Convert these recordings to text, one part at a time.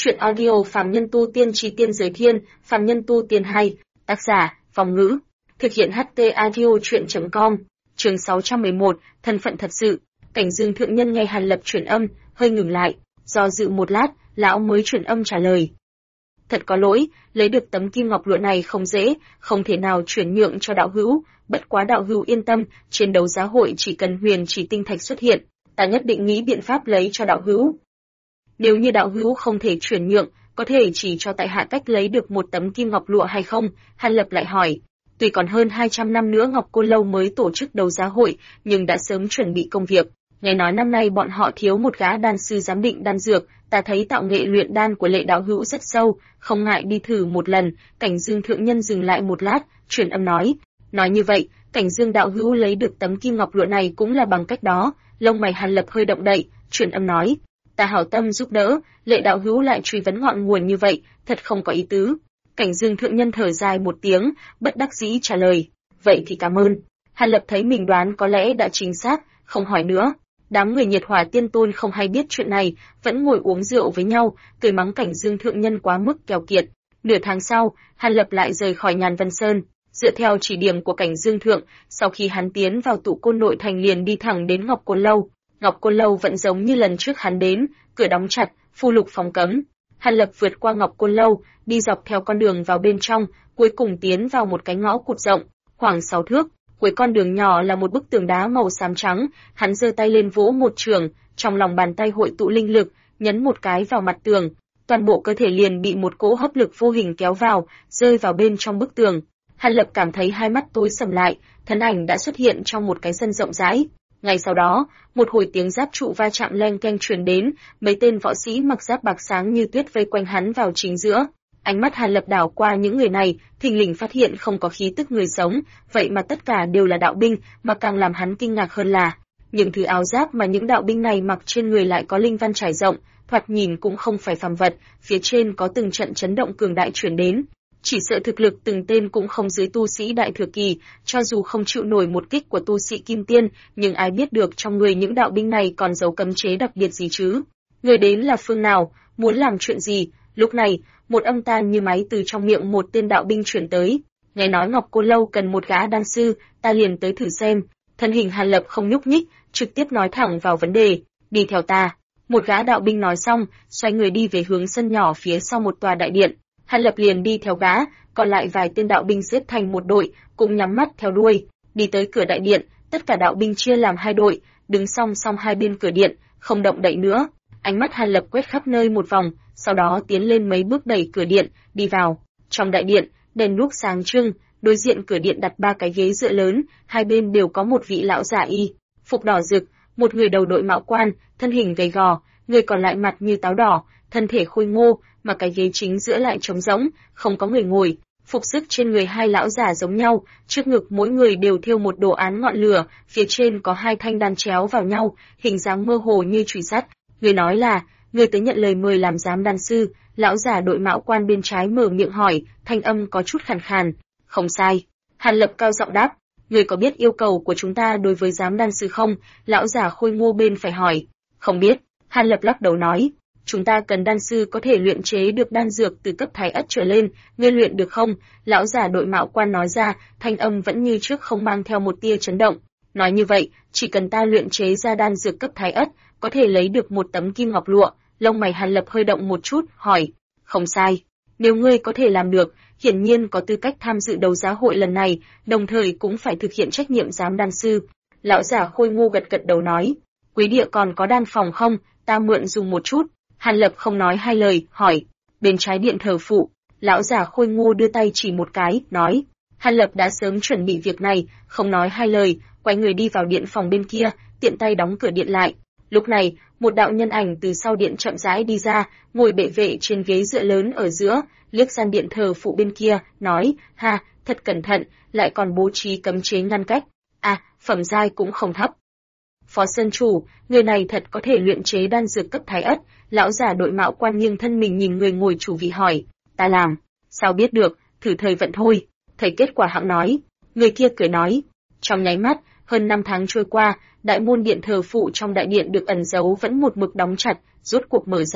Chuyện audio Phàm Nhân Tu Tiên Chí Tiên Giới Thiên, Phàm Nhân Tu Tiên hay, tác giả, Vong Ngữ. Thực hiện HT Audio Chuyện.com, chương 611, thân phận thật sự. Cảnh Dương thượng nhân nghe Hàn Lập chuyển âm, hơi ngừng lại, do dự một lát, lão mới chuyển âm trả lời. Thật có lỗi, lấy được tấm kim ngọc lụa này không dễ, không thể nào chuyển nhượng cho đạo hữu, bất quá đạo hữu yên tâm, trên đấu giá hội chỉ cần huyền chỉ tinh thạch xuất hiện, ta nhất định nghĩ biện pháp lấy cho đạo hữu. Nếu như đạo hữu không thể chuyển nhượng, có thể chỉ cho tại hạ cách lấy được một tấm kim ngọc lụa hay không? Hàn Lập lại hỏi. Tuy còn hơn 200 năm nữa Ngọc Côn Lâu mới tổ chức đấu giá hội, nhưng đã sớm chuẩn bị công việc. Nghe nói năm nay bọn họ thiếu một gã đan sư giám định đan dược, ta thấy tạo nghệ luyện đan của Lệ đạo hữu rất sâu, không ngại đi thử một lần. Cảnh Dương thượng nhân dừng lại một lát, chuyển âm nói. Nói như vậy, Cảnh Dương đạo hữu lấy được tấm kim ngọc lụa này cũng là bằng cách đó. Lông mày Hàn Lập hơi động đậy, chuyển âm nói. Ta hảo tâm giúp đỡ, Lệ đạo hữu lại truy vấn ngọn nguồn như vậy, thật không có ý tứ. Cảnh Dương thượng nhân thở dài một tiếng, bất đắc dĩ trả lời. Vậy thì cảm ơn. Hàn Lập thấy mình đoán có lẽ đã chính xác, không hỏi nữa. Đám người Nhiệt Hỏa Tiên Tôn không hay biết chuyện này, vẫn ngồi uống rượu với nhau, cười mắng Cảnh Dương thượng nhân quá mức keo kiệt. Nửa tháng sau, Hàn Lập lại rời khỏi Nhàn Vân Sơn. Dựa theo chỉ điểm của Cảnh Dương thượng, sau khi hắn tiến vào Tụ Côn nội thành liền đi thẳng đến Ngọc Côn Lâu. Ngọc Côn Lâu vẫn giống như lần trước hắn đến, cửa đóng chặt, phù lục phòng cấm. Hàn Lập vượt qua Ngọc Côn Lâu, đi dọc theo con đường vào bên trong, cuối cùng tiến vào một cái ngõ cụt rộng, khoảng 6 thước. Cuối con đường nhỏ là một bức tường đá màu xám trắng, hắn giơ tay lên vỗ một trường, trong lòng bàn tay hội tụ linh lực, nhấn một cái vào mặt tường, toàn bộ cơ thể liền bị một cỗ hấp lực vô hình kéo vào, rơi vào bên trong bức tường. Hàn Lập cảm thấy hai mắt tối sầm lại, thân ảnh đã xuất hiện trong một cái sân rộng rãi. Ngay sau đó, một hồi tiếng giáp trụ va chạm leng keng truyền đến, mấy tên võ sĩ mặc giáp bạc sáng như tuyết vây quanh hắn vào chính giữa. Ánh mắt Hàn Lập đảo qua những người này, thình lình phát hiện không có khí tức người sống, vậy mà tất cả đều là đạo binh, mà càng làm hắn kinh ngạc hơn là những thứ áo giáp mà những đạo binh này mặc trên người lại có linh văn trải rộng, thoạt nhìn cũng không phải phàm vật, phía trên có từng trận chấn động cường đại truyền đến. Chỉ sợ thực lực từng tên cũng không dưới tu sĩ đại thừa kỳ, cho dù không chịu nổi một kích của tu sĩ kim tiên, nhưng ai biết được trong người những đạo binh này còn giấu cấm chế đặc biệt gì chứ? Người đến là phương nào, muốn làm chuyện gì? Lúc này, một âm thanh như máy từ trong miệng một tên đạo binh truyền tới. Nghe nói Ngọc Côn Lâu cần một gã đan sư, ta liền tới thử xem. Thân hình Hàn Lập không nhúc nhích, trực tiếp nói thẳng vào vấn đề. Đi theo ta. Một gã đạo binh nói xong, xoay người đi về hướng sân nhỏ phía sau một tòa đại điện. Hàn Lập liền đi theo gã, còn lại vài tên đạo binh xếp thành một đội, cũng nhắm mắt theo đuôi. Đi tới cửa đại điện, tất cả đạo binh chia làm hai đội, đứng song song hai bên cửa điện, không động đậy nữa. Ánh mắt Hàn Lập quét khắp nơi một vòng, sau đó tiến lên mấy bước đẩy cửa điện, đi vào. Trong đại điện, đèn đuốc sáng trưng, đối diện cửa điện đặt 3 cái ghế dựa lớn, hai bên đều có một vị lão giả y phục đỏ rực, một người đầu đội mạo quan, thân hình gầy gò, người còn lại mặt như táo đỏ, thân thể khôi ngô, mà cái ghế chính giữa lại trống rỗng, không có người ngồi. Phục sức trên người hai lão giả giống nhau, trước ngực mỗi người đều thêu một đồ án ngọn lửa, phía trên có hai thanh đan chéo vào nhau, hình dáng mơ hồ như chùy sắt. Người nói là, người tới nhận lời mời làm giám đan sư. Lão giả đội mạo quan bên trái mở miệng hỏi, thanh âm có chút khàn khàn. Không sai. Hàn Lập cao giọng đáp. Người có biết yêu cầu của chúng ta đối với giám đan sư không? Lão giả khôi ngô bên phải hỏi. Không biết. Hàn Lập lắc đầu nói. Chúng ta cần đan sư có thể luyện chế được đan dược từ cấp thái ất trở lên, ngươi luyện được không? Lão giả đội mạo quan nói ra, thanh âm vẫn như trước không mang theo một tia chấn động. Nói như vậy, chỉ cần ta luyện chế ra đan dược cấp thái ất, có thể lấy được một tấm kim ngọc lụa. Lông mày Hàn Lập hơi động một chút, hỏi. Không sai. Nếu ngươi có thể làm được, hiển nhiên có tư cách tham dự đấu giá hội lần này, đồng thời cũng phải thực hiện trách nhiệm giám đan sư. Lão giả khôi ngô gật gật đầu nói. Quý địa còn có đan phòng không? Ta mượn dùng một chút. Hàn Lập không nói hai lời, hỏi. Bên trái điện thờ phụ. Lão giả khôi ngô đưa tay chỉ một cái, nói. Hàn Lập đã sớm chuẩn bị việc này, không nói hai lời, quay người đi vào điện phòng bên kia, tiện tay đóng cửa điện lại. Lúc này, một đạo nhân ảnh từ sau điện chậm rãi đi ra, ngồi bệ vệ trên ghế dựa lớn ở giữa, liếc sang điện thờ phụ bên kia, nói, ha, thật cẩn thận, lại còn bố trí cấm chế ngăn cách. À, phẩm giai cũng không thấp. Phó Sơn Chủ, người này thật có thể luyện chế đan dược cấp thái ất. Lão giả đội mạo quan nghiêng thân mình nhìn người ngồi chủ vị hỏi, ta làm, sao biết được, thử thời vận thôi. Thấy kết quả hẵng nói, người kia cười nói. Trong nháy mắt, hơn 5 tháng trôi qua, đại môn điện thờ phụ trong đại điện được ẩn giấu vẫn một mực đóng chặt, rốt cuộc mở ra.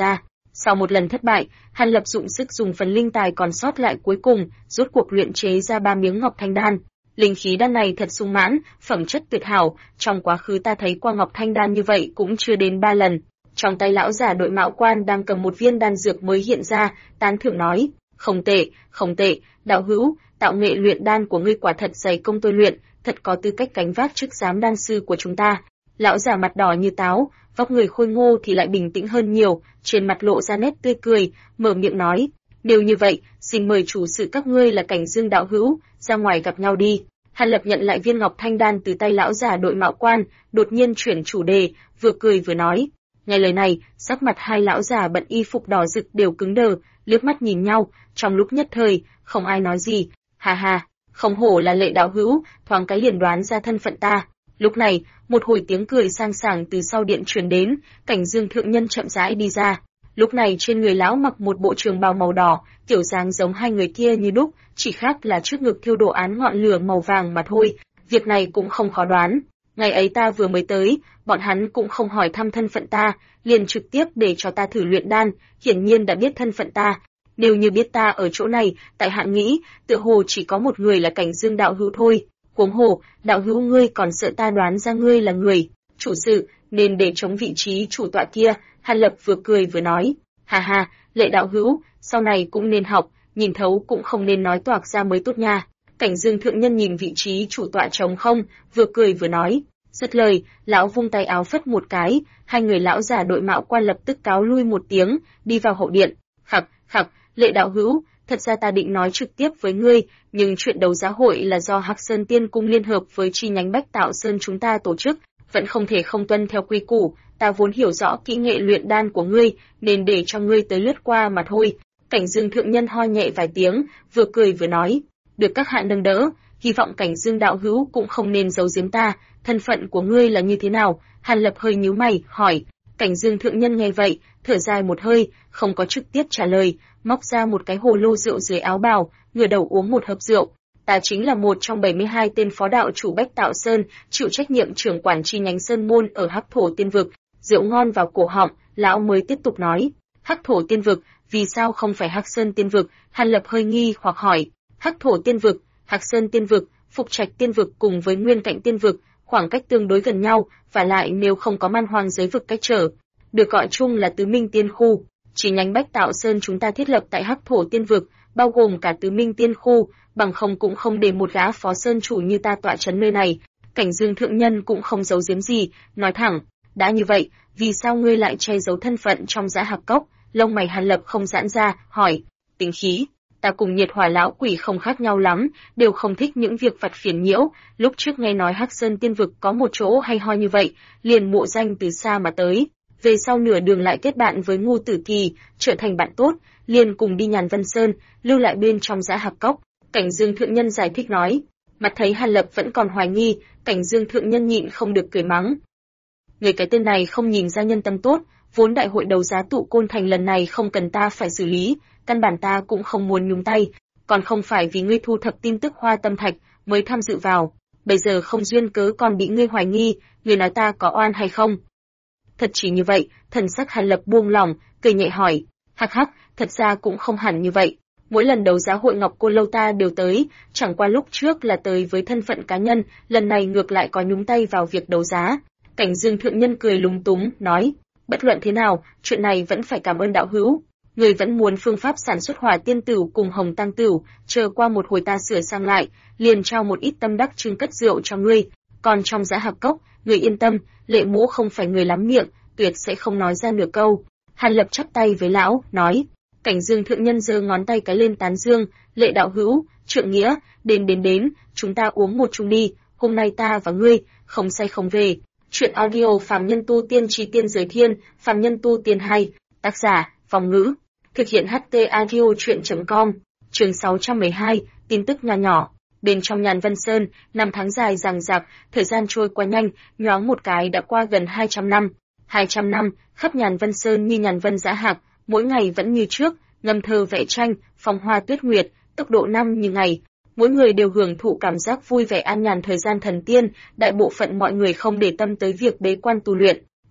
Sau một lần thất bại, Hàn Lập dụng sức dùng phần linh tài còn sót lại cuối cùng, rốt cuộc luyện chế ra 3 miếng ngọc thanh đan. Linh khí đan này thật sung mãn, phẩm chất tuyệt hảo, trong quá khứ ta thấy qua ngọc thanh đan như vậy cũng chưa đến 3 lần. Trong tay lão giả đội mạo quan đang cầm một viên đan dược mới hiện ra, tán thưởng nói, không tệ, không tệ, đạo hữu, tạo nghệ luyện đan của ngươi quả thật dày công tôi luyện, thật có tư cách gánh vác chức giám đan sư của chúng ta. Lão giả mặt đỏ như táo, vóc người khôi ngô thì lại bình tĩnh hơn nhiều, trên mặt lộ ra nét tươi cười, mở miệng nói, nếu như vậy, xin mời chủ sự các ngươi là Cảnh Dương đạo hữu, ra ngoài gặp nhau đi. Hàn Lập nhận lại viên ngọc thanh đan từ tay lão giả đội mạo quan, đột nhiên chuyển chủ đề, vừa cười vừa nói. Nghe lời này, sắc mặt hai lão già bận y phục đỏ rực đều cứng đờ, liếc mắt nhìn nhau, trong lúc nhất thời, không ai nói gì. Ha ha, không hổ là Lệ đạo hữu, thoáng cái liền đoán ra thân phận ta. Lúc này, một hồi tiếng cười sang sảng từ sau điện truyền đến, Cảnh Dương thượng nhân chậm rãi đi ra. Lúc này trên người lão mặc một bộ trường bào màu đỏ, kiểu dáng giống hai người kia như đúc, chỉ khác là trước ngực thiêu đồ án ngọn lửa màu vàng mà thôi. Việc này cũng không khó đoán. Ngày ấy ta vừa mới tới, bọn hắn cũng không hỏi thăm thân phận ta, liền trực tiếp để cho ta thử luyện đan, hiển nhiên đã biết thân phận ta. Nếu như biết ta ở chỗ này, tại hạ nghĩ, tựa hồ chỉ có một người là Cảnh Dương đạo hữu thôi. Huống hồ, đạo hữu ngươi còn sợ ta đoán ra ngươi là người chủ sự, nên để chống vị trí chủ tọa kia. Hàn Lập vừa cười vừa nói, ha ha, Lệ đạo hữu, sau này cũng nên học, nhìn thấu cũng không nên nói toạc ra mới tốt nha. Cảnh Dương thượng nhân nhìn vị trí chủ tọa trống không, vừa cười vừa nói. Dứt lời, lão vung tay áo phất một cái, hai người lão giả đội mạo quan lập tức cáo lui một tiếng, đi vào hậu điện. Khặc, khặc, Lệ đạo hữu, thật ra ta định nói trực tiếp với ngươi, nhưng chuyện đấu giá hội là do Hắc Sơn Tiên Cung liên hợp với chi nhánh Bách Tạo Sơn chúng ta tổ chức, vẫn không thể không tuân theo quy củ. Ta vốn hiểu rõ kỹ nghệ luyện đan của ngươi, nên để cho ngươi tới lướt qua mà thôi. Cảnh Dương thượng nhân ho nhẹ vài tiếng, vừa cười vừa nói, được các hạ nâng đỡ, hy vọng Cảnh Dương đạo hữu cũng không nên giấu giếm ta, thân phận của ngươi là như thế nào? Hàn Lập hơi nhíu mày, hỏi. Cảnh Dương thượng nhân nghe vậy, thở dài một hơi, không có trực tiếp trả lời, móc ra một cái hồ lô rượu dưới áo bào, ngửa đầu uống một hớp rượu. Ta chính là một trong 72 tên phó đạo chủ Bách Tạo Sơn, chịu trách nhiệm trưởng quản chi nhánh Sơn môn ở Hắc Thổ Tiên vực. Rượu ngon vào cổ họng, lão mới tiếp tục nói, Hắc Thổ Tiên vực, vì sao không phải Hắc Sơn Tiên vực? Hàn Lập hơi nghi hoặc hỏi. Hắc Thổ Tiên vực, Hắc Sơn Tiên vực, Phục Trạch Tiên vực cùng với Nguyên Cạnh Tiên vực, khoảng cách tương đối gần nhau, và lại nếu không có Man Hoang giới vực cách trở, được gọi chung là Tứ Minh Tiên khu. Chi nhánh Bách Tạo Sơn chúng ta thiết lập tại Hắc Thổ Tiên vực, bao gồm cả Tứ Minh Tiên khu, bằng không cũng không để một gã phó sơn chủ như ta tọa trấn nơi này. Cảnh Dương thượng nhân cũng không giấu giếm gì, nói thẳng, đã như vậy, vì sao ngươi lại che giấu thân phận trong Dã Hạc Cốc? Lông mày Hàn Lập không giãn ra, hỏi, tính khí, ta cùng Nhiệt Hỏa lão quỷ không khác nhau lắm, đều không thích những việc vặt phiền nhiễu. Lúc trước nghe nói Hắc Sơn Tiên vực có một chỗ hay ho như vậy, liền mộ danh từ xa mà tới. Về sau nửa đường lại kết bạn với Ngô Tử Kỳ, trở thành bạn tốt, liền cùng đi Nhàn Vân Sơn, lưu lại bên trong Dã Hạc Cốc. Cảnh Dương thượng nhân giải thích nói. Mặt thấy Hàn Lập vẫn còn hoài nghi, Cảnh Dương thượng nhân nhịn không được cười mắng. Người cái tên này không nhìn ra nhân tâm tốt, vốn đại hội đấu giá tụ Côn Thành lần này không cần ta phải xử lý, căn bản ta cũng không muốn nhúng tay, còn không phải vì ngươi thu thập tin tức Hoa Tâm Thạch mới tham dự vào, bây giờ không duyên cớ còn bị ngươi hoài nghi, ngươi nói ta có oan hay không? Thật chỉ như vậy, thần sắc Hàn Lập buông lỏng, cười nhẹ hỏi, hắc hắc, thật ra cũng không hẳn như vậy. Mỗi lần đấu giá hội Ngọc Côn Lâu ta đều tới, chẳng qua lúc trước là tới với thân phận cá nhân, lần này ngược lại có nhúng tay vào việc đấu giá. Cảnh Dương thượng nhân cười lúng túng, nói, bất luận thế nào, chuyện này vẫn phải cảm ơn đạo hữu. Người vẫn muốn phương pháp sản xuất Hỏa Tiên Tửu cùng Hồng Tăng Tửu, chờ qua một hồi ta sửa sang lại, liền trao một ít tâm đắc trưng cất rượu cho ngươi. Còn trong Dã Hạc Cốc, người yên tâm, Lệ mỗ không phải người lắm miệng, tuyệt sẽ không nói ra nửa câu. Hàn Lập chắp tay với lão, nói. Cảnh Dương thượng nhân giơ ngón tay cái lên tán dương, Lệ đạo hữu, trượng nghĩa, đến, chúng ta uống một chung đi, hôm nay ta và ngươi, không say không về. Chuyện audio Phàm Nhân Tu Tiên Chi Tiên Giới Thiên, Phàm Nhân Tu Tiên 2, tác giả, Phong Ngữ, thực hiện HT Audio Chuyện.com, chương 612, tin tức nho nhỏ. Bên trong Nhàn Vân Sơn, năm tháng dài dằng dặc, thời gian trôi qua nhanh, nhoáng một cái đã qua gần 200 năm. 200 năm, khắp Nhàn Vân Sơn như Nhàn Vân Dã Hạc, mỗi ngày vẫn như trước, ngâm thơ vẽ tranh, phong hoa tuyết nguyệt, tốc độ năm như ngày. Mỗi người đều hưởng thụ cảm giác vui vẻ an nhàn thời gian thần tiên, đại bộ phận mọi người không để tâm tới việc bế quan tu luyện.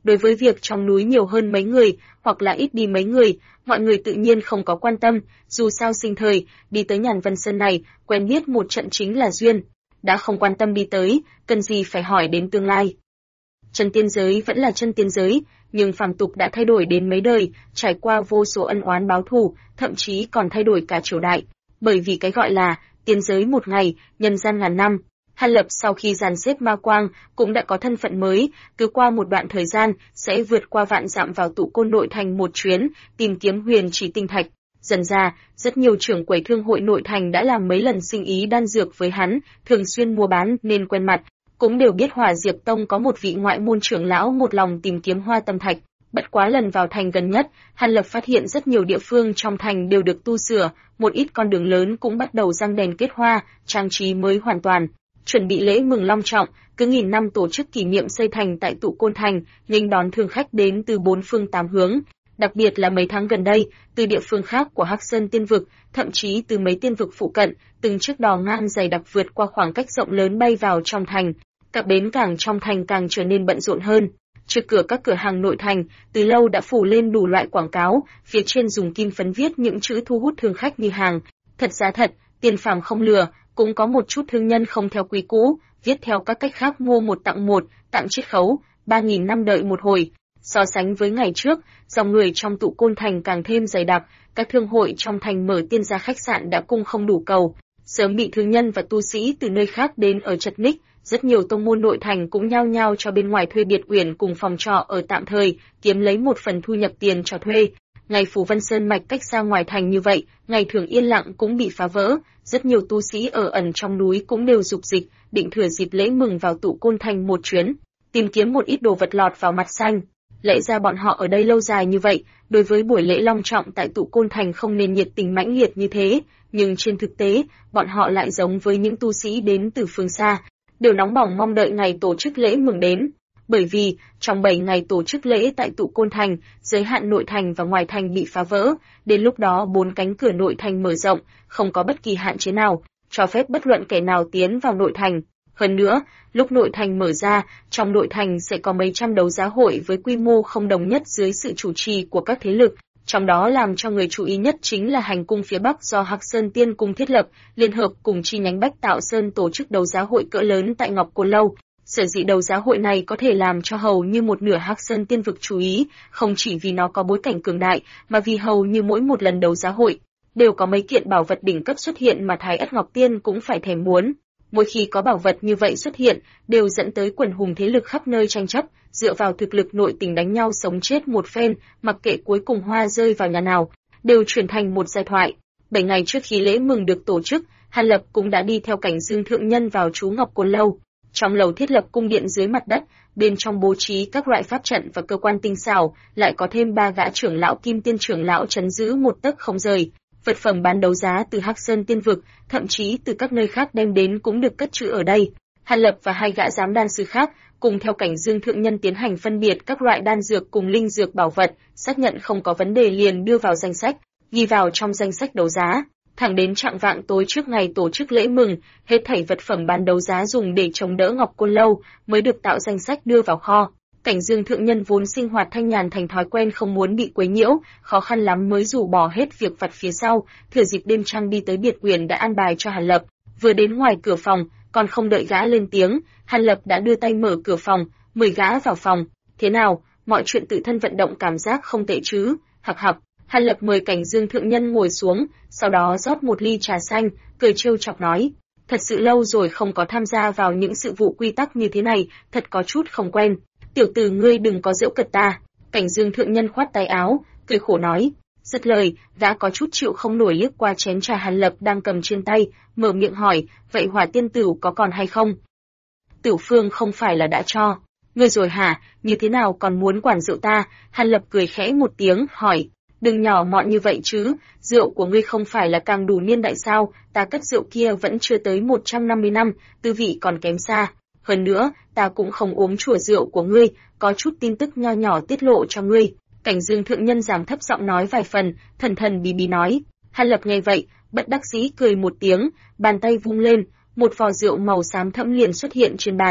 Đối với việc trong núi nhiều hơn mấy người, hoặc là ít đi mấy người, mọi người tự nhiên không có quan tâm, dù sao sinh thời, đi tới Nhàn Vân Sơn này, quen biết một trận chính là duyên. Đã không quan tâm đi tới, cần gì phải hỏi đến tương lai. Chân tiên giới vẫn là chân tiên giới, nhưng phàm tục đã thay đổi đến mấy đời, trải qua vô số ân oán báo thù, thậm chí còn thay đổi cả triều đại. Bởi vì cái gọi là tiên giới một ngày, nhân gian ngàn năm. Hàn Lập sau khi dàn xếp ma quang cũng đã có thân phận mới, cứ qua một đoạn thời gian sẽ vượt qua vạn dặm vào Tụ Côn nội thành một chuyến, tìm kiếm huyền chỉ tinh thạch. Dần ra, rất nhiều trưởng quầy thương hội nội thành đã làm mấy lần sinh ý đan dược với hắn, thường xuyên mua bán nên quen mặt, cũng đều biết Hỏa Diệp Tông có một vị ngoại môn trưởng lão một lòng tìm kiếm hoa tâm thạch. Bất quá lần vào thành gần nhất, Hàn Lập phát hiện rất nhiều địa phương trong thành đều được tu sửa, một ít con đường lớn cũng bắt đầu răng đèn kết hoa, trang trí mới hoàn toàn. Chuẩn bị lễ mừng long trọng, cứ nghìn năm tổ chức kỷ niệm xây thành tại Tụ Côn thành, nghênh đón thương khách đến từ bốn phương tám hướng. Đặc biệt là mấy tháng gần đây, từ địa phương khác của Hắc Sơn Tiên vực, thậm chí từ mấy tiên vực phụ cận, từng chiếc đò ngang dày đặc vượt qua khoảng cách rộng lớn bay vào trong thành. Các bến cảng trong thành càng trở nên bận rộn hơn. Trước cửa các cửa hàng nội thành, từ lâu đã phủ lên đủ loại quảng cáo, phía trên dùng kim phấn viết những chữ thu hút thương khách như hàng thật giá thật, tiền phàm không lừa, cũng có một chút thương nhân không theo quy cũ, viết theo các cách khác mua một, tặng chiết khấu, 3.000 năm đợi một hồi. So sánh với ngày trước, dòng người trong Tụ Côn thành càng thêm dày đặc, các thương hội trong thành mở tiên gia khách sạn đã cung không đủ cầu, sớm bị thương nhân và tu sĩ từ nơi khác đến ở chật ních. Rất nhiều tông môn nội thành cũng nhao nhao cho bên ngoài thuê biệt uyển cùng phòng trọ ở tạm thời, kiếm lấy một phần thu nhập tiền cho thuê. Ngày Phù Vân Sơn mạch cách xa ngoài thành như vậy, ngày thường yên lặng cũng bị phá vỡ, rất nhiều tu sĩ ở ẩn trong núi cũng đều dục dịch, định thừa dịp lễ mừng vào Tụ Côn thành một chuyến, tìm kiếm một ít đồ vật lọt vào mặt xanh. Lẽ ra bọn họ ở đây lâu dài như vậy, đối với buổi lễ long trọng tại Tụ Côn thành không nên nhiệt tình mãnh liệt như thế, nhưng trên thực tế, bọn họ lại giống với những tu sĩ đến từ phương xa, đều nóng bỏng mong đợi ngày tổ chức lễ mừng đến. Bởi vì, trong 7 ngày tổ chức lễ tại Tụ Côn thành, giới hạn nội thành và ngoài thành bị phá vỡ, đến lúc đó 4 cánh cửa nội thành mở rộng, không có bất kỳ hạn chế nào, cho phép bất luận kẻ nào tiến vào nội thành. Hơn nữa, lúc nội thành mở ra, trong nội thành sẽ có mấy trăm đấu giá hội với quy mô không đồng nhất dưới sự chủ trì của các thế lực. Trong đó làm cho người chú ý nhất chính là hành cung phía Bắc do Hắc Sơn Tiên Cung thiết lập, liên hợp cùng chi nhánh Bách Tạo Sơn tổ chức đấu giá hội cỡ lớn tại Ngọc Côn Lâu. Sở dĩ đấu giá hội này có thể làm cho hầu như một nửa Hắc Sơn Tiên vực chú ý, không chỉ vì nó có bối cảnh cường đại, mà vì hầu như mỗi một lần đấu giá hội đều có mấy kiện bảo vật đỉnh cấp xuất hiện mà Thái Ất Ngọc Tiên cũng phải thèm muốn. Mỗi khi có bảo vật như vậy xuất hiện, đều dẫn tới quần hùng thế lực khắp nơi tranh chấp, dựa vào thực lực nội tình đánh nhau sống chết một phen, mặc kệ cuối cùng hoa rơi vào nhà nào, đều chuyển thành một giai thoại. 7 ngày trước khi lễ mừng được tổ chức, Hàn Lập cũng đã đi theo Cảnh Dương thượng nhân vào chú Ngọc Côn Lâu. Trong lầu thiết lập cung điện dưới mặt đất, bên trong bố trí các loại pháp trận và cơ quan tinh xảo, lại có thêm 3 gã trưởng lão Kim Tiên trưởng lão trấn giữ một tấc không rời. Vật phẩm bán đấu giá từ Hắc Sơn Tiên vực, thậm chí từ các nơi khác đem đến cũng được cất trữ ở đây. Hàn Lập và 2 gã giám đan sư khác cùng theo Cảnh Dương thượng nhân tiến hành phân biệt các loại đan dược cùng linh dược bảo vật, xác nhận không có vấn đề liền đưa vào danh sách, ghi vào trong danh sách đấu giá. Thẳng đến chạng vạng tối trước ngày tổ chức lễ mừng, hết thảy vật phẩm bán đấu giá dùng để chống đỡ Ngọc Côn Lâu mới được tạo danh sách đưa vào kho. Cảnh Dương thượng nhân vốn sinh hoạt thanh nhàn thành thói quen không muốn bị quấy nhiễu, khó khăn lắm mới rủ bỏ hết việc vặt phía sau, thừa dịp đêm trăng đi tới biệt uyển đã an bài cho Hàn Lập. Vừa đến ngoài cửa phòng, còn không đợi gã lên tiếng, Hàn Lập đã đưa tay mở cửa phòng, mời gã vào phòng. Thế nào, mọi chuyện tự thân vận động cảm giác không tệ chứ? Hặc hặc. Hàn Lập mời Cảnh Dương thượng nhân ngồi xuống, sau đó rót một ly trà xanh, cười trêu chọc nói: thật sự lâu rồi không có tham gia vào những sự vụ quy tắc như thế này, thật có chút không quen. Tiểu tử ngươi đừng có giễu cợt ta. Cảnh Dương thượng nhân khoát tay áo, cười khổ nói. Dứt lời, gã có chút chịu không nổi liếc qua chén trà Hàn Lập đang cầm trên tay, mở miệng hỏi: vậy Hỏa Tiên Tử có còn hay không? Tiểu Phương không phải là đã cho ngươi rồi hả? Như thế nào còn muốn quản rượu ta? Hàn Lập cười khẽ một tiếng, hỏi: đừng nhỏ mọn như vậy chứ, rượu của ngươi không phải là càng đủ niên đại sao? Ta cất rượu kia vẫn chưa tới 150 năm, tư vị còn kém xa. Hơn nữa, ta cũng không uống chùa rượu của ngươi, có chút tin tức nho nhỏ tiết lộ cho ngươi. Cảnh Dương thượng nhân giảm thấp giọng nói vài phần, thần thần bí bí nói. Hàn Lập nghe vậy, bất đắc dĩ cười một tiếng, bàn tay vung lên, một vò rượu màu xám thẫm liền xuất hiện trên bàn.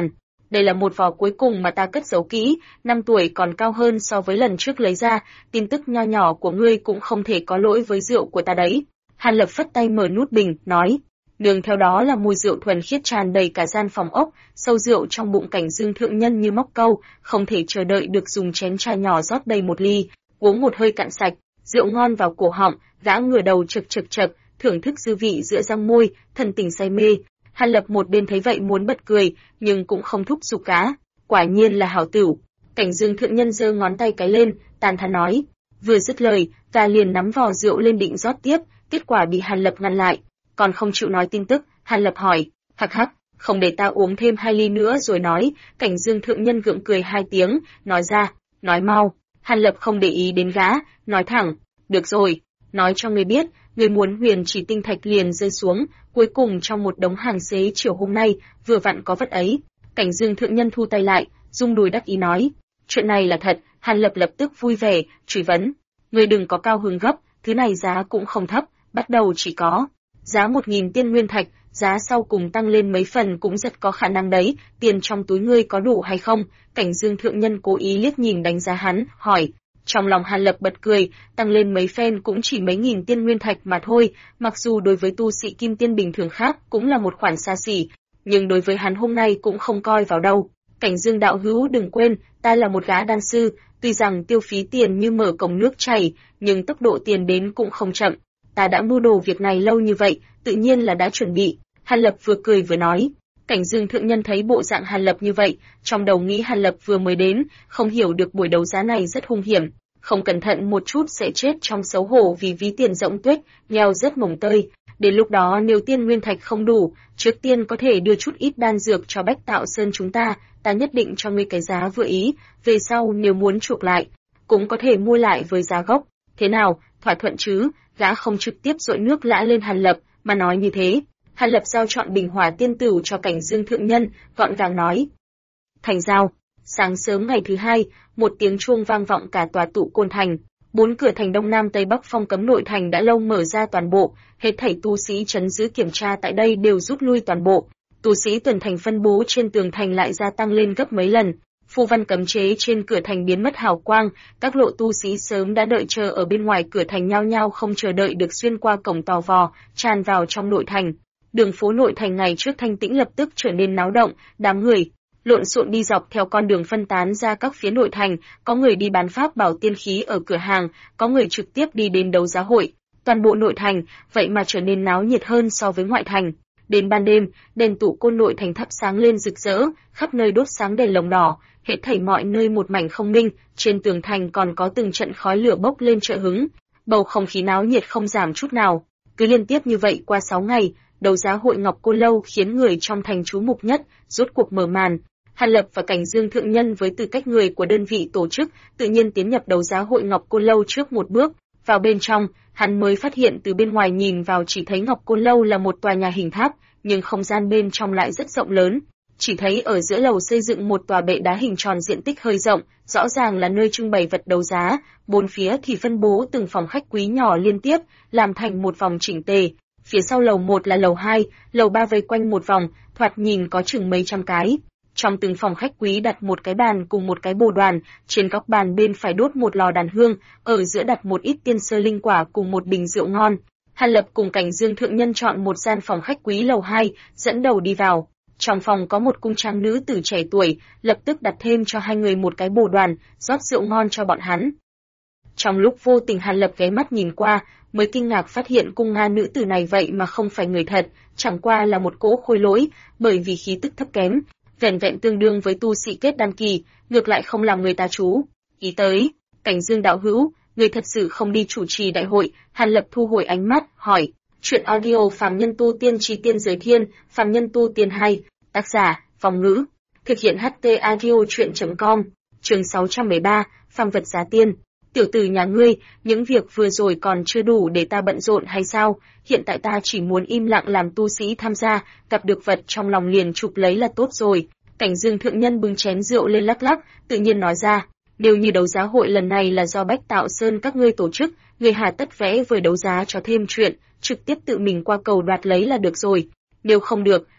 Đây là một vò cuối cùng mà ta cất giấu kỹ, 5 tuổi còn cao hơn so với lần trước lấy ra, tin tức nho nhỏ của ngươi cũng không thể có lỗi với rượu của ta đấy. Hàn Lập phất tay mở nút bình, nói. Nương theo đó là mùi rượu thuần khiết tràn đầy cả gian phòng ốc, sâu rượu trong bụng Cảnh Dương thượng nhân như móc câu, không thể chờ đợi được dùng chén trà nhỏ rót đầy một ly, uống một hơi cạn sạch, rượu ngon vào cổ họng, gã ngửa đầu chực, thưởng thức dư vị giữa răng môi, thần tình say mê. Hàn Lập một bên thấy vậy muốn bật cười, nhưng cũng không thúc giục cá. Quả nhiên là hảo tửu. Cảnh Dương thượng nhân giơ ngón tay cái lên, tàn thán nói. Vừa dứt lời, ta liền nắm vò rượu lên định rót tiếp, kết quả bị Hàn Lập ngăn lại. Còn không chịu nói tin tức, Hàn Lập hỏi, hắc hắc, không để ta uống thêm 2 ly nữa rồi nói. Cảnh Dương thượng nhân gượng cười 2 tiếng, nói ra, nói mau. Hàn Lập không để ý đến gã, nói thẳng, được rồi, nói cho ngươi biết, ngươi muốn huyền chỉ tinh thạch liền rơi xuống, cuối cùng trong một đống hàng xế chiều hôm nay, vừa vặn có vật ấy. Cảnh Dương thượng nhân thu tay lại, rung đùi đắc ý nói, chuyện này là thật. Hàn Lập lập tức vui vẻ, truy vấn, ngươi đừng có cao hứng gấp, thứ này giá cũng không thấp, bắt đầu chỉ có giá 1.000 tiên nguyên thạch, giá sau cùng tăng lên mấy phần cũng rất có khả năng đấy, tiền trong túi ngươi có đủ hay không? Cảnh Dương thượng nhân cố ý liếc nhìn đánh giá hắn, hỏi. Trong lòng Hàn Lập bật cười, tăng lên mấy phen cũng chỉ mấy nghìn tiên nguyên thạch mà thôi, mặc dù đối với tu sĩ kim tiên bình thường khác cũng là một khoản xa xỉ, nhưng đối với hắn hôm nay cũng không coi vào đâu. Cảnh Dương đạo hữu đừng quên, ta là một gã đan sư, tuy rằng tiêu phí tiền như mở cổng nước chảy, nhưng tốc độ tiền đến cũng không chậm. Ta đã mưu đồ việc này lâu như vậy, tự nhiên là đã chuẩn bị. Hàn Lập vừa cười vừa nói. Cảnh Dương thượng nhân thấy bộ dạng Hàn Lập như vậy, trong đầu nghĩ Hàn Lập vừa mới đến, không hiểu được buổi đấu giá này rất hung hiểm, không cẩn thận một chút sẽ chết trong xấu hổ vì ví tiền rỗng tuếch, nghèo rất mồng tơi. Đến lúc đó nếu tiên nguyên thạch không đủ, trước tiên có thể đưa chút ít đan dược cho Bách Tạo Sơn chúng ta nhất định cho ngươi cái giá vừa ý, về sau nếu muốn chuộc lại, cũng có thể mua lại với giá gốc. Thế nào, thỏa thuận chứ? Gã không trực tiếp dội nước lã lên Hàn Lập, mà nói như thế. Hàn Lập giao chọn bình hỏa tiên tửu cho Cảnh Dương thượng nhân, gọn gàng nói. Thành giao. Sáng sớm ngày thứ hai, một tiếng chuông vang vọng cả tòa Tụ Côn thành. 4 cửa thành đông nam tây bắc phong cấm nội thành đã lâu mở ra toàn bộ, hết thảy tu sĩ trấn giữ kiểm tra tại đây đều rút lui toàn bộ. Tu sĩ tuần thành phân bố trên tường thành lại gia tăng lên gấp mấy lần. Phù văn cấm chế trên cửa thành biến mất hào quang, các lộ tu sĩ sớm đã đợi chờ ở bên ngoài cửa thành nhao nhao không chờ đợi được xuyên qua cổng tò vò, tràn vào trong nội thành. Đường phố nội thành ngày trước thanh tĩnh lập tức trở nên náo động, đám người lộn xộn đi dọc theo con đường phân tán ra các phía nội thành, có người đi bán pháp bảo tiên khí ở cửa hàng, có người trực tiếp đi đến đấu giá hội. Toàn bộ nội thành vậy mà trở nên náo nhiệt hơn so với ngoại thành. Đến ban đêm, đèn Tụ Côn nội thành thắp sáng lên rực rỡ, khắp nơi đốt sáng đèn lồng đỏ, hết thảy mọi nơi một mảnh không ninh, trên tường thành còn có từng trận khói lửa bốc lên trợ hứng, bầu không khí náo nhiệt không giảm chút nào. Cứ liên tiếp như vậy qua 6 ngày, đấu giá hội Ngọc Côn Lâu khiến người trong thành chú mục nhất, rốt cuộc mở màn. Hàn Lập và Cảnh Dương thượng nhân với tư cách người của đơn vị tổ chức, tự nhiên tiến nhập đấu giá hội Ngọc Côn Lâu trước một bước. Vào bên trong, hắn mới phát hiện từ bên ngoài nhìn vào chỉ thấy Ngọc Côn Lâu là một tòa nhà hình tháp, nhưng không gian bên trong lại rất rộng lớn. Chỉ thấy ở giữa lầu xây dựng một tòa bệ đá hình tròn diện tích hơi rộng, rõ ràng là nơi trưng bày vật đấu giá, bốn phía thì phân bố từng phòng khách quý nhỏ liên tiếp, làm thành một vòng chỉnh tề. Phía sau lầu 1 là lầu 2, lầu 3 vây quanh một vòng, thoạt nhìn có chừng mấy trăm cái. Trong từng phòng khách quý đặt một cái bàn cùng một cái bồ đoàn, trên góc bàn bên phải đốt một lò đàn hương, ở giữa đặt một ít tiên sơ linh quả cùng một bình rượu ngon. Hàn Lập cùng Cảnh Dương thượng nhân chọn một gian phòng khách quý lầu 2, dẫn đầu đi vào. Trong phòng có một cung trang nữ tử trẻ tuổi, lập tức đặt thêm cho hai người một cái bồ đoàn, rót rượu ngon cho bọn hắn. Trong lúc vô tình Hàn Lập ghé mắt nhìn qua, mới kinh ngạc phát hiện cung nga nữ tử này vậy mà không phải người thật, chẳng qua là một cỗ khôi lỗi, bởi vì khí tức thấp kém, vẻn vẹn tương đương với tu sĩ kết đan kỳ, ngược lại không làm người ta chú ý tới. Cảnh Dương đạo hữu, người thật sự không đi chủ trì đại hội? Hàn Lập thu hồi ánh mắt, hỏi. Chuyện audio Phàm Nhân Tu Tiên Chi Tiên Giới Thiên, Phàm Nhân Tu Tiên 2, tác giả, Phong Ngữ, thực hiện HT audio chuyện.com, chương 613, Phàm Vật Giá Tiên. Tiểu tử nhà ngươi, những việc vừa rồi còn chưa đủ để ta bận rộn hay sao? Hiện tại ta chỉ muốn im lặng làm tu sĩ tham gia, gặp được vật trong lòng liền chụp lấy là tốt rồi. Cảnh Dương thượng nhân bưng chén rượu lên lắc lắc, tự nhiên nói ra. Nếu như đấu giá hội lần này là do Bách Tạo Sơn các ngươi tổ chức, ngươi hà tất vẽ vời đấu giá cho thêm chuyện, trực tiếp tự mình qua cầu đoạt lấy là được rồi. Nếu không được,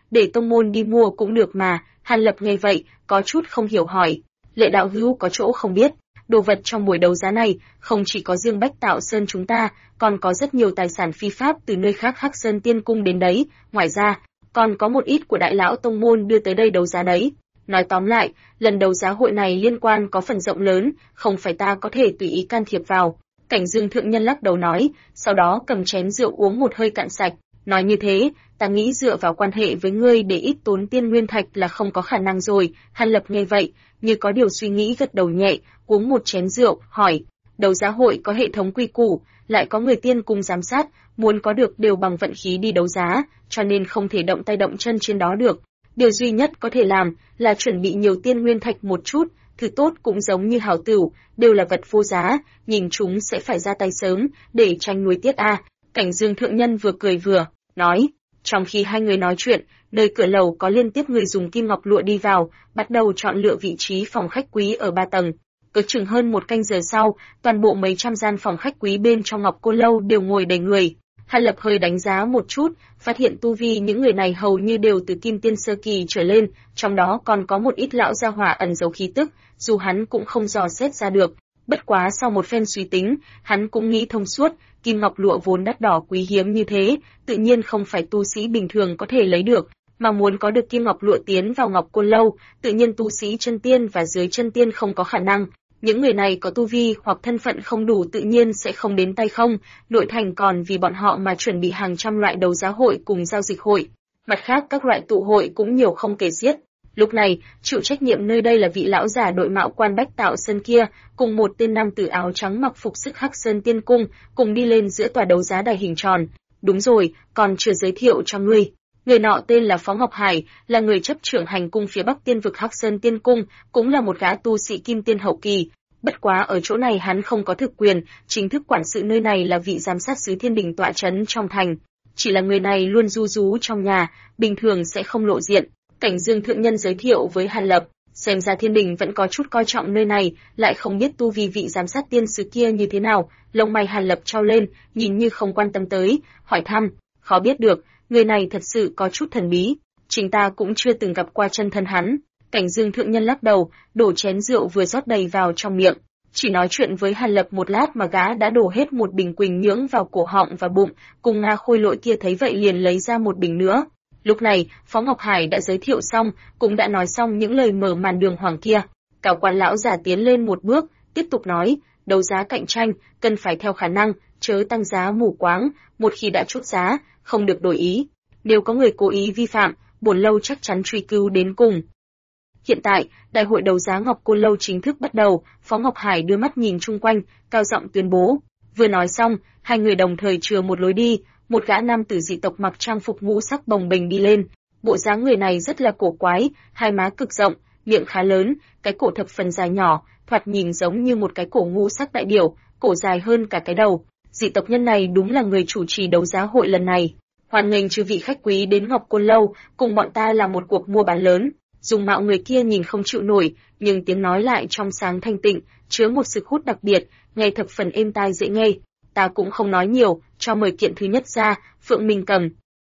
để tông môn đi mua cũng được mà. Hàn Lập nghe vậy, có chút không hiểu hỏi. Lệ đạo hữu có chỗ không biết, đồ vật trong buổi đấu giá này không chỉ có riêng Bách Tạo Sơn chúng ta, còn có rất nhiều tài sản phi pháp từ nơi khác Hắc Sơn Tiên Cung đến đấy, ngoài ra, còn có một ít của đại lão tông môn đưa tới đây đấu giá đấy. Nói tóm lại, lần đấu giá hội này liên quan có phần rộng lớn, không phải ta có thể tùy ý can thiệp vào. Cảnh Dương thượng nhân lắc đầu nói, sau đó cầm chén rượu uống một hơi cạn sạch, nói như thế, ta nghĩ dựa vào quan hệ với ngươi để ít tốn tiên nguyên thạch là không có khả năng rồi. Hàn Lập nghe vậy, như có điều suy nghĩ gật đầu nhẹ, uống một chén rượu, hỏi, đấu giá hội có hệ thống quy củ, lại có người tiên cung giám sát, muốn có được đều bằng vận khí đi đấu giá, cho nên không thể động tay động chân trên đó được. Điều duy nhất có thể làm là chuẩn bị nhiều tiên nguyên thạch một chút, thứ tốt cũng giống như hảo tửu, đều là vật vô giá, nhìn chúng sẽ phải ra tay sớm, để tranh nuối tiếc a. Cảnh Dương thượng nhân vừa cười vừa nói. Trong khi hai người nói chuyện, nơi cửa lầu có liên tiếp người dùng kim ngọc lụa đi vào, bắt đầu chọn lựa vị trí phòng khách quý ở 3 tầng. Ước chừng hơn một canh giờ sau, toàn bộ mấy trăm gian phòng khách quý bên trong Ngọc Cô Lâu đều ngồi đầy người. Hàn Lập hơi đánh giá một chút, phát hiện tu vi những người này hầu như đều từ kim tiên sơ kỳ trở lên, trong đó còn có một ít lão gia hỏa ẩn giấu khí tức, dù hắn cũng không dò xét ra được. Bất quá sau một phen suy tính, hắn cũng nghĩ thông suốt, kim ngọc lụa vốn đắt đỏ quý hiếm như thế, tự nhiên không phải tu sĩ bình thường có thể lấy được, mà muốn có được kim ngọc lụa tiến vào Ngọc Côn Lâu, tự nhiên tu sĩ chân tiên và dưới chân tiên không có khả năng. Những người này có tu vi hoặc thân phận không đủ tự nhiên sẽ không đến tay không, nội thành còn vì bọn họ mà chuẩn bị hàng trăm loại đấu giá hội cùng giao dịch hội. Mặt khác các loại tụ hội cũng nhiều không kể xiết. Lúc này, chịu trách nhiệm nơi đây là vị lão giả đội mạo quan Bách Tạo Sơn kia, cùng một tên nam tử áo trắng mặc phục sức Hắc Sơn Tiên Cung, cùng đi lên giữa tòa đấu giá đài hình tròn. Đúng rồi, còn chưa giới thiệu cho ngươi. Người nọ tên là Phó Ngọc Hải, là người chấp trưởng hành cung phía Bắc Tiên vực Hắc Sơn Tiên Cung, cũng là một gã tu sĩ kim tiên hậu kỳ. Bất quá ở chỗ này hắn không có thực quyền, chính thức quản sự nơi này là vị giám sát sứ Thiên Đình tọa trấn trong thành. Chỉ là người này luôn ru rú trong nhà, bình thường sẽ không lộ diện. Cảnh Dương thượng nhân giới thiệu với Hàn Lập, xem ra Thiên Đình vẫn có chút coi trọng nơi này, lại không biết tu vi vị giám sát tiên sứ kia như thế nào. Lông mày Hàn Lập trao lên, nhìn như không quan tâm tới, hỏi thăm, khó biết được, người này thật sự có chút thần bí, chính ta cũng chưa từng gặp qua chân thân hắn. Cảnh Dương thượng nhân lắc đầu, đổ chén rượu vừa rót đầy vào trong miệng. Chỉ nói chuyện với Hàn Lập một lát mà gã đã đổ hết một bình quỳnh nhưỡng vào cổ họng và bụng, cùng Nga Khôi Lỗi kia thấy vậy liền lấy ra một bình nữa. Lúc này, Phó Ngọc Hải đã giới thiệu xong, cũng đã nói xong những lời mở màn đường hoàng kia. Cao quan lão giả tiến lên một bước, tiếp tục nói, đấu giá cạnh tranh, cần phải theo khả năng, chớ tăng giá mù quáng, một khi đã chốt giá, không được đổi ý. Nếu có người cố ý vi phạm, bổn lâu chắc chắn truy cứu đến cùng. Hiện tại, đại hội đấu giá Ngọc Côn Lâu chính thức bắt đầu, Phó Ngọc Hải đưa mắt nhìn chung quanh, cao giọng tuyên bố. Vừa nói xong, hai người đồng thời chừa một lối đi, một gã nam tử dị tộc mặc trang phục ngũ sắc bồng bềnh đi lên. Bộ dáng người này rất là cổ quái, hai má cực rộng, miệng khá lớn, cái cổ thập phần dài nhỏ, thoạt nhìn giống như một cái cổ ngũ sắc đại điểu, cổ dài hơn cả cái đầu. Dị tộc nhân này đúng là người chủ trì đấu giá hội lần này. Hoan nghênh chư vị khách quý đến Ngọc Côn Lâu, cùng bọn ta là một cuộc mua bán lớn. Dùng mạo người kia nhìn không chịu nổi, nhưng tiếng nói lại trong sáng thanh tịnh, chứa một sức hút đặc biệt, nghe thập phần êm tai dễ nghe. Ta cũng không nói nhiều, cho mời kiện thứ nhất ra, Phượng Minh cầm.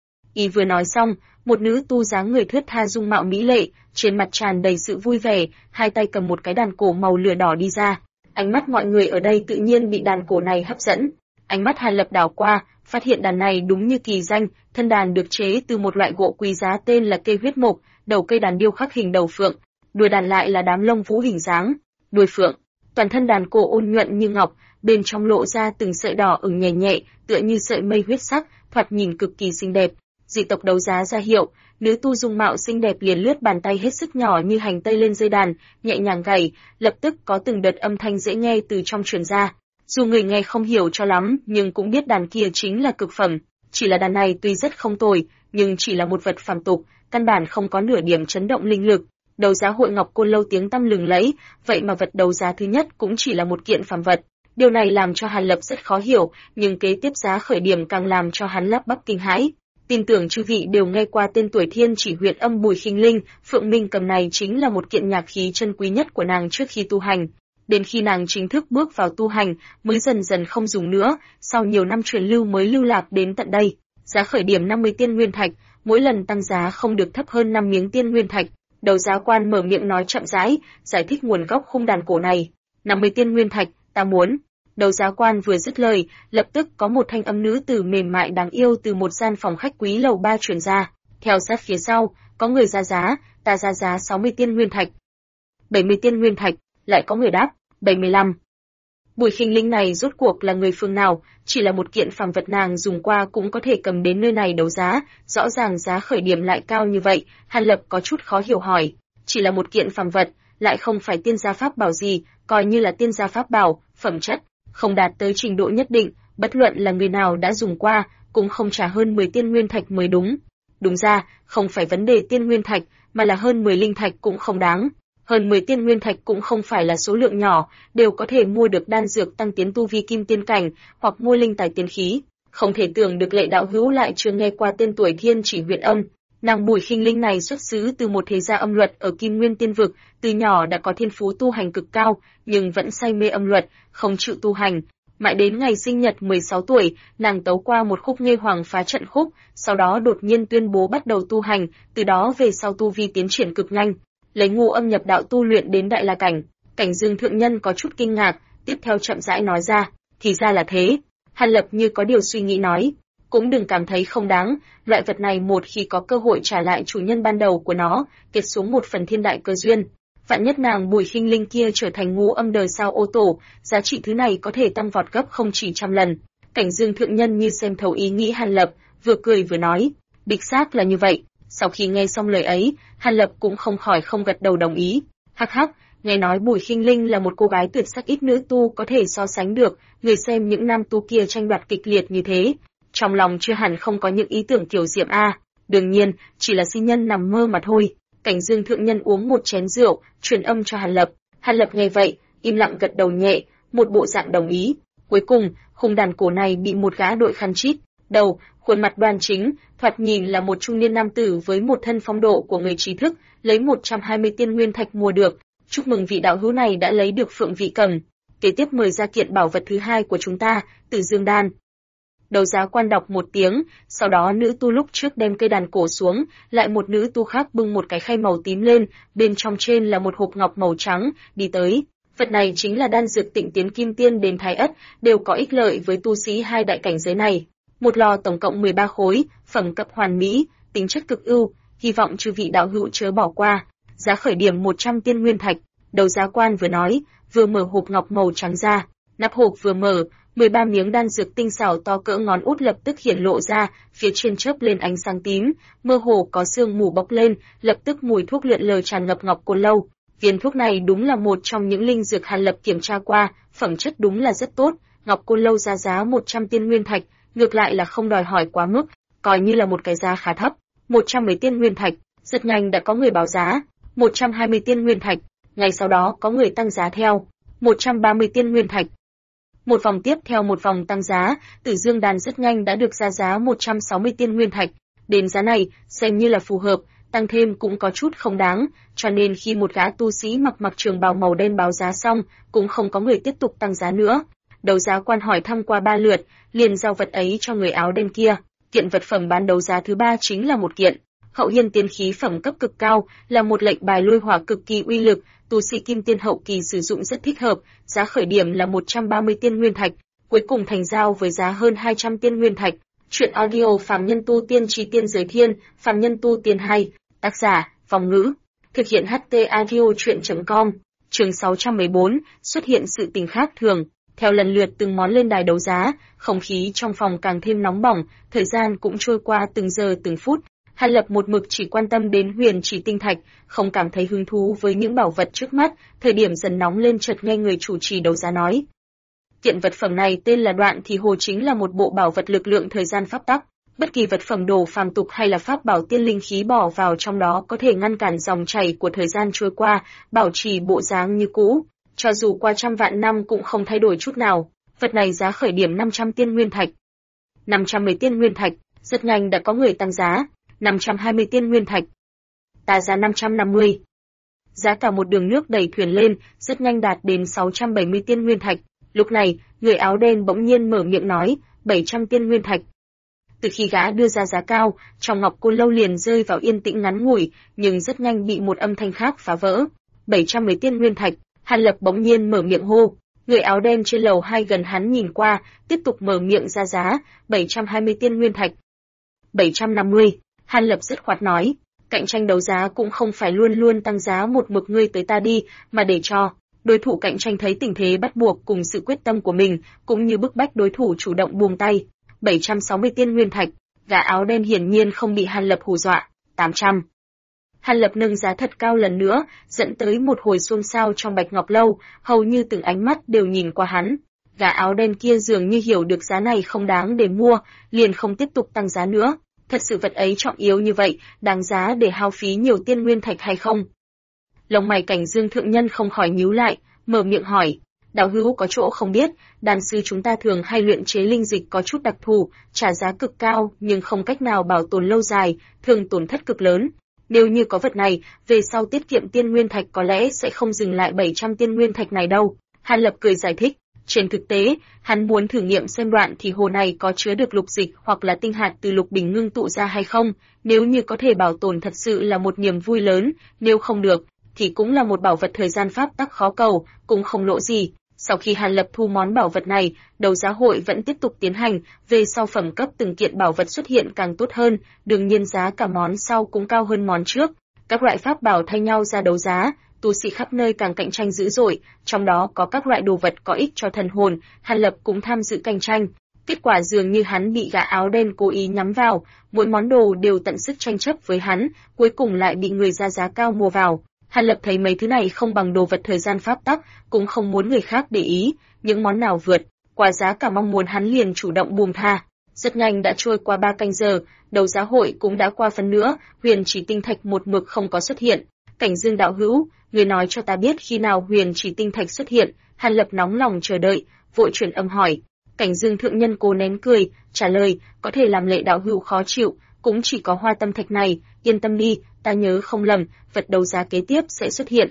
Y vừa nói xong, một nữ tu dáng người thướt tha dung mạo mỹ lệ, trên mặt tràn đầy sự vui vẻ, hai tay cầm một cái đàn cổ màu lửa đỏ đi ra. Ánh mắt mọi người ở đây tự nhiên bị đàn cổ này hấp dẫn. Ánh mắt Hàn Lập đảo qua, phát hiện đàn này đúng như kỳ danh, thân đàn được chế từ một loại gỗ quý giá tên là cây huyết mộc, đầu cây đàn điêu khắc hình đầu phượng, đuôi đàn lại là đám lông vũ hình dáng, đuôi phượng. Toàn thân đàn cổ ôn nhuận như ngọc, bên trong lộ ra từng sợi đỏ ửng nhẹ nhẹ, tựa như sợi mây huyết sắc, thoạt nhìn cực kỳ xinh đẹp. Dị tộc đấu giá ra hiệu, nữ tu dung mạo xinh đẹp liền lướt bàn tay hết sức nhỏ như hành tây lên dây đàn, nhẹ nhàng gảy, lập tức có từng đợt âm thanh dễ nghe từ trong truyền ra. Dù người nghe không hiểu cho lắm, nhưng cũng biết đàn kia chính là cực phẩm. Chỉ là đàn này tuy rất không tồi, nhưng chỉ là một vật phàm tục, căn bản không có nửa điểm chấn động linh lực. Đấu giá hội Ngọc Côn Lâu tiếng tăm lừng lẫy, vậy mà vật đấu giá thứ nhất cũng chỉ là một kiện phàm vật. Điều này làm cho Hàn Lập rất khó hiểu, nhưng kế tiếp giá khởi điểm càng làm cho hắn lắp bắp kinh hãi. Tin tưởng chư vị đều nghe qua tên tuổi thiên chỉ huyện âm Bùi Khinh Linh, Phượng Minh cầm này chính là một kiện nhạc khí chân quý nhất của nàng trước khi tu hành. Đến khi nàng chính thức bước vào tu hành, mới dần dần không dùng nữa, sau nhiều năm truyền lưu mới lưu lạc đến tận đây. Giá khởi điểm 50 tiên nguyên thạch, mỗi lần tăng giá không được thấp hơn 5 miếng tiên nguyên thạch. Đấu giá quan mở miệng nói chậm rãi, giải thích nguồn gốc khung đàn cổ này. 50 tiên nguyên thạch, ta muốn. Đấu giá quan vừa dứt lời, lập tức có một thanh âm nữ tử mềm mại đáng yêu từ một gian phòng khách quý lầu 3 truyền ra. Theo sát phía sau, có người ra giá, ta ra giá 60 tiên nguyên thạch. 70 tiên nguyên thạch, lại có người đáp, 75. Bùi Khinh Linh này rốt cuộc là người phương nào, chỉ là một kiện phàm vật nàng dùng qua cũng có thể cầm đến nơi này đấu giá, rõ ràng giá khởi điểm lại cao như vậy, Hàn Lập có chút khó hiểu hỏi, chỉ là một kiện phàm vật, lại không phải tiên gia pháp bảo gì, coi như là tiên gia pháp bảo, phẩm chất không đạt tới trình độ nhất định, bất luận là người nào đã dùng qua, cũng không trả hơn 10 tiên nguyên thạch mới đúng. Đúng ra, không phải vấn đề tiên nguyên thạch, mà là hơn 10 linh thạch cũng không đáng. Hơn 10 tiên nguyên thạch cũng không phải là số lượng nhỏ, đều có thể mua được đan dược tăng tiến tu vi kim tiên cảnh, hoặc mua linh tài tiên khí. Không thể tưởng được Lệ đạo hữu lại chưa nghe qua tên tuổi Thiên Chỉ Huyền Âm. Nàng Bùi Khinh Linh này xuất xứ từ một thế gia âm luật ở Kim Nguyên Tiên vực, từ nhỏ đã có thiên phú tu hành cực cao, nhưng vẫn say mê âm luật, không chịu tu hành. Mãi đến ngày sinh nhật 16 tuổi, nàng tấu qua một khúc Nghê Hoàng phá trận khúc, sau đó đột nhiên tuyên bố bắt đầu tu hành, từ đó về sau tu vi tiến triển cực nhanh, lấy ngũ âm nhập đạo tu luyện đến đại la cảnh. Cảnh Dương thượng nhân có chút kinh ngạc, tiếp theo chậm rãi nói ra, thì ra là thế. Hàn Lập như có điều suy nghĩ nói, cũng đừng cảm thấy không đáng, loại vật này một khi có cơ hội trả lại chủ nhân ban đầu của nó, kết xuống một phần thiên đại cơ duyên. Vạn nhất nàng Bùi Khinh Linh kia trở thành ngũ âm đời sao ô tổ, giá trị thứ này có thể tăng vọt gấp không chỉ trăm lần. Cảnh Dương thượng nhân như xem thấu ý nghĩ Hàn Lập, vừa cười vừa nói, đích xác là như vậy. Sau khi nghe xong lời ấy, Hàn Lập cũng không khỏi không gật đầu đồng ý. Hắc hắc, nghe nói Bùi Khinh Linh là một cô gái tuyệt sắc ít nữ tu có thể so sánh được, người xem những nam tu kia tranh đoạt kịch liệt như thế, trong lòng chưa hẳn không có những ý tưởng tiểu diệm a. Đương nhiên, chỉ là si nhân nằm mơ mà thôi. Cảnh Dương thượng nhân uống một chén rượu, truyền âm cho Hàn Lập. Hàn Lập nghe vậy, im lặng gật đầu nhẹ, một bộ dạng đồng ý. Cuối cùng, khung đàn cổ này bị một gã đội khăn chít đầu, khuôn mặt đoan chính, thoạt nhìn là một trung niên nam tử với một thân phong độ của người trí thức, lấy 120 tiên nguyên thạch mua được. Chúc mừng vị đạo hữu này đã lấy được Phượng Vị Cầm. Kế tiếp mời ra kiện bảo vật thứ hai của chúng ta, Tử Dương đan. Đấu giá quan đọc một tiếng, sau đó nữ tu lúc trước đem cây đàn cổ xuống, lại một nữ tu khác bưng một cái khay màu tím lên, bên trong trên là một hộp ngọc màu trắng, đi tới. Vật này chính là đan dược tịnh tiến kim tiên đến thái ất, đều có ích lợi với tu sĩ hai đại cảnh giới này. Một lò tổng cộng 13 khối, phẩm cấp hoàn mỹ, tính chất cực ưu, hy vọng chư vị đạo hữu chớ bỏ qua. Giá khởi điểm 100 tiên nguyên thạch. Đấu giá quan vừa nói, vừa mở hộp ngọc màu trắng ra. Nắp hộp vừa mở, 13 miếng đan dược tinh xảo to cỡ ngón út lập tức hiển lộ ra, phía trên chớp lên ánh sáng tím, mơ hồ có sương mù bốc lên, lập tức mùi thuốc lượn lờ tràn ngập ngọc côn lâu. Viên thuốc này đúng là một trong những linh dược Hàn Lập kiểm tra qua, phẩm chất đúng là rất tốt. Ngọc côn lâu ra giá 100 tiên nguyên thạch, ngược lại là không đòi hỏi quá mức, coi như là một cái giá khá thấp. 110 tiên nguyên thạch, rất nhanh đã có người báo giá. 120 tiên nguyên thạch, ngay sau đó có người tăng giá theo. 130 tiên nguyên thạch. Một vòng tiếp theo một vòng tăng giá, Tử Dương đan rất nhanh đã được ra giá 160 tiên nguyên thạch. Đến giá này, xem như là phù hợp, tăng thêm cũng có chút không đáng, cho nên khi một gã tu sĩ mặc trường bào màu đen báo giá xong, cũng không có người tiếp tục tăng giá nữa. Đấu giá quan hỏi thăm qua 3 lượt, liền giao vật ấy cho người áo đen kia. Kiện vật phẩm bán đấu giá thứ 3 chính là một kiện Hậu Hiên tiên khí phẩm cấp cực cao, là một lệnh bài lôi hỏa cực kỳ uy lực, tu sĩ kim tiên hậu kỳ sử dụng rất thích hợp, giá khởi điểm là 130 tiên nguyên thạch, cuối cùng thành giao với giá hơn 200 tiên nguyên thạch. Truyện audio Phàm Nhân Tu Tiên Chí Tiên Giới Thiên, Phàm Nhân Tu Tiên hay, tác giả, Vong Ngữ, thực hiện HT audio truyện.com. Chương 614, xuất hiện sự tình khác thường. Theo lần lượt từng món lên đài đấu giá, không khí trong phòng càng thêm nóng bỏng, thời gian cũng trôi qua từng giờ từng phút. Hàn Lập một mực chỉ quan tâm đến huyền chỉ tinh thạch, không cảm thấy hứng thú với những bảo vật trước mắt, thời điểm dần nóng lên chợt nghe người chủ trì đấu giá nói. Kiện vật phẩm này tên là Đoạn thì hồ, chính là một bộ bảo vật lực lượng thời gian pháp tắc. Bất kỳ vật phẩm đồ phàm tục hay là pháp bảo tiên linh khí bỏ vào trong đó có thể ngăn cản dòng chảy của thời gian trôi qua, bảo trì bộ dáng như cũ. Cho dù qua trăm vạn năm cũng không thay đổi chút nào. Vật này giá khởi điểm 500 tiên nguyên thạch. 510 tiên nguyên thạch, rất nhanh đã có người tăng giá. 520 tiên nguyên thạch. Ta giá 550. Giá cả một đường nước đẩy thuyền lên, rất nhanh đạt đến 670 tiên nguyên thạch. Lúc này, người áo đen bỗng nhiên mở miệng nói, 700 tiên nguyên thạch. Từ khi gã đưa ra giá cao, trong Ngọc Côn Lâu liền rơi vào yên tĩnh ngắn ngủi, nhưng rất nhanh bị một âm thanh khác phá vỡ. 710 tiên nguyên thạch. Hàn Lập bỗng nhiên mở miệng hô. Người áo đen trên lầu 2 gần hắn nhìn qua, tiếp tục mở miệng ra giá, 720 tiên nguyên thạch. 750. Hàn Lập dứt khoát nói, cạnh tranh đấu giá cũng không phải luôn luôn tăng giá một mực ngươi tới ta đi, mà để cho đối thủ cạnh tranh thấy tình thế bắt buộc cùng sự quyết tâm của mình, cũng như bức bách đối thủ chủ động buông tay. 760 tiên nguyên thạch. Gã áo đen hiển nhiên không bị Hàn Lập hù dọa. 800. Hàn Lập nâng giá thật cao lần nữa, dẫn tới một hồi xôn xao trong Bạch Ngọc Lâu, hầu như từng ánh mắt đều nhìn qua hắn. Gã áo đen kia dường như hiểu được giá này không đáng để mua, liền không tiếp tục tăng giá nữa. Thật sự vật ấy trọng yếu như vậy, đáng giá để hao phí nhiều tiên nguyên thạch hay không? Lông mày Cảnh Dương thượng nhân không khỏi nhíu lại, mở miệng hỏi. Đạo hữu có chỗ không biết, đan sư chúng ta thường hay luyện chế linh dịch có chút đặc thù, trả giá cực cao nhưng không cách nào bảo tồn lâu dài, thường tổn thất cực lớn. Nếu như có vật này, về sau tiết kiệm tiên nguyên thạch có lẽ sẽ không dừng lại 700 tiên nguyên thạch này đâu. Hàn Lập cười giải thích. Trên thực tế, hắn muốn thử nghiệm xem đoạn thì hồ này có chứa được lục dịch hoặc là tinh hạt từ lục bình ngưng tụ ra hay không. Nếu như có thể bảo tồn thật sự là một niềm vui lớn, nếu không được, thì cũng là một bảo vật thời gian pháp tắc khó cầu, cũng không lỗ gì. Sau khi Hàn Lập thu món bảo vật này, đấu giá hội vẫn tiếp tục tiến hành, về sau phẩm cấp từng kiện bảo vật xuất hiện càng tốt hơn, đương nhiên giá cả món sau cũng cao hơn món trước. Các loại pháp bảo thay nhau ra đấu giá, tu sĩ khắp nơi càng cạnh tranh dữ dội, trong đó có các loại đồ vật có ích cho thần hồn, Hàn Lập cũng tham dự cạnh tranh. Kết quả dường như hắn bị gã áo đen cố ý nhắm vào, mỗi món đồ đều tận sức tranh chấp với hắn, cuối cùng lại bị người ra giá cao mua vào. Hàn Lập thấy mấy thứ này không bằng đồ vật thời gian pháp tắc, cũng không muốn người khác để ý, những món nào vượt qua giá cả mong muốn hắn liền chủ động buông tha. Rất nhanh đã trôi qua 3 canh giờ, đấu giá hội cũng đã qua phần nữa, Huyền Chỉ Tinh Thạch một mực không có xuất hiện. Cảnh Dương đạo hữu, người nói cho ta biết khi nào Huyền Chỉ Tinh Thạch xuất hiện. Hàn Lập nóng lòng chờ đợi, vội chuyển âm hỏi. Cảnh Dương thượng nhân cố nén cười, trả lời, có thể làm Lệ đạo hữu khó chịu, cũng chỉ có hoa tâm thạch này, yên tâm đi, ta nhớ không lầm, vật đấu giá kế tiếp sẽ xuất hiện.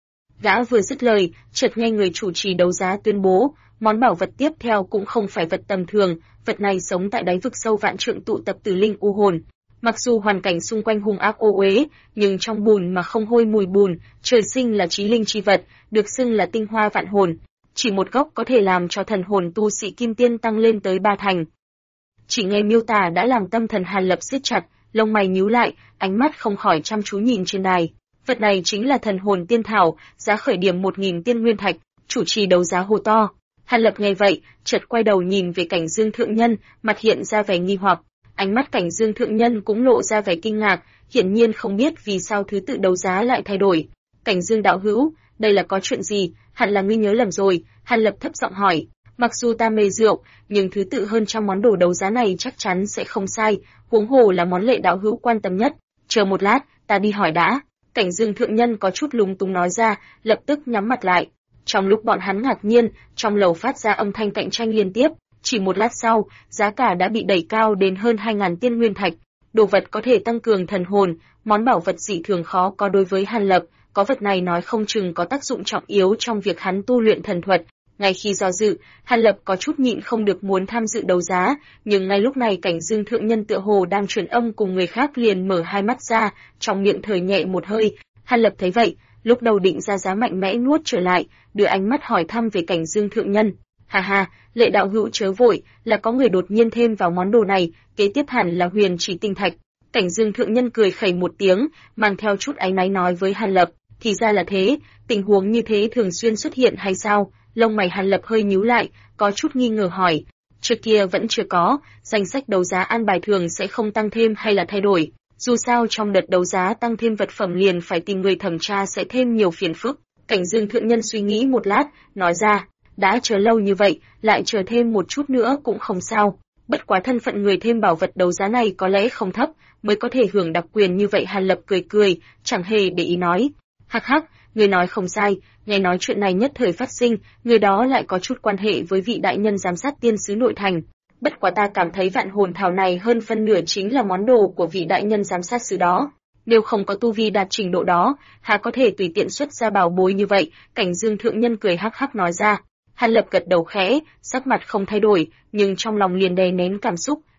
Gã vừa dứt lời, chợt nghe người chủ trì đấu giá tuyên bố, món bảo vật tiếp theo cũng không phải vật tầm thường, vật này sống tại đáy vực sâu vạn trượng tụ tập từ linh u hồn. Mặc dù hoàn cảnh xung quanh hung ác ô uế, nhưng trong bùn mà không hôi mùi bùn, trời sinh là chí linh chi vật, được xưng là tinh hoa vạn hồn. Chỉ một gốc có thể làm cho thần hồn tu sĩ kim tiên tăng lên tới 3 thành. Chỉ nghe miêu tả đã làm tâm thần Hàn Lập siết chặt, lông mày nhíu lại, ánh mắt không khỏi chăm chú nhìn trên đài. Vật này chính là thần hồn tiên thảo, giá khởi điểm 1000 tiên nguyên thạch, chủ trì đấu giá hô to. Hàn Lập nghe vậy, chợt quay đầu nhìn về Cảnh Dương thượng nhân, mặt hiện ra vẻ nghi hoặc. Ánh mắt Cảnh Dương thượng nhân cũng lộ ra vẻ kinh ngạc, hiển nhiên không biết vì sao thứ tự đấu giá lại thay đổi. Cảnh Dương đạo hữu, đây là có chuyện gì? Hẳn là ngươi nhớ lầm rồi. Hàn Lập thấp giọng hỏi. Mặc dù ta mê rượu, nhưng thứ tự hơn trong món đồ đấu giá này chắc chắn sẽ không sai, huống hồ là món Lệ đạo hữu quan tâm nhất. Chờ một lát, ta đi hỏi đã. Cảnh Dương thượng nhân có chút lúng túng nói ra, lập tức nhắm mặt lại. Trong lúc bọn hắn ngạc nhiên, trong lầu phát ra âm thanh cạnh tranh liên tiếp. Chỉ một lát sau, giá cả đã bị đẩy cao đến hơn 2000 tiên nguyên thạch. Đồ vật có thể tăng cường thần hồn, món bảo vật dị thường khó có đối với Hàn Lập, có vật này nói không chừng có tác dụng trọng yếu trong việc hắn tu luyện thần thuật. Ngay khi do dự, Hàn Lập có chút nhịn không được muốn tham dự đấu giá, nhưng ngay lúc này Cảnh Dương thượng nhân tựa hồ đang truyền âm cùng người khác liền mở hai mắt ra, trong miệng thở nhẹ một hơi. Hàn Lập thấy vậy, lúc đầu định ra giá mạnh mẽ nuốt trở lại, đưa ánh mắt hỏi thăm về Cảnh Dương thượng nhân. Ha ha, Lệ đạo hữu chớ vội, là có người đột nhiên thêm vào món đồ này, kế tiếp hẳn là Huyền Chỉ Tinh Thạch. Cảnh Dương thượng nhân cười khẩy một tiếng, mang theo chút áy náy nói với Hàn Lập, thì ra là thế, tình huống như thế thường xuyên xuất hiện hay sao? Lông mày Hàn Lập hơi nhíu lại, có chút nghi ngờ hỏi. Trước kia vẫn chưa có, danh sách đấu giá an bài thường sẽ không tăng thêm hay là thay đổi. Dù sao trong đợt đấu giá tăng thêm vật phẩm liền phải tìm người thẩm tra sẽ thêm nhiều phiền phức. Cảnh Dương thượng nhân suy nghĩ một lát, nói ra, đã chờ lâu như vậy, lại chờ thêm một chút nữa cũng không sao. Bất quá thân phận người thêm bảo vật đấu giá này có lẽ không thấp, mới có thể hưởng đặc quyền như vậy. Hàn Lập cười cười, chẳng hề để ý nói. Hắc hắc, người nói không sai, nghe nói chuyện này nhất thời phát sinh, người đó lại có chút quan hệ với vị đại nhân giám sát tiên sứ nội thành. Bất quá ta cảm thấy vạn hồn thảo này hơn phân nửa chính là món đồ của vị đại nhân giám sát sứ đó. Nếu không có tu vi đạt trình độ đó, há có thể tùy tiện xuất ra bảo bối như vậy? Cảnh Dương thượng nhân cười hắc hắc nói ra. Hàn Lập gật đầu khẽ, sắc mặt không thay đổi, nhưng trong lòng liền đè nén cảm xúc,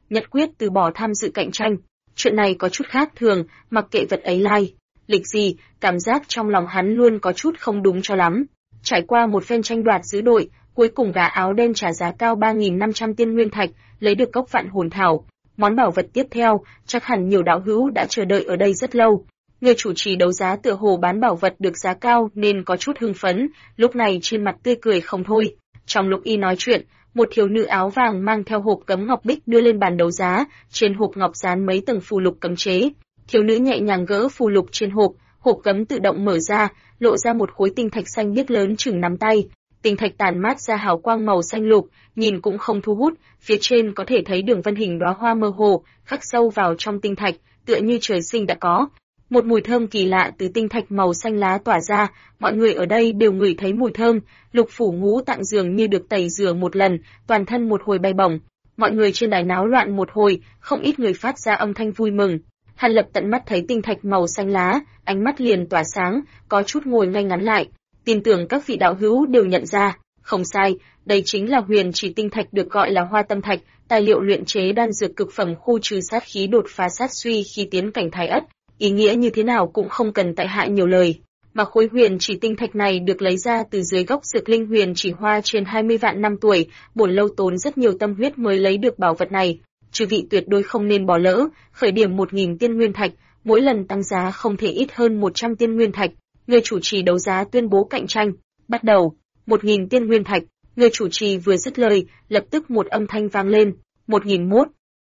nhất quyết từ bỏ tham dự cạnh tranh. Chuyện này có chút khác thường, mặc kệ vật ấy lai lịch gì, cảm giác trong lòng hắn luôn có chút không đúng cho lắm. Trải qua một phen tranh đoạt giữ đội, cuối cùng gã áo đen trả giá cao 3.500 tiên nguyên thạch, lấy được cốc vạn hồn thảo. Món bảo vật tiếp theo, chắc hẳn nhiều đạo hữu đã chờ đợi ở đây rất lâu. Người chủ trì đấu giá tựa hồ bán bảo vật được giá cao nên có chút hưng phấn, lúc này trên mặt tươi cười không thôi. Trong lúc y nói chuyện, một thiếu nữ áo vàng mang theo hộp cấm ngọc bích đưa lên bàn đấu giá, trên hộp ngọc dán mấy tầng phù lục cấm chế. Thiếu nữ nhẹ nhàng gỡ phù lục trên hộp, hộp cấm tự động mở ra, lộ ra một khối tinh thạch xanh biếc lớn chừng nắm tay. Tinh thạch tản mát ra hào quang màu xanh lục, nhìn cũng không thu hút, phía trên có thể thấy đường vân hình đóa hoa mơ hồ, khắc sâu vào trong tinh thạch, tựa như trời sinh đã có. Một mùi thơm kỳ lạ từ tinh thạch màu xanh lá tỏa ra, mọi người ở đây đều ngửi thấy mùi thơm, lục phủ ngũ tạng dường như được tẩy rửa một lần, toàn thân một hồi bay bổng. Mọi người trên đài náo loạn một hồi, không ít người phát ra âm thanh vui mừng. Hàn Lập tận mắt thấy tinh thạch màu xanh lá, ánh mắt liền tỏa sáng, có chút ngồi ngay ngắn lại. Tin tưởng các vị đạo hữu đều nhận ra, không sai, đây chính là huyền chỉ tinh thạch được gọi là hoa tâm thạch, tài liệu luyện chế đan dược cực phẩm khu trừ sát khí đột phá sát suy khi tiến cảnh thái ất. Ý nghĩa như thế nào cũng không cần tại hạ nhiều lời. Mà khối huyền chỉ tinh thạch này được lấy ra từ dưới gốc dược linh huyền chỉ hoa trên 20 vạn năm tuổi, bổn lâu tốn rất nhiều tâm huyết mới lấy được bảo vật này. Chư vị tuyệt đối không nên bỏ lỡ, khởi điểm 1.000 tiên nguyên thạch, mỗi lần tăng giá không thể ít hơn 100 tiên nguyên thạch. Người chủ trì đấu giá tuyên bố cạnh tranh, bắt đầu, 1.000 tiên nguyên thạch. Người chủ trì vừa dứt lời, lập tức một âm thanh vang lên, 1.001,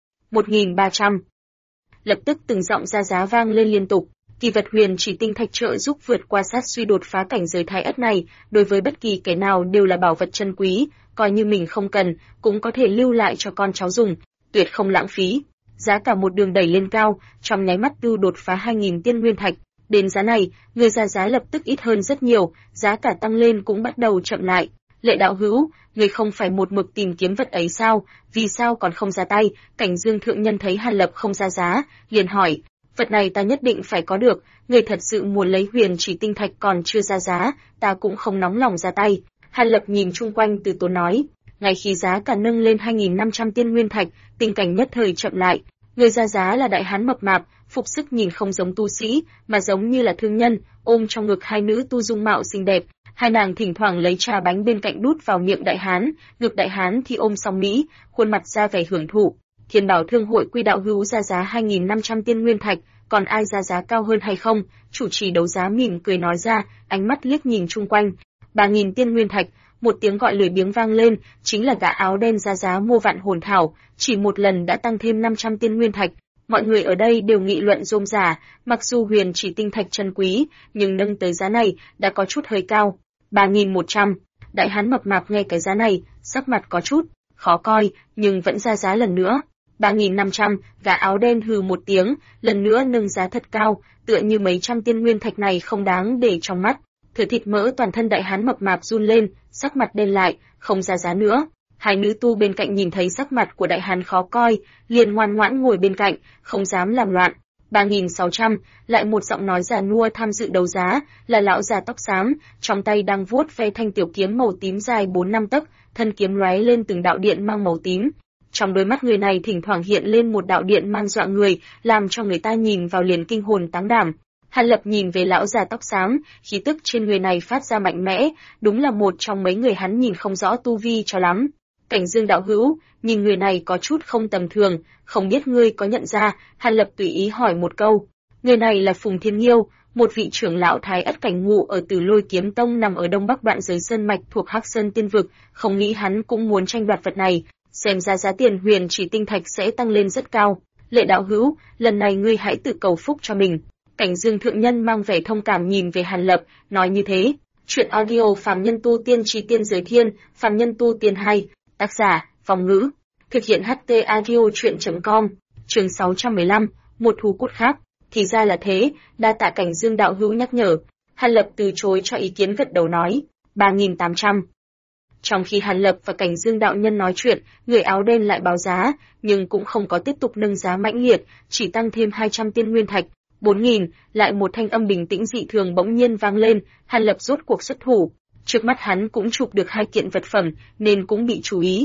1.300. Lập tức từng giọng ra giá vang lên liên tục. Kỳ vật huyền chỉ tinh thạch trợ giúp vượt qua sát suy đột phá cảnh giới thái ất này, đối với bất kỳ kẻ nào đều là bảo vật chân quý, coi như mình không cần, cũng có thể lưu lại cho con cháu dùng, tuyệt không lãng phí. Giá cả một đường đẩy lên cao, trong nháy mắt tiêu đột phá 2.000 tiên nguyên thạch. Đến giá này, người ra giá lập tức ít hơn rất nhiều, giá cả tăng lên cũng bắt đầu chậm lại. Lệ đạo hữu, người không phải một mực tìm kiếm vật ấy sao, vì sao còn không ra tay? Cảnh Dương thượng nhân thấy Hàn Lập không ra giá, liền hỏi, vật này ta nhất định phải có được, người thật sự muốn lấy huyền chỉ tinh thạch còn chưa ra giá, ta cũng không nóng lòng ra tay. Hàn Lập nhìn chung quanh từ tốn nói, ngay khi giá cả nâng lên 2.500 tiên nguyên thạch, tình cảnh nhất thời chậm lại. Người ra giá là đại hán mập mạp, phục sức nhìn không giống tu sĩ, mà giống như là thương nhân, ôm trong ngực hai nữ tu dung mạo xinh đẹp. Hai nàng thỉnh thoảng lấy trà bánh bên cạnh đút vào miệng đại hán, ngực đại hán thì ôm song mỹ, khuôn mặt ra vẻ hưởng thụ. Thiên Bảo Thương hội Quy đạo hữu ra giá 2.500 tiên nguyên thạch, còn ai ra giá cao hơn hay không? Chủ trì đấu giá mỉm cười nói ra, ánh mắt liếc nhìn chung quanh. 3.000 tiên nguyên thạch. Một tiếng gọi lười biếng vang lên, chính là gã áo đen ra giá mua vạn hồn thảo, chỉ một lần đã tăng thêm 500 tiên nguyên thạch. Mọi người ở đây đều nghị luận rôm rả, mặc dù huyền chỉ tinh thạch chân quý, nhưng nâng tới giá này đã có chút hơi cao. 3.100. Đại hán mập mạp nghe cái giá này, sắc mặt có chút khó coi, nhưng vẫn ra giá lần nữa. 3.500, gã áo đen hừ một tiếng, lần nữa nâng giá thật cao, tựa như mấy trăm tiên nguyên thạch này không đáng để trong mắt. Thử thịt mỡ toàn thân đại hán mập mạp run lên, sắc mặt đen lại, không ra giá nữa. Hai nữ tu bên cạnh nhìn thấy sắc mặt của đại hán khó coi, liền ngoan ngoãn ngồi bên cạnh, không dám làm loạn. 3.600, lại một giọng nói già nua tham dự đấu giá, là lão già tóc xám, trong tay đang vuốt ve thanh tiểu kiếm màu tím dài 4-5 tấc, thân kiếm lóe lên từng đạo điện mang màu tím. Trong đôi mắt người này thỉnh thoảng hiện lên một đạo điện mang dọa người, làm cho người ta nhìn vào liền kinh hồn táng đảm. Hàn Lập nhìn về lão già tóc xám, khí tức trên người này phát ra mạnh mẽ, đúng là một trong mấy người hắn nhìn không rõ tu vi cho lắm. Cảnh Dương đạo hữu, nhìn người này có chút không tầm thường, không biết ngươi có nhận ra? Hàn Lập tùy ý hỏi một câu. Người này là Phùng Thiên Nghiêu, một vị trưởng lão thái ất cảnh ngụ ở Tử Lôi Kiếm Tông nằm ở đông bắc đoạn giới sơn mạch thuộc Hắc Sơn Tiên Vực, không nghĩ hắn cũng muốn tranh đoạt vật này, xem ra giá tiền huyền chỉ tinh thạch sẽ tăng lên rất cao. Lệ đạo hữu, lần này ngươi hãy tự cầu phúc cho mình. Cảnh Dương thượng nhân mang vẻ thông cảm nhìn về Hàn Lập, nói như thế. Chuyện audio Phàm Nhân Tu Tiên Chí Tiên Giới Thiên, Phàm Nhân Tu Tiên 2, tác giả, Phong Ngữ, thực hiện HT audio truyện.com, chương 615, một thú cốt khác. Thì ra là thế, đa tạ Cảnh Dương đạo hữu nhắc nhở. Hàn Lập từ chối cho ý kiến gật đầu nói, 3.800. Trong khi Hàn Lập và Cảnh Dương đạo nhân nói chuyện, người áo đen lại báo giá, nhưng cũng không có tiếp tục nâng giá mãnh liệt, chỉ tăng thêm 200 tiên nguyên thạch. 4.000, lại một thanh âm bình tĩnh dị thường bỗng nhiên vang lên, Hàn Lập rốt cuộc xuất thủ. Trước mắt hắn cũng chụp được hai kiện vật phẩm, nên cũng bị chú ý.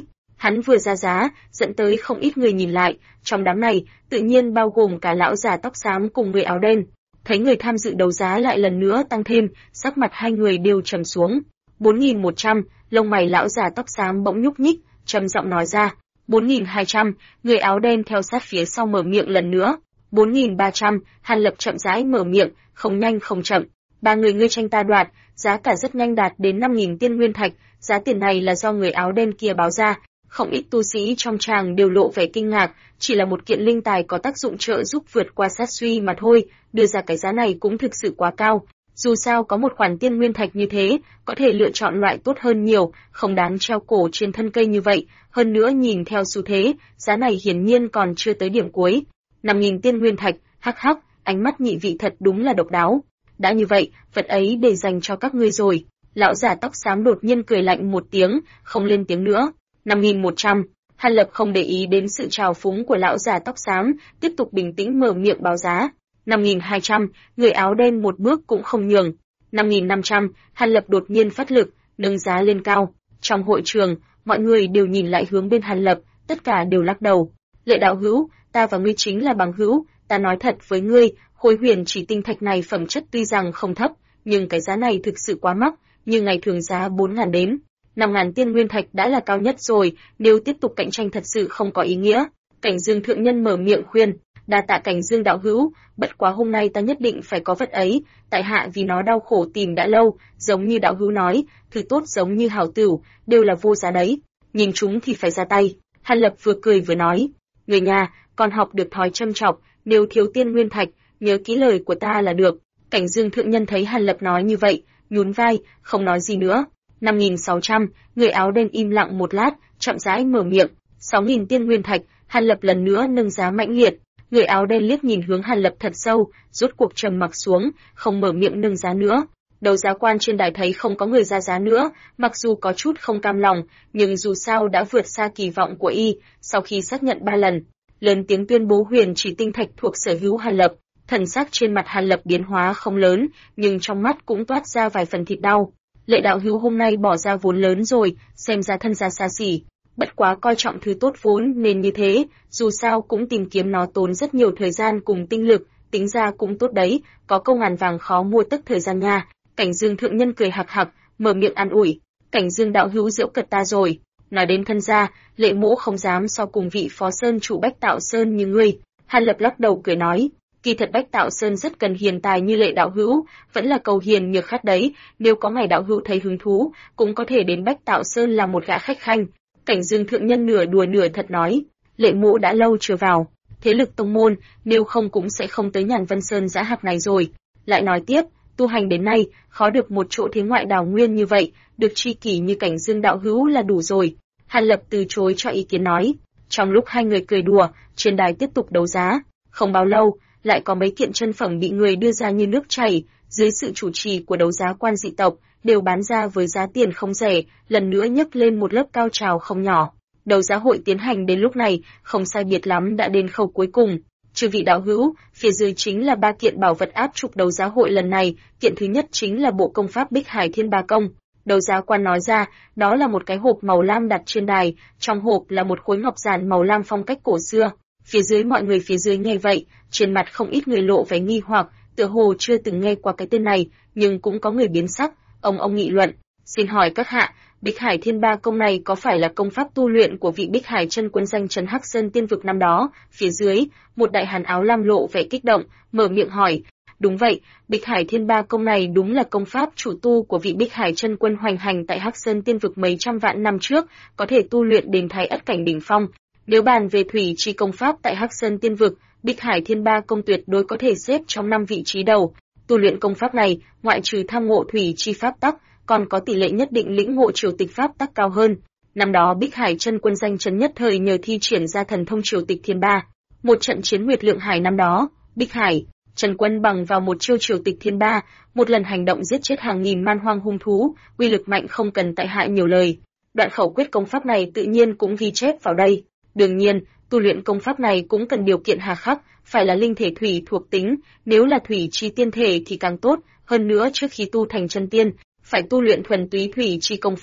Hắn vừa ra giá, dẫn tới không ít người nhìn lại, trong đám này, tự nhiên bao gồm cả lão già tóc xám cùng người áo đen. Thấy người tham dự đấu giá lại lần nữa tăng thêm, sắc mặt hai người đều trầm xuống. 4.100, lông mày lão già tóc xám bỗng nhúc nhích, trầm giọng nói ra. 4.200, người áo đen theo sát phía sau mở miệng lần nữa. 4.300, Hàn Lập chậm rãi mở miệng, không nhanh không chậm. Ba người ngươi tranh ta đoạt, giá cả rất nhanh đạt đến 5.000 tiên nguyên thạch, giá tiền này là do người áo đen kia báo ra. Không ít tu sĩ trong tràng đều lộ vẻ kinh ngạc, chỉ là một kiện linh tài có tác dụng trợ giúp vượt qua sát suy mà thôi, đưa ra cái giá này cũng thực sự quá cao. Dù sao có một khoản tiên nguyên thạch như thế, có thể lựa chọn loại tốt hơn nhiều, không đáng treo cổ trên thân cây như vậy, hơn nữa nhìn theo xu thế, giá này hiển nhiên còn chưa tới điểm cuối. 5.000 tiên nguyên thạch, hắc hắc, ánh mắt nhị vị thật đúng là độc đáo. Đã như vậy, vật ấy để dành cho các ngươi rồi. Lão giả tóc xám đột nhiên cười lạnh một tiếng, không lên tiếng nữa. 5.100, Hàn Lập không để ý đến sự trào phúng của lão già tóc xám, tiếp tục bình tĩnh mở miệng báo giá. 5.200, người áo đen một bước cũng không nhường. 5.500, Hàn Lập đột nhiên phát lực, nâng giá lên cao. Trong hội trường, mọi người đều nhìn lại hướng bên Hàn Lập, tất cả đều lắc đầu. Lệ đạo hữu, ta và ngươi chính là bằng hữu, ta nói thật với ngươi, khối huyền chỉ tinh thạch này phẩm chất tuy rằng không thấp, nhưng cái giá này thực sự quá mắc, như ngày thường giá 4.000 đến. 5.000 tiên nguyên thạch đã là cao nhất rồi, nếu tiếp tục cạnh tranh thật sự không có ý nghĩa. Cảnh Dương thượng nhân mở miệng khuyên, đa tạ Cảnh Dương đạo hữu, bất quá hôm nay ta nhất định phải có vật ấy, tại hạ vì nó đau khổ tìm đã lâu, giống như đạo hữu nói, thứ tốt giống như hảo tửu, đều là vô giá đấy, nhìn chúng thì phải ra tay. Hàn Lập vừa cười vừa nói, người nhà, còn học được thói châm chọc, nếu thiếu tiên nguyên thạch, nhớ kỹ lời của ta là được. Cảnh Dương thượng nhân thấy Hàn Lập nói như vậy, nhún vai, không nói gì nữa. 5.600, người áo đen im lặng một lát, chậm rãi mở miệng. 6.000 tiên nguyên thạch, Hàn Lập lần nữa nâng giá mãnh liệt. Người áo đen liếc nhìn hướng Hàn Lập thật sâu, rốt cuộc trầm mặc xuống, không mở miệng nâng giá nữa. Đấu giá quan trên đài thấy không có người ra giá nữa, mặc dù có chút không cam lòng, nhưng dù sao đã vượt xa kỳ vọng của y. Sau khi xác nhận 3 lần, lớn tiếng tuyên bố huyền chỉ tinh thạch thuộc sở hữu Hàn Lập. Thần sắc trên mặt Hàn Lập biến hóa không lớn, nhưng trong mắt cũng toát ra vài phần thịt đau. Lệ đạo hữu hôm nay bỏ ra vốn lớn rồi, xem ra thân gia xa xỉ. Bất quá coi trọng thứ tốt vốn nên như thế, dù sao cũng tìm kiếm nó tốn rất nhiều thời gian cùng tinh lực, tính ra cũng tốt đấy, có câu ngàn vàng khó mua tức thời gian nha. Cảnh Dương thượng nhân cười hạc hạc, mở miệng an ủi. Cảnh Dương đạo hữu giễu cợt ta rồi. Nói đến thân gia, Lệ mỗ không dám so cùng vị phó sơn chủ Bách Tạo Sơn như ngươi. Hàn Lập lắc đầu cười nói. Kỳ thật Bách Tạo Sơn rất cần hiền tài như Lệ đạo hữu, vẫn là cầu hiền nhược khát đấy, nếu có ngày đạo hữu thấy hứng thú, cũng có thể đến Bách Tạo Sơn làm một gã khách khanh. Cảnh Dương thượng nhân nửa đùa nửa thật nói, Lệ mỗ đã lâu chưa vào thế lực tông môn, nếu không cũng sẽ không tới Nhàn Vân Sơn dã hạc này rồi. Lại nói tiếp, tu hành đến nay, khó được một chỗ thế ngoại đào nguyên như vậy, được tri kỷ như Cảnh Dương đạo hữu là đủ rồi. Hàn Lập từ chối cho ý kiến nói. Trong lúc hai người cười đùa, trên đài tiếp tục đấu giá. Không bao lâu, lại có mấy kiện chân phẩm bị người đưa ra như nước chảy, dưới sự chủ trì của đấu giá quan dị tộc, đều bán ra với giá tiền không rẻ, lần nữa nhấc lên một lớp cao trào không nhỏ. Đấu giá hội tiến hành đến lúc này, không sai biệt lắm đã đến khâu cuối cùng. Chư vị đạo hữu, phía dưới chính là 3 kiện bảo vật áp trục đấu giá hội lần này, kiện thứ nhất chính là bộ công pháp Bích Hải Thiên Ba Công. Đấu giá quan nói ra, đó là một cái hộp màu lam đặt trên đài, trong hộp là một khối ngọc giản màu lam phong cách cổ xưa. Phía dưới mọi người phía dưới nghe vậy, trên mặt không ít người lộ vẻ nghi hoặc, tựa hồ chưa từng nghe qua cái tên này, nhưng cũng có người biến sắc, ông nghị luận. Xin hỏi các hạ, Bích Hải Thiên Ba Công này có phải là công pháp tu luyện của vị Bích Hải chân quân danh chấn Hắc Sơn Tiên vực năm đó? Phía dưới, một đại hàn áo lam lộ vẻ kích động, mở miệng hỏi. Đúng vậy, Bích Hải Thiên Ba Công này đúng là công pháp chủ tu của vị Bích Hải chân quân hoành hành tại Hắc Sơn Tiên vực mấy trăm vạn năm trước, có thể tu luyện đến Thái Ất cảnh đỉnh phong. Nếu bàn về thủy chi công pháp tại Hắc Sơn Tiên vực, Bích Hải Thiên Ba Công tuyệt đối có thể xếp trong 5 vị trí đầu. Tu luyện công pháp này, ngoại trừ tham ngộ thủy chi pháp tắc, còn có tỷ lệ nhất định lĩnh ngộ triều tịch pháp tắc cao hơn. Năm đó Bích Hải chân quân danh chấn nhất thời nhờ thi triển ra thần thông triều tịch thiên ba. Một trận chiến Nguyệt Lượng Hải năm đó, Bích Hải chân quân bằng vào một chiêu triều tịch thiên ba, một lần hành động giết chết hàng nghìn man hoang hung thú, uy lực mạnh không cần tại hại nhiều lời. Đoạn khẩu quyết công pháp này tự nhiên cũng ghi chép vào đây. Đương nhiên, tu luyện công pháp này cũng cần điều kiện hà khắc, phải là linh thể thủy thuộc tính, nếu là thủy chi tiên thể thì càng tốt, hơn nữa trước khi tu thành chân tiên, phải tu luyện thuần túy thủy chi công pháp,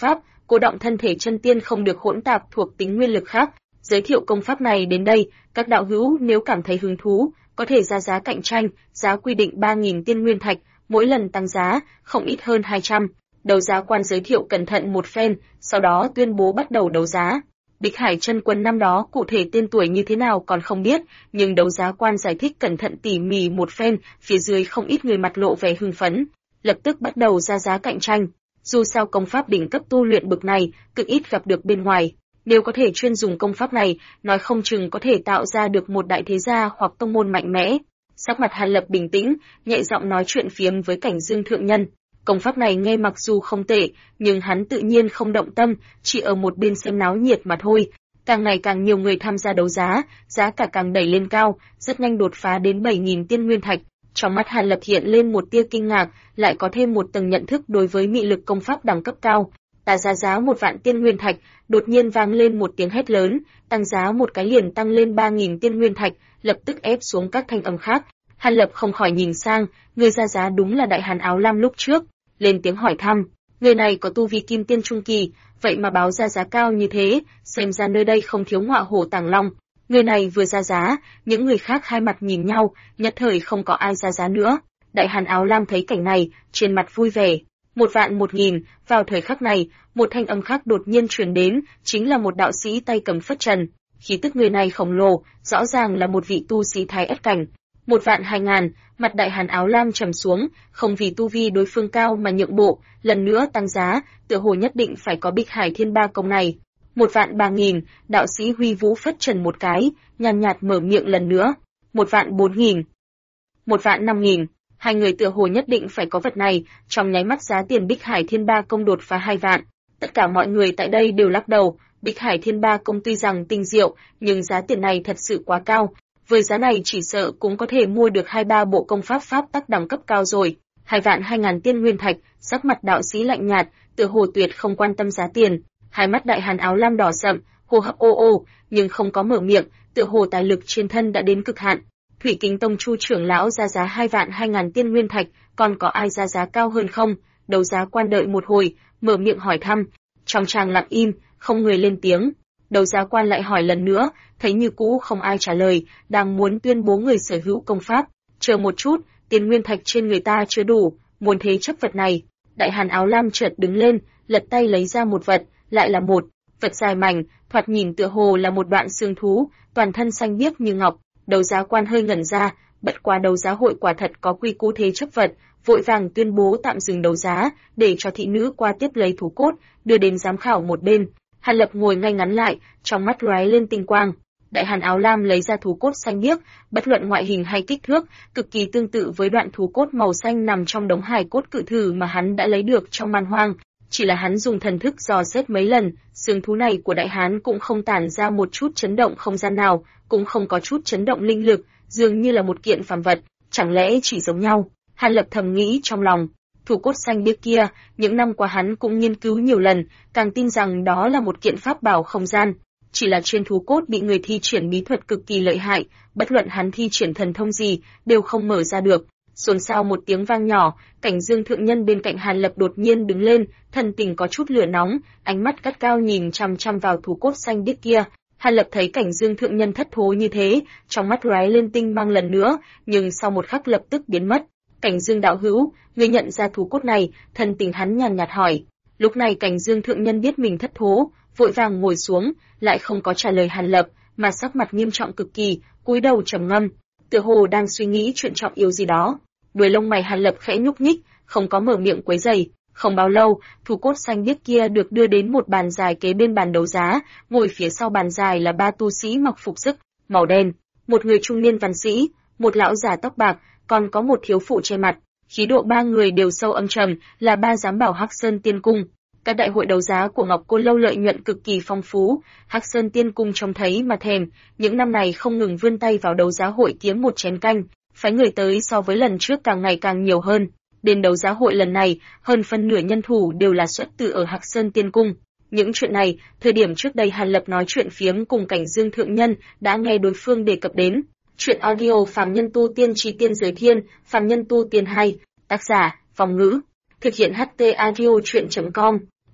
Cô động thân thể chân tiên không được hỗn tạp thuộc tính nguyên lực khác. Giới thiệu công pháp này đến đây, các đạo hữu nếu cảm thấy hứng thú, có thể ra giá cạnh tranh, giá quy định 3.000 tiên nguyên thạch, mỗi lần tăng giá, không ít hơn 200. Đấu giá quan giới thiệu cẩn thận một phen, sau đó tuyên bố bắt đầu đấu giá. Bích Hải Chân Quân năm đó cụ thể tên tuổi như thế nào còn không biết, nhưng đấu giá quan giải thích cẩn thận tỉ mỉ một phen, phía dưới không ít người mặt lộ vẻ hưng phấn, lập tức bắt đầu ra giá cạnh tranh. Dù sao công pháp đỉnh cấp tu luyện bực này, cực ít gặp được bên ngoài. Nếu có thể chuyên dùng công pháp này, nói không chừng có thể tạo ra được một đại thế gia hoặc tông môn mạnh mẽ. Sắc mặt Hàn Lập bình tĩnh, nhẹ giọng nói chuyện phiếm với Cảnh Dương thượng nhân. Công pháp này nghe mặc dù không tệ, nhưng hắn tự nhiên không động tâm, chỉ ở một bên xem náo nhiệt mà thôi. Càng ngày càng nhiều người tham gia đấu giá, giá cả càng đẩy lên cao, rất nhanh đột phá đến 7.000 tiên nguyên thạch. Trong mắt Hàn Lập hiện lên một tia kinh ngạc, lại có thêm một tầng nhận thức đối với mị lực công pháp đẳng cấp cao. Ta ra giá 1.000 tiên nguyên thạch, đột nhiên vang lên một tiếng hét lớn, tăng giá một cái liền tăng lên 3.000 tiên nguyên thạch, lập tức ép xuống các thanh âm khác. Hàn Lập không khỏi nhìn sang, người ra giá đúng là Đại Hàn áo lam lúc trước, lên tiếng hỏi thăm. Người này có tu vi kim tiên trung kỳ, vậy mà báo ra giá cao như thế, xem ra nơi đây không thiếu ngọa hổ tàng long. Người này vừa ra giá, những người khác hai mặt nhìn nhau, nhất thời không có ai ra giá nữa. Đại Hàn áo lam thấy cảnh này, trên mặt vui vẻ. 1.000, vào thời khắc này, một thanh âm khác đột nhiên truyền đến, chính là một đạo sĩ tay cầm phất trần. Khí tức người này khổng lồ, rõ ràng là một vị tu sĩ thái ất cảnh. 1.200.000, mặt Đại Hàn áo lam trầm xuống, không vì tu vi đối phương cao mà nhượng bộ, lần nữa tăng giá, tựa hồ nhất định phải có Bích Hải Thiên Ba công này. 1.300.000, đạo sĩ huy vũ phất trần một cái, nhàn nhạt mở miệng lần nữa. 1.400.000, 1.500.000, hai người tựa hồ nhất định phải có vật này, trong nháy mắt giá tiền Bích Hải Thiên Ba công đột phá 2 vạn. Tất cả mọi người tại đây đều lắc đầu, Bích Hải Thiên Ba công tuy rằng tinh diệu, nhưng giá tiền này thật sự quá cao. Với giá này chỉ sợ cũng có thể mua được 2-3 bộ công pháp pháp tắc đẳng cấp cao rồi. 2.200.000 tiên nguyên thạch, sắc mặt đạo sĩ lạnh nhạt, tựa hồ tuyệt không quan tâm giá tiền. Hai mắt Đại Hàn áo lam đỏ sậm, hô hấp ô ô, nhưng không có mở miệng, tựa hồ tài lực trên thân đã đến cực hạn. Thủy Kính Tông Chu trưởng lão ra giá 2.200.000 tiên nguyên thạch, còn có ai ra giá cao hơn không? Đấu giá quan đợi một hồi, mở miệng hỏi thăm. Trong tràng lặng im, không người lên tiếng. Đấu giá quan lại hỏi lần nữa, thấy như cũ không ai trả lời, đang muốn tuyên bố người sở hữu công pháp. Chờ một chút, tiền nguyên thạch trên người ta chưa đủ, muốn thế chấp vật này. Đại Hàn áo lam chợt đứng lên, lật tay lấy ra một vật, lại là một vật dài mảnh, thoạt nhìn tựa hồ là một đoạn xương thú, toàn thân xanh biếc như ngọc. Đấu giá quan hơi ngẩn ra, bất quá đấu giá hội quả thật có quy củ thế chấp vật, vội vàng tuyên bố tạm dừng đấu giá, để cho thị nữ qua tiếp lấy thú cốt, đưa đến giám khảo một bên. Hàn Lập ngồi ngay ngắn lại, trong mắt lóe lên tinh quang. Đại Hàn áo lam lấy ra thú cốt xanh biếc, bất luận ngoại hình hay kích thước, cực kỳ tương tự với đoạn thú cốt màu xanh nằm trong đống hài cốt cự thử mà hắn đã lấy được trong man hoang. Chỉ là hắn dùng thần thức dò xét mấy lần, xương thú này của Đại Hán cũng không tản ra một chút chấn động không gian nào, cũng không có chút chấn động linh lực, dường như là một kiện phàm vật, chẳng lẽ chỉ giống nhau? Hàn Lập thầm nghĩ trong lòng. Thú cốt xanh biếc kia, những năm qua hắn cũng nghiên cứu nhiều lần, càng tin rằng đó là một kiện pháp bảo không gian. Chỉ là trên thú cốt bị người thi triển bí thuật cực kỳ lợi hại, bất luận hắn thi triển thần thông gì, đều không mở ra được. Xôn xao một tiếng vang nhỏ, Cảnh Dương thượng nhân bên cạnh Hàn Lập đột nhiên đứng lên, thần tình có chút lửa nóng, ánh mắt gắt gao nhìn chằm chằm vào thú cốt xanh biếc kia. Hàn Lập thấy Cảnh Dương thượng nhân thất thố như thế, trong mắt lóe lên tinh mang lần nữa, nhưng sau một khắc lập tức biến mất. Cảnh Dương đạo hữu, ngươi nhận ra thú cốt này? Thần tình hắn nhàn nhạt hỏi. Lúc này Cảnh Dương thượng nhân biết mình thất thố, vội vàng ngồi xuống, lại không có trả lời Hàn Lập, mà sắc mặt nghiêm trọng cực kỳ, cúi đầu trầm ngâm, tựa hồ đang suy nghĩ chuyện trọng yếu gì đó. Đuôi lông mày Hàn Lập khẽ nhúc nhích, không có mở miệng quấy rầy. Không bao lâu, thú cốt xanh biếc kia được đưa đến một bàn dài kế bên bàn đấu giá, ngồi phía sau bàn dài là 3 tu sĩ mặc phục sức màu đen, một người trung niên văn sĩ, một lão già tóc bạc, còn có một thiếu phụ che mặt. Khí độ 3 người đều sâu âm trầm, là 3 giám bảo Hắc Sơn Tiên Cung. Các đại hội đấu giá của Ngọc Côn Lâu lợi nhuận cực kỳ phong phú, Hắc Sơn Tiên Cung trông thấy mà thèm, những năm này không ngừng vươn tay vào đấu giá hội kiếm một chén canh, phái người tới so với lần trước càng ngày càng nhiều hơn. Đến đấu giá hội lần này, hơn phân nửa nhân thủ đều là xuất từ ở Hắc Sơn Tiên Cung. Những chuyện này, thời điểm trước đây Hàn Lập nói chuyện phiếm cùng Cảnh Dương thượng nhân đã nghe đối phương đề cập đến. Chuyện audio Phàm Nhân Tu Tiên Chí Tiên Giới Thiên, Phàm Nhân Tu Tiên hay, tác giả, Phong Ngữ, thực hiện HT audio chuyện.com.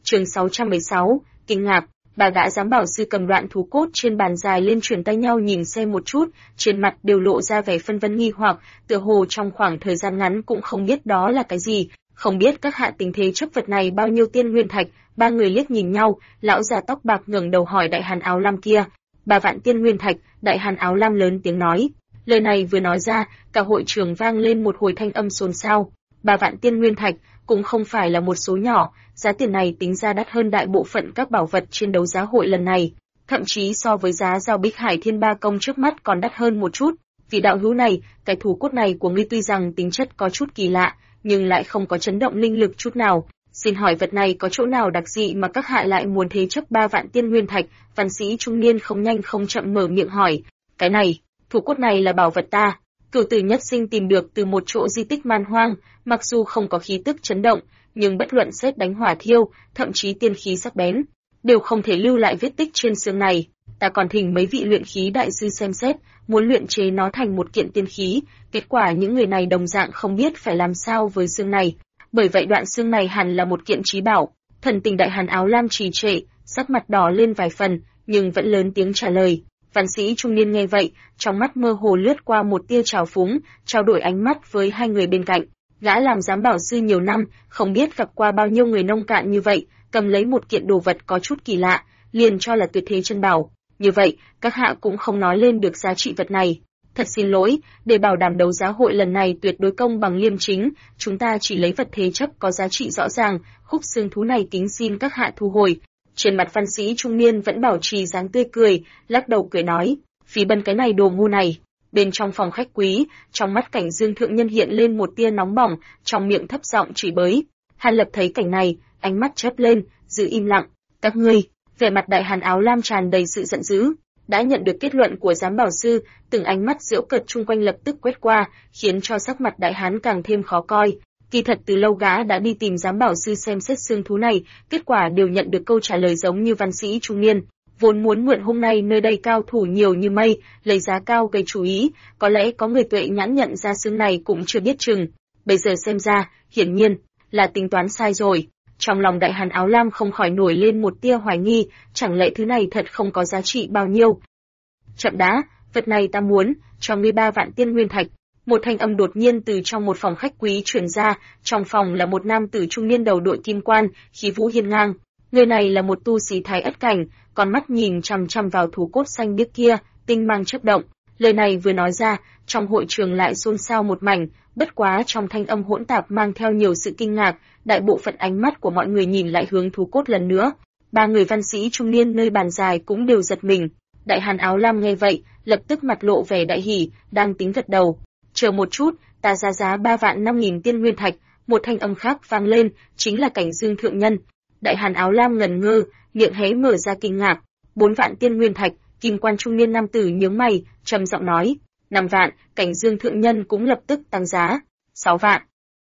Chương 616, kinh ngạc. Bà gã giám bảo sư cầm đoạn thú cốt trên bàn dài lên chuyển tay nhau nhìn xem một chút, trên mặt đều lộ ra vẻ phân vân nghi hoặc, tựa hồ trong khoảng thời gian ngắn cũng không biết đó là cái gì, không biết các hạ tình thế chấp vật này bao nhiêu tiên nguyên thạch. Ba người liếc nhìn nhau, lão già tóc bạc ngẩng đầu hỏi đại hàn áo lam kia. 3 vạn tiên nguyên thạch. Đại hàn áo lam lớn tiếng nói. Lời này vừa nói ra, cả hội trường vang lên một hồi thanh âm xôn xao. 3 vạn tiên nguyên thạch cũng không phải là một số nhỏ, giá tiền này tính ra đắt hơn đại bộ phận các bảo vật trên đấu giá hội lần này, thậm chí so với giá giao Bích Hải Thiên Ba Công trước mắt còn đắt hơn một chút. Vì đạo hữu này, cái thú cốt này của ngươi tuy rằng tính chất có chút kỳ lạ, nhưng lại không có chấn động linh lực chút nào. Xin hỏi vật này có chỗ nào đặc dị mà các hạ lại muốn thế chấp 3 vạn tiên nguyên thạch? Văn sĩ trung niên không nhanh không chậm mở miệng hỏi. Cái này, thú cốt này là bảo vật ta, Cửu Tử Nhất Sinh tìm được từ một chỗ di tích man hoang, mặc dù không có khí tức chấn động, nhưng bất luận sét đánh hỏa thiêu, thậm chí tiên khí sắc bén, đều không thể lưu lại vết tích trên xương này. Ta còn thỉnh mấy vị luyện khí đại sư xem xét, muốn luyện chế nó thành một kiện tiên khí, kết quả những người này đồng dạng không biết phải làm sao với xương này. Bởi vậy đoạn xương này hẳn là một kiện chí bảo. Thần tình đại hàn áo lam trì trệ, sắc mặt đỏ lên vài phần, nhưng vẫn lớn tiếng trả lời. Văn sĩ trung niên nghe vậy, trong mắt mơ hồ lướt qua một tia trào phúng, trao đổi ánh mắt với hai người bên cạnh. Gã làm giám bảo sư nhiều năm, không biết gặp qua bao nhiêu người nông cạn như vậy, cầm lấy một kiện đồ vật có chút kỳ lạ, liền cho là tuyệt thế chân bảo. Như vậy, các hạ cũng không nói lên được giá trị vật này. Thật xin lỗi, để bảo đảm đấu giá hội lần này tuyệt đối công bằng liêm chính, chúng ta chỉ lấy vật thế chấp có giá trị rõ ràng, khúc xương thú này kính xin các hạ thu hồi. Trên mặt văn sĩ trung niên vẫn bảo trì dáng tươi cười, lắc đầu cười nói, phí bân cái này đồ ngu này. Bên trong phòng khách quý, trong mắt Cảnh Dương thượng nhân hiện lên một tia nóng bỏng, trong miệng thấp giọng chửi bới. Hàn Lập thấy cảnh này, ánh mắt chớp lên, giữ im lặng. Các ngươi, vẻ mặt đại hàn áo lam tràn đầy sự giận dữ. Đã nhận được kết luận của giám bảo sư, từng ánh mắt giễu cợt chung quanh lập tức quét qua, khiến cho sắc mặt đại hán càng thêm khó coi. Kỳ thật từ lâu gã đã đi tìm giám bảo sư xem xét xương thú này, kết quả đều nhận được câu trả lời giống như văn sĩ trung niên. Vốn muốn mượn hôm nay nơi đây cao thủ nhiều như mây, lấy giá cao gây chú ý, có lẽ có người tuệ nhãn nhận ra xương này cũng chưa biết chừng. Bây giờ xem ra, hiển nhiên là tính toán sai rồi. Trong lòng đại hàn áo lam không khỏi nổi lên một tia hoài nghi, chẳng lẽ thứ này thật không có giá trị bao nhiêu. Chậm đã, vật này ta muốn, cho ngươi 3 vạn tiên nguyên thạch. Một thanh âm đột nhiên từ trong một phòng khách quý truyền ra, trong phòng là một nam tử trung niên đầu đội kim quan, khí vũ hiên ngang. Người này là một tu sĩ Thái Ất cảnh, con mắt nhìn chằm chằm vào thú cốt xanh biếc kia, tinh mang chớp động. Lời này vừa nói ra, trong hội trường lại xôn xao một mảnh, bất quá trong thanh âm hỗn tạp mang theo nhiều sự kinh ngạc, đại bộ phận ánh mắt của mọi người nhìn lại hướng thú cốt lần nữa. 3 người văn sĩ trung niên nơi bàn dài cũng đều giật mình. Đại hàn áo lam nghe vậy, lập tức mặt lộ vẻ đại hỉ, đang tính gật đầu. Chờ một chút, ta ra giá 3 vạn 5.000 tiên nguyên thạch. Một thanh âm khác vang lên, chính là Cảnh Dương thượng nhân. Đại hàn áo lam ngần ngơ, miệng hé mở ra kinh ngạc. 4 vạn tiên nguyên thạch. Kim quan trung niên nam tử nhướng mày, trầm giọng nói. 5 vạn. Cảnh Dương thượng nhân cũng lập tức tăng giá. 6 vạn.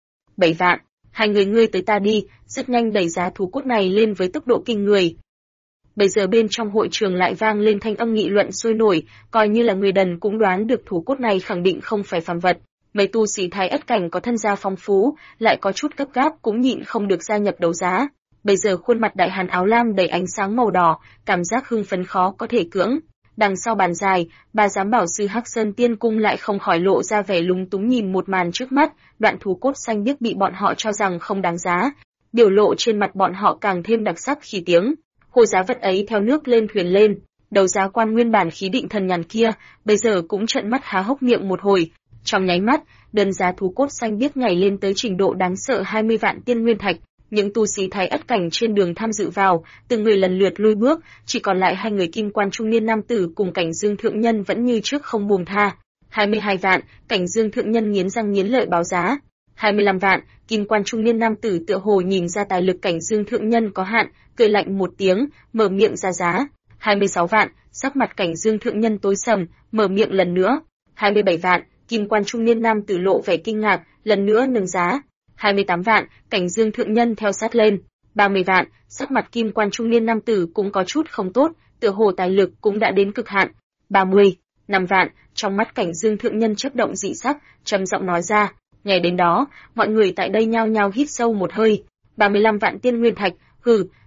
7 vạn. Hai người ngươi tới ta đi, rất nhanh đẩy giá thú cốt này lên với tốc độ kinh người. Bây giờ bên trong hội trường lại vang lên thanh âm nghị luận sôi nổi, coi như là người đần cũng đoán được thú cốt này khẳng định không phải phàm vật. Mấy tu sĩ Thái Ất cảnh có thân gia phong phú, lại có chút gấp gáp cũng nhịn không được gia nhập đấu giá. Bây giờ khuôn mặt đại hàn áo lam đầy ánh sáng màu đỏ, cảm giác hưng phấn khó có thể cưỡng. Đằng sau bàn dài, bà giám bảo sư Hắc Sơn Tiên Cung lại không khỏi lộ ra vẻ lúng túng nhìn một màn trước mắt, đoạn thú cốt xanh biếc bị bọn họ cho rằng không đáng giá. Biểu lộ trên mặt bọn họ càng thêm đặc sắc khi tiếng hô giá vật ấy theo nước lên thuyền lên. Đấu giá quan nguyên bản khí định thần nhàn kia, bây giờ cũng trợn mắt há hốc miệng một hồi. Trong nháy mắt, đơn giá thú cốt xanh biếc nhảy lên tới trình độ đáng sợ 20 vạn tiên nguyên thạch. Những tu sĩ Thái Ất cảnh trên đường tham dự vào, từng người lần lượt lui bước, chỉ còn lại hai người kim quan trung niên nam tử cùng Cảnh Dương thượng nhân vẫn như trước không buông tha. 22 vạn, Cảnh Dương thượng nhân nghiến răng nghiến lợi báo giá. 25 vạn, kim quan trung niên nam tử tựa hồ nhìn ra tài lực Cảnh Dương thượng nhân có hạn, cười lạnh một tiếng, mở miệng ra giá. 26 vạn, sắc mặt Cảnh Dương thượng nhân tối sầm, mở miệng lần nữa. 27 vạn, kim quan trung niên nam tử lộ vẻ kinh ngạc, lần nữa nâng giá. 28 vạn, Cảnh Dương thượng nhân theo sát lên. 30 vạn, sắc mặt kim quan trung niên nam tử cũng có chút không tốt, tựa hồ tài lực cũng đã đến cực hạn. 30, 5 vạn, trong mắt Cảnh Dương thượng nhân chớp động dị sắc, trầm giọng nói ra. Nghe đến đó, mọi người tại đây nhao nhao hít sâu một hơi. 35 vạn tiên nguyên thạch, hừ,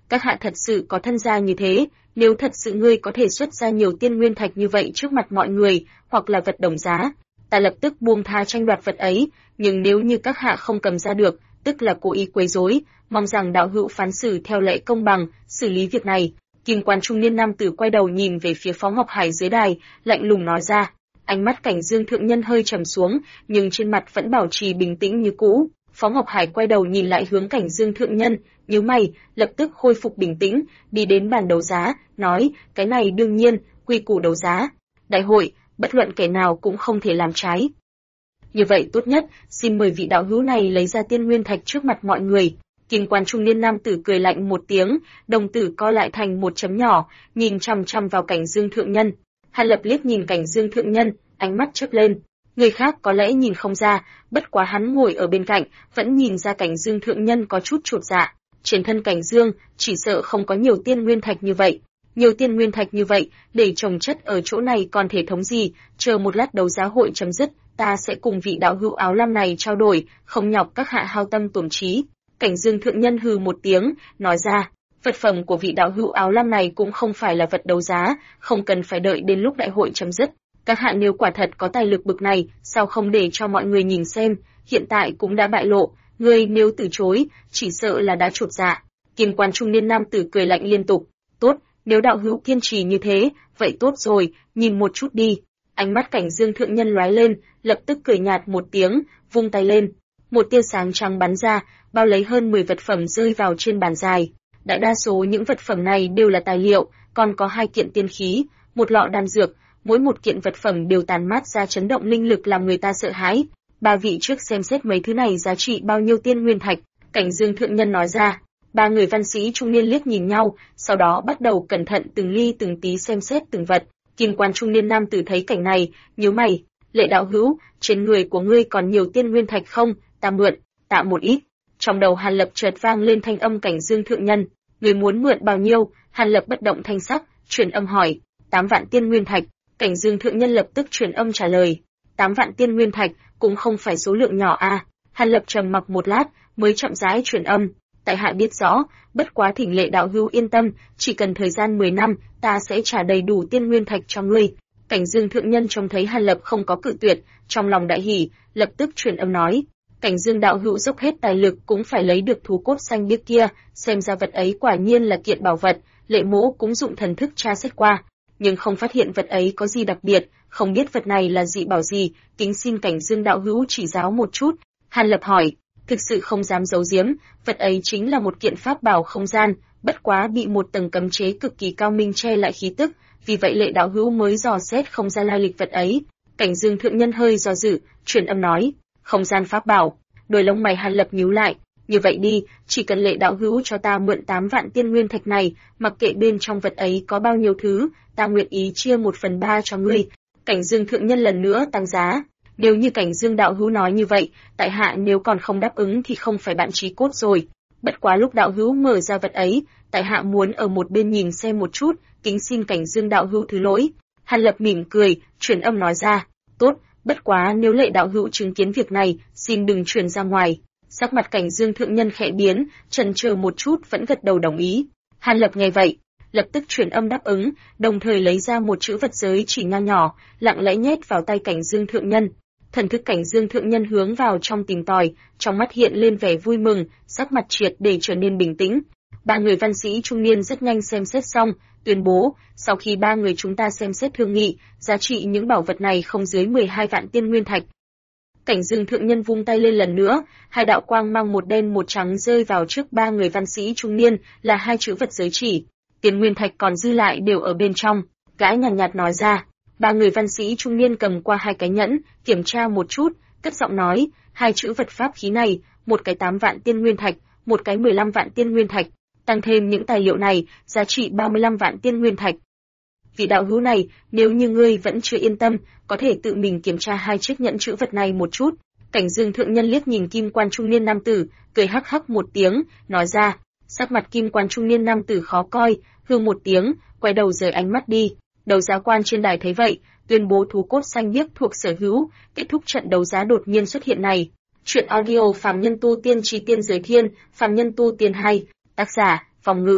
các hạ thật sự có thân gia như thế, nếu thật sự ngươi có thể xuất ra nhiều tiên nguyên thạch như vậy trước mặt mọi người, hoặc là vật đồng giá, ta lập tức buông tha tranh đoạt vật ấy, nhưng nếu như các hạ không cầm ra được, tức là cố ý quấy rối, mong rằng đạo hữu phán xử theo lẽ công bằng, xử lý việc này. Kim quan trung niên nam tử quay đầu nhìn về phía Phó Ngọc Hải dưới đài, lạnh lùng nói ra. Ánh mắt Cảnh Dương thượng nhân hơi trầm xuống, nhưng trên mặt vẫn bảo trì bình tĩnh như cũ. Phó Ngọc Hải quay đầu nhìn lại hướng Cảnh Dương thượng nhân, nhíu mày, lập tức khôi phục bình tĩnh, đi đến bàn đấu giá, nói, cái này đương nhiên, quy củ đấu giá. Đại hội, bất luận kẻ nào cũng không thể làm trái. Như vậy tốt nhất, xin mời vị đạo hữu này lấy ra tiên nguyên thạch trước mặt mọi người. Kim quan trung niên nam tử cười lạnh một tiếng, đồng tử co lại thành một chấm nhỏ, nhìn chằm chằm vào Cảnh Dương thượng nhân. Hàn Lập liếc nhìn Cảnh Dương thượng nhân, ánh mắt chớp lên. Người khác có lẽ nhìn không ra, bất quá hắn ngồi ở bên cạnh, vẫn nhìn ra Cảnh Dương thượng nhân có chút chột dạ. Trên thân Cảnh Dương, chỉ sợ không có nhiều tiên nguyên thạch như vậy. Nhiều tiên nguyên thạch như vậy, để trồng chất ở chỗ này còn thể thống gì, chờ một lát đấu giá hội chấm dứt, ta sẽ cùng vị đạo hữu áo lam này trao đổi, không nhọc các hạ hao tâm tổn trí. Cảnh Dương thượng nhân hừ một tiếng, nói ra, vật phẩm của vị đạo hữu áo lam này cũng không phải là vật đấu giá, không cần phải đợi đến lúc đại hội chấm dứt. Các hạ nếu quả thật có tài lực bực này, sao không để cho mọi người nhìn xem, hiện tại cũng đã bại lộ, ngươi nếu từ chối, chỉ sợ là đã chột dạ. Kim quan trung niên nam tử cười lạnh liên tục, tốt, nếu đạo hữu kiên trì như thế, vậy tốt rồi, nhìn một chút đi. Ánh mắt Cảnh Dương thượng nhân lóe lên, lập tức cười nhạt một tiếng, vung tay lên. Một tia sáng trắng bắn ra, bao lấy hơn 10 vật phẩm rơi vào trên bàn dài. Đại đa số những vật phẩm này đều là tài liệu, còn có 2 kiện tiên khí, một lọ đan dược, mỗi một kiện vật phẩm đều tàn mát ra chấn động linh lực làm người ta sợ hãi. 3 vị trước xem xét mấy thứ này giá trị bao nhiêu tiên nguyên thạch, Cảnh Dương thượng nhân nói ra. 3 người văn sĩ trung niên liếc nhìn nhau, sau đó bắt đầu cẩn thận từng ly từng tí xem xét từng vật. Kim quan trung niên nam tử thấy cảnh này, nhíu mày, Lệ đạo hữu, trên người của ngươi còn nhiều tiên nguyên thạch không, ta mượn, tạm một ít. Trong đầu Hàn Lập chợt vang lên thanh âm Cảnh Dương thượng nhân, người muốn mượn bao nhiêu? Hàn Lập bất động thanh sắc, truyền âm hỏi, 8 vạn tiên nguyên thạch. Cảnh Dương thượng nhân lập tức truyền âm trả lời, 8 vạn tiên nguyên thạch cũng không phải số lượng nhỏ a. Hàn Lập trầm mặc một lát, mới chậm rãi truyền âm, tại hạ biết rõ, bất quá thỉnh Lệ đạo hữu yên tâm, chỉ cần thời gian 10 năm, ta sẽ trả đầy đủ tiên nguyên thạch cho ngươi. Cảnh Dương thượng nhân trông thấy Hàn Lập không có cự tuyệt, trong lòng đại hỉ, lập tức truyền âm nói, Cảnh Dương đạo hữu dốc hết tài lực cũng phải lấy được thú cốt xanh biếc kia, xem ra vật ấy quả nhiên là kiện bảo vật. Lệ mỗ cũng dụng thần thức tra xét qua, nhưng không phát hiện vật ấy có gì đặc biệt, không biết vật này là dị bảo gì, kính xin Cảnh Dương đạo hữu chỉ giáo một chút. Hàn Lập hỏi, thực sự không dám giấu giếm, vật ấy chính là một kiện pháp bảo không gian, bất quá bị một tầng cấm chế cực kỳ cao minh che lại khí tức, vì vậy Lệ đạo hữu mới dò xét không ra lai lịch vật ấy. Cảnh Dương thượng nhân hơi do dự, truyền âm nói, không gian pháp bảo. Đôi lông mày Hàn Lập nhíu lại, như vậy đi, chỉ cần Lệ đạo hữu cho ta mượn 8 vạn tiên nguyên thạch này, mặc kệ bên trong vật ấy có bao nhiêu thứ, ta nguyện ý chia 1/3 cho ngươi. Cảnh Dương thượng nhân lần nữa tăng giá. Nếu như Cảnh Dương đạo hữu nói như vậy, tại hạ nếu còn không đáp ứng thì không phải bạn chí cốt rồi. Bất quá lúc đạo hữu mở ra vật ấy, tại hạ muốn ở một bên nhìn xem một chút, kính xin Cảnh Dương đạo hữu thứ lỗi. Hàn Lập mỉm cười, truyền âm nói ra, tốt, bất quá nếu Lệ đạo hữu chứng kiến việc này, xin đừng truyền ra ngoài. Sắc mặt Cảnh Dương thượng nhân khẽ biến, chần chờ một chút vẫn gật đầu đồng ý. Hàn Lập nghe vậy, lập tức truyền âm đáp ứng, đồng thời lấy ra một chữ vật giới chỉ nho nhỏ, lặng lẽ nhét vào tay Cảnh Dương thượng nhân. Thần thức Cảnh Dương thượng nhân hướng vào trong tìm tòi, trong mắt hiện lên vẻ vui mừng, sắc mặt triệt để trở nên bình tĩnh. 3 người văn sĩ trung niên rất nhanh xem xét xong, tuyên bố, sau khi 3 người chúng ta xem xét thương nghị, giá trị những bảo vật này không dưới 12 vạn tiên nguyên thạch. Cảnh Dương thượng nhân vung tay lên lần nữa, 2 đạo quang mang một đen một trắng rơi vào trước 3 người văn sĩ trung niên, là 2 chữ vật giới chỉ. Tiền nguyên thạch còn dư lại đều ở bên trong. Gã nhàn nhạt nói ra. 3 người văn sĩ trung niên cầm qua 2 cái nhẫn, kiểm tra một chút, cất giọng nói, 2 chữ vật pháp khí này, một cái 8 vạn tiên nguyên thạch, một cái 15 vạn tiên nguyên thạch, tăng thêm những tài liệu này, giá trị 35 vạn tiên nguyên thạch. Vị đạo hữu này, nếu như ngươi vẫn chưa yên tâm, có thể tự mình kiểm tra 2 chiếc nhẫn chữ vật này một chút. Cảnh Dương thượng nhân liếc nhìn kim quan trung niên nam tử, cười hắc hắc một tiếng, nói ra. Sắc mặt kim quan trung niên nam tử khó coi, hừ một tiếng, quay đầu rời ánh mắt đi. Đấu giá quan trên đài thấy vậy, tuyên bố thú cốt xanh biếc thuộc sở hữu, kết thúc trận đấu giá đột nhiên xuất hiện này. Truyện audio Phàm Nhân Tu Tiên Chi Tiên Giới Thiên, Phàm Nhân Tu Tiên 2, tác giả, Phong Ngữ.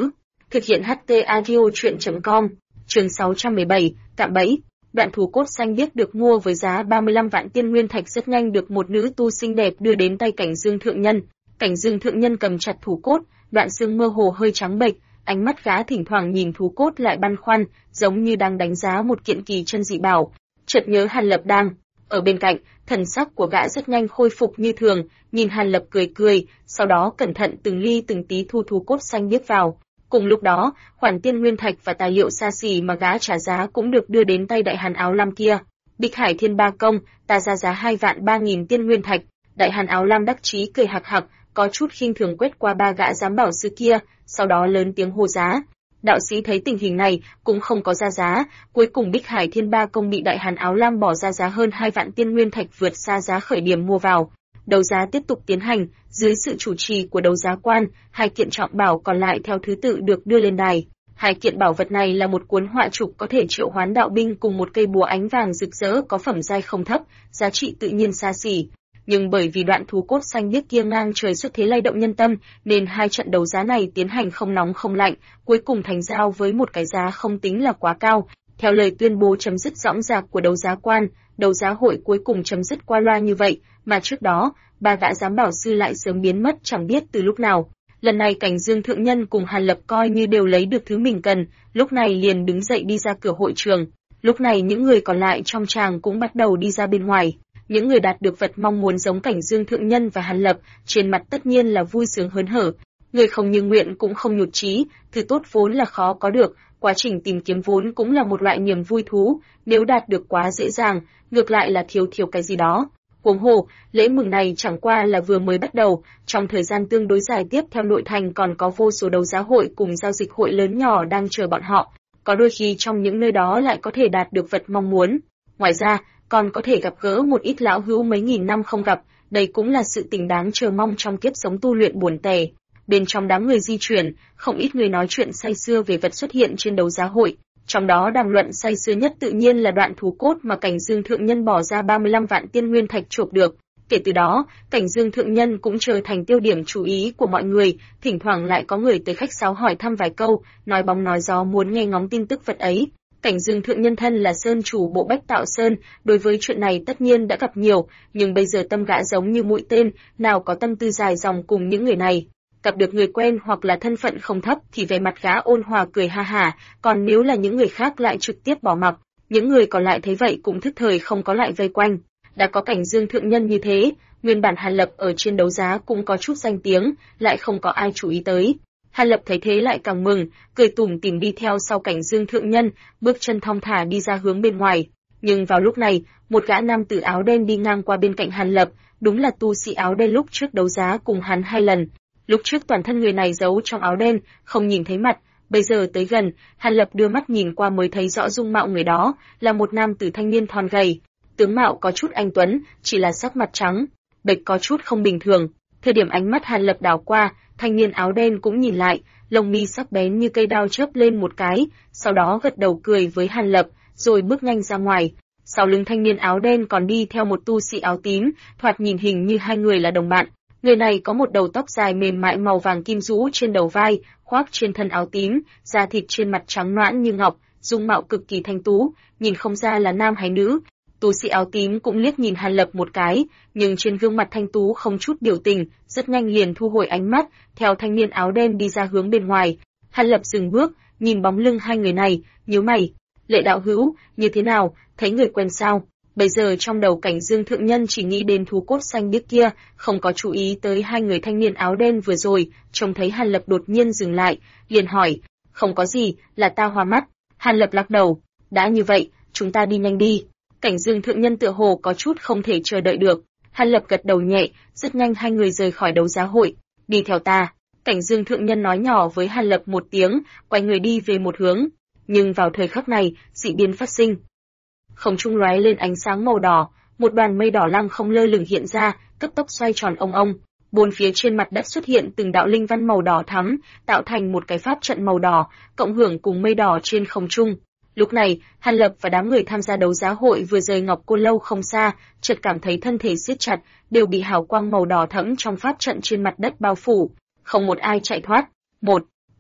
Thực hiện HT Audio truyện.com. Chương 617, cạm bẫy. Đoạn thú cốt xanh biếc được mua với giá 35 vạn tiên nguyên thạch rất nhanh được một nữ tu xinh đẹp đưa đến tay Cảnh Dương thượng nhân. Cảnh Dương thượng nhân cầm chặt thú cốt, đoạn xương mơ hồ hơi trắng bệch, ánh mắt gã thỉnh thoảng nhìn thú cốt lại băn khoăn, giống như đang đánh giá một kiện kỳ chân dị bảo. Chợt nhớ Hàn Lập đang ở bên cạnh, thần sắc của gã rất nhanh khôi phục như thường, nhìn Hàn Lập cười cười, sau đó cẩn thận từng ly từng tí thu thú cốt xanh biếc vào. Cùng lúc đó, khoản tiên nguyên thạch và tài liệu xa xỉ mà gã trả giá cũng được đưa đến tay Đại Hàn Áo Lam kia. Bích Hải Thiên Ba Công, ta ra giá 2 vạn 3.000 tiên nguyên thạch. Đại Hàn Áo Lam đắc chí cười hạc hạc, có chút khinh thường quét qua ba gã giám bảo sư kia, sau đó lớn tiếng hô giá. Đạo sĩ thấy tình hình này, cũng không có ra giá, cuối cùng Bích Hải Thiên Ba Công bị Đại Hàn Áo Lam bỏ ra giá hơn 2 vạn tiên nguyên thạch vượt xa giá khởi điểm mua vào. Đấu giá tiếp tục tiến hành, dưới sự chủ trì của đấu giá quan, 2 kiện trọng bảo còn lại theo thứ tự được đưa lên đài. 2 kiện bảo vật này là một cuốn họa trục có thể triệu hoán đạo binh cùng một cây búa ánh vàng rực rỡ có phẩm giai không thấp, giá trị tự nhiên xa xỉ. Nhưng bởi vì đoạn thú cốt xanh biếc kia ngang trời xuất thế lay động nhân tâm, nên 2 trận đấu giá này tiến hành không nóng không lạnh, cuối cùng thành giao với một cái giá không tính là quá cao. Theo lời tuyên bố chấm dứt rõng rạc của đấu giá quan, đấu giá hội cuối cùng chấm dứt qua loa như vậy, mà trước đó, ba gã giám bảo sư lại sớm biến mất chẳng biết từ lúc nào. Lần này Cảnh Dương thượng nhân cùng Hàn Lập coi như đều lấy được thứ mình cần, lúc này liền đứng dậy đi ra cửa hội trường. Lúc này những người còn lại trong tràng cũng bắt đầu đi ra bên ngoài. Những người đạt được vật mong muốn giống Cảnh Dương thượng nhân và Hàn Lập, trên mặt tất nhiên là vui sướng hớn hở. Người không như nguyện cũng không nhụt chí, thứ tốt vốn là khó có được, quá trình tìm kiếm vốn cũng là một loại niềm vui thú, nếu đạt được quá dễ dàng, ngược lại là thiếu cái gì đó. Huống hồ, lễ mừng này chẳng qua là vừa mới bắt đầu, trong thời gian tương đối dài tiếp theo nội thành còn có vô số đấu giá hội cùng giao dịch hội lớn nhỏ đang chờ bọn họ, có đôi khi trong những nơi đó lại có thể đạt được vật mong muốn. Ngoài ra, còn có thể gặp gỡ một ít lão hữu mấy nghìn năm không gặp, đây cũng là sự tình đáng chờ mong trong kiếp sống tu luyện buồn tẻ. Bên trong đám người di chuyển, không ít người nói chuyện say sưa về vật xuất hiện trên đấu giá hội. Trong đó đàm luận say sưa nhất tự nhiên là đoạn thú cốt mà Cảnh Dương thượng nhân bỏ ra 35 vạn tiên nguyên thạch chộp được. Kể từ đó, Cảnh Dương thượng nhân cũng trở thành tiêu điểm chú ý của mọi người, thỉnh thoảng lại có người tới khách sáo hỏi thăm vài câu, nói bóng nói gió muốn nghe ngóng tin tức vật ấy. Cảnh Dương thượng nhân thân là sơn chủ bộ Bách Tạo Sơn, đối với chuyện này tất nhiên đã gặp nhiều, nhưng bây giờ tâm gã giống như mũi tên, nào có tâm tư dài dòng cùng những người này. Gặp được người quen hoặc là thân phận không thấp thì vẻ mặt gã ôn hòa cười ha hả, còn nếu là những người khác lại trực tiếp bỏ mặc. Những người còn lại thấy vậy cũng thức thời không có lại vây quanh. Đã có Cảnh Dương thượng nhân như thế, nguyên bản Hàn Lập ở trên đấu giá cũng có chút danh tiếng, lại không có ai chú ý tới. Hàn Lập thấy thế lại càng mừng, cười tủm tỉm đi theo sau Cảnh Dương thượng nhân, bước chân thong thả đi ra hướng bên ngoài. Nhưng vào lúc này, một gã nam tử áo đen đi ngang qua bên cạnh Hàn Lập, đúng là tu sĩ áo đen lúc trước đấu giá cùng hắn 2 lần. Lúc trước toàn thân người này giấu trong áo đen, không nhìn thấy mặt, bây giờ tới gần, Hàn Lập đưa mắt nhìn qua mới thấy rõ dung mạo người đó, là một nam tử thanh niên thon gầy. Tướng mạo có chút anh tuấn, chỉ là sắc mặt trắng, bệch có chút không bình thường. Thời điểm ánh mắt Hàn Lập đảo qua, thanh niên áo đen cũng nhìn lại, lông mi sắc bén như cây đao chớp lên một cái, sau đó gật đầu cười với Hàn Lập, rồi bước nhanh ra ngoài. Sau lưng thanh niên áo đen còn đi theo một tu sĩ áo tím, thoạt nhìn hình như 2 người là đồng bạn. Người này có một đầu tóc dài mềm mại màu vàng kim rũ trên đầu vai, khoác trên thân áo tím, da thịt trên mặt trắng nõn như ngọc, dung mạo cực kỳ thanh tú, nhìn không ra là nam hay nữ. Tu sĩ áo tím cũng liếc nhìn Hàn Lập một cái, nhưng trên gương mặt thanh tú không chút biểu tình, rất nhanh liền thu hồi ánh mắt, theo thanh niên áo đen đi ra hướng bên ngoài. Hàn Lập dừng bước, nhìn bóng lưng 2 người này, nhíu mày. Lệ đạo hữu, như thế nào, thấy người quen sao? Bây giờ trong đầu Cảnh Dương thượng nhân chỉ nghĩ đến thú cốt xanh biếc kia, không có chú ý tới 2 người thanh niên áo đen vừa rồi, trông thấy Hàn Lập đột nhiên dừng lại, liền hỏi, không có gì, là ta hoa mắt. Hàn Lập lắc đầu, đã như vậy, chúng ta đi nhanh đi. Cảnh Dương thượng nhân tựa hồ có chút không thể chờ đợi được. Hàn Lập gật đầu nhẹ, rất nhanh 2 người rời khỏi đấu giá hội, đi theo ta. Cảnh Dương thượng nhân nói nhỏ với Hàn Lập một tiếng, quay người đi về một hướng. Nhưng vào thời khắc này, dị biến phát sinh. Không trung lóe lên ánh sáng màu đỏ, một đoàn mây đỏ lăng không lơ lửng hiện ra, cấp tốc xoay tròn ông ông. Bốn phía trên mặt đất xuất hiện từng đạo linh văn màu đỏ thắm, tạo thành một cái pháp trận màu đỏ, cộng hưởng cùng mây đỏ trên không trung. Lúc này, Hàn Lập và đám người tham gia đấu giá hội vừa rời Ngọc Côn Lâu không xa, chợt cảm thấy thân thể siết chặt, đều bị hào quang màu đỏ thẫm trong pháp trận trên mặt đất bao phủ, không một ai chạy thoát. 1.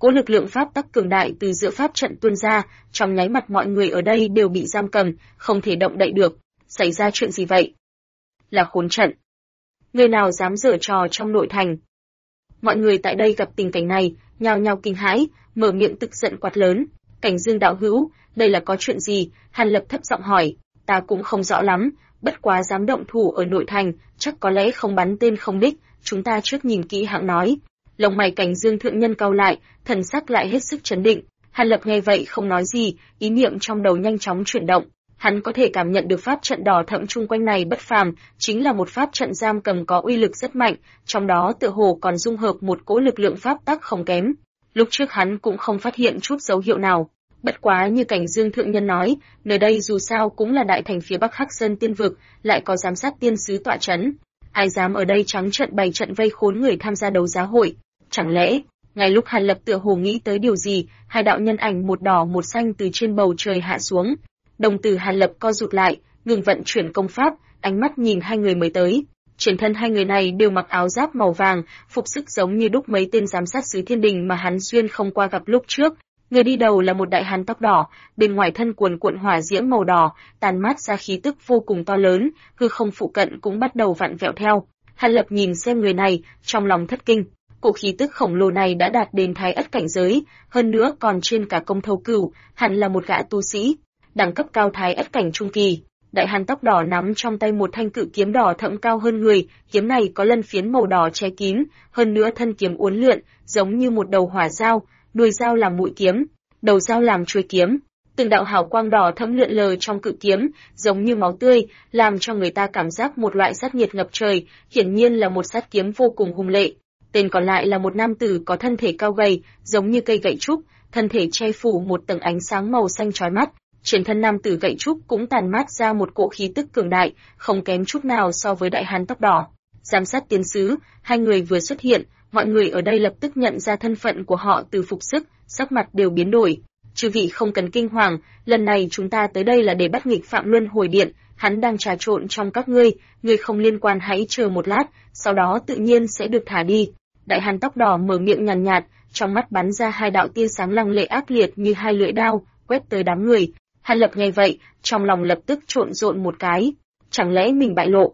Cỗ lực lượng pháp tắc cường đại từ giữa pháp trận tuôn ra, trong nháy mắt mọi người ở đây đều bị giam cầm, không thể động đậy được. Xảy ra chuyện gì vậy? Là khốn trận. Người nào dám giở trò trong nội thành? Mọi người tại đây gặp tình cảnh này, nhao nhao kinh hãi, mở miệng tức giận quát lớn. Cảnh Dương đạo hữu, đây là có chuyện gì? Hàn Lập thấp giọng hỏi. Ta cũng không rõ lắm, bất quá dám động thủ ở nội thành, chắc có lẽ không bắn tên không đích, chúng ta trước nhìn kỹ hạng nói. Lông mày Cảnh Dương thượng nhân cau lại, thần sắc lại hết sức trấn định. Hàn Lập nghe vậy không nói gì, ý niệm trong đầu nhanh chóng chuyển động. Hắn có thể cảm nhận được pháp trận đỏ thẫm chung quanh này bất phàm, chính là một pháp trận giam cầm có uy lực rất mạnh, trong đó tựa hồ còn dung hợp một cỗ lực lượng pháp tắc không kém. Lúc trước hắn cũng không phát hiện chút dấu hiệu nào. Bất quá như Cảnh Dương thượng nhân nói, nơi đây dù sao cũng là đại thành phía Bắc Hắc Sơn Tiên vực, lại có giám sát tiên sứ tọa trấn. Ai dám ở đây trắng trợn bày trận vây khốn người tham gia đấu giá hội? Chẳng lẽ, ngay lúc Hàn Lập tựa hồ nghĩ tới điều gì, hai đạo nhân ảnh một đỏ một xanh từ trên bầu trời hạ xuống. Đồng tử Hàn Lập co rụt lại, ngừng vận chuyển công pháp, ánh mắt nhìn hai người mới tới. Trên thân hai người này đều mặc áo giáp màu vàng, phục sức giống như đúc mấy tên giám sát sứ thiên đình mà hắn xuyên không qua gặp lúc trước. Người đi đầu là một đại hán tóc đỏ, bên ngoài thân cuồn cuộn hỏa diễm màu đỏ, tàn mát ra khí tức vô cùng to lớn, hư không phụ cận cũng bắt đầu vặn vẹo theo. Hàn Lập nhìn xem người này, trong lòng thất kinh. Cổ khí tức khổng lồ này đã đạt đến thái ất cảnh giới, hơn nữa còn trên cả công thâu cửu, hẳn là một gã tu sĩ, đẳng cấp cao thái ất cảnh trung kỳ. Đại hán tóc đỏ nắm trong tay một thanh cự kiếm đỏ thẫm cao hơn người, kiếm này có lân phiến màu đỏ che kín, hơn nữa thân kiếm uốn lượn, giống như một đầu hỏa dao, đuôi dao làm mũi kiếm, đầu dao làm chuôi kiếm. Từng đạo hào quang đỏ thẫm lượn lờ trong cự kiếm, giống như máu tươi, làm cho người ta cảm giác một loại sát nhiệt ngập trời, hiển nhiên là một sát kiếm vô cùng hung lệ. Tên còn lại là một nam tử có thân thể cao gầy, giống như cây gậy trúc, thân thể che phủ một tầng ánh sáng màu xanh chói mắt. Trên thân nam tử gậy trúc cũng tàn mát ra một cỗ khí tức cường đại, không kém chút nào so với đại hán tóc đỏ. Giám sát tiên sứ, hai người vừa xuất hiện, mọi người ở đây lập tức nhận ra thân phận của họ từ phục sức, sắc mặt đều biến đổi. Chư vị không cần kinh hoàng, lần này chúng ta tới đây là để bắt nghịch Phạm Luân Hồi Điện, hắn đang trà trộn trong các ngươi không liên quan, hãy chờ một lát, sau đó tự nhiên sẽ được thả đi. Đại hán tóc đỏ mở miệng nhàn nhạt, trong mắt bắn ra hai đạo tia sáng lăng lệ ác liệt như hai lưỡi đao, quét tới đám người. Hàn Lập nghe vậy, trong lòng lập tức trộn rộn một cái, chẳng lẽ mình bại lộ?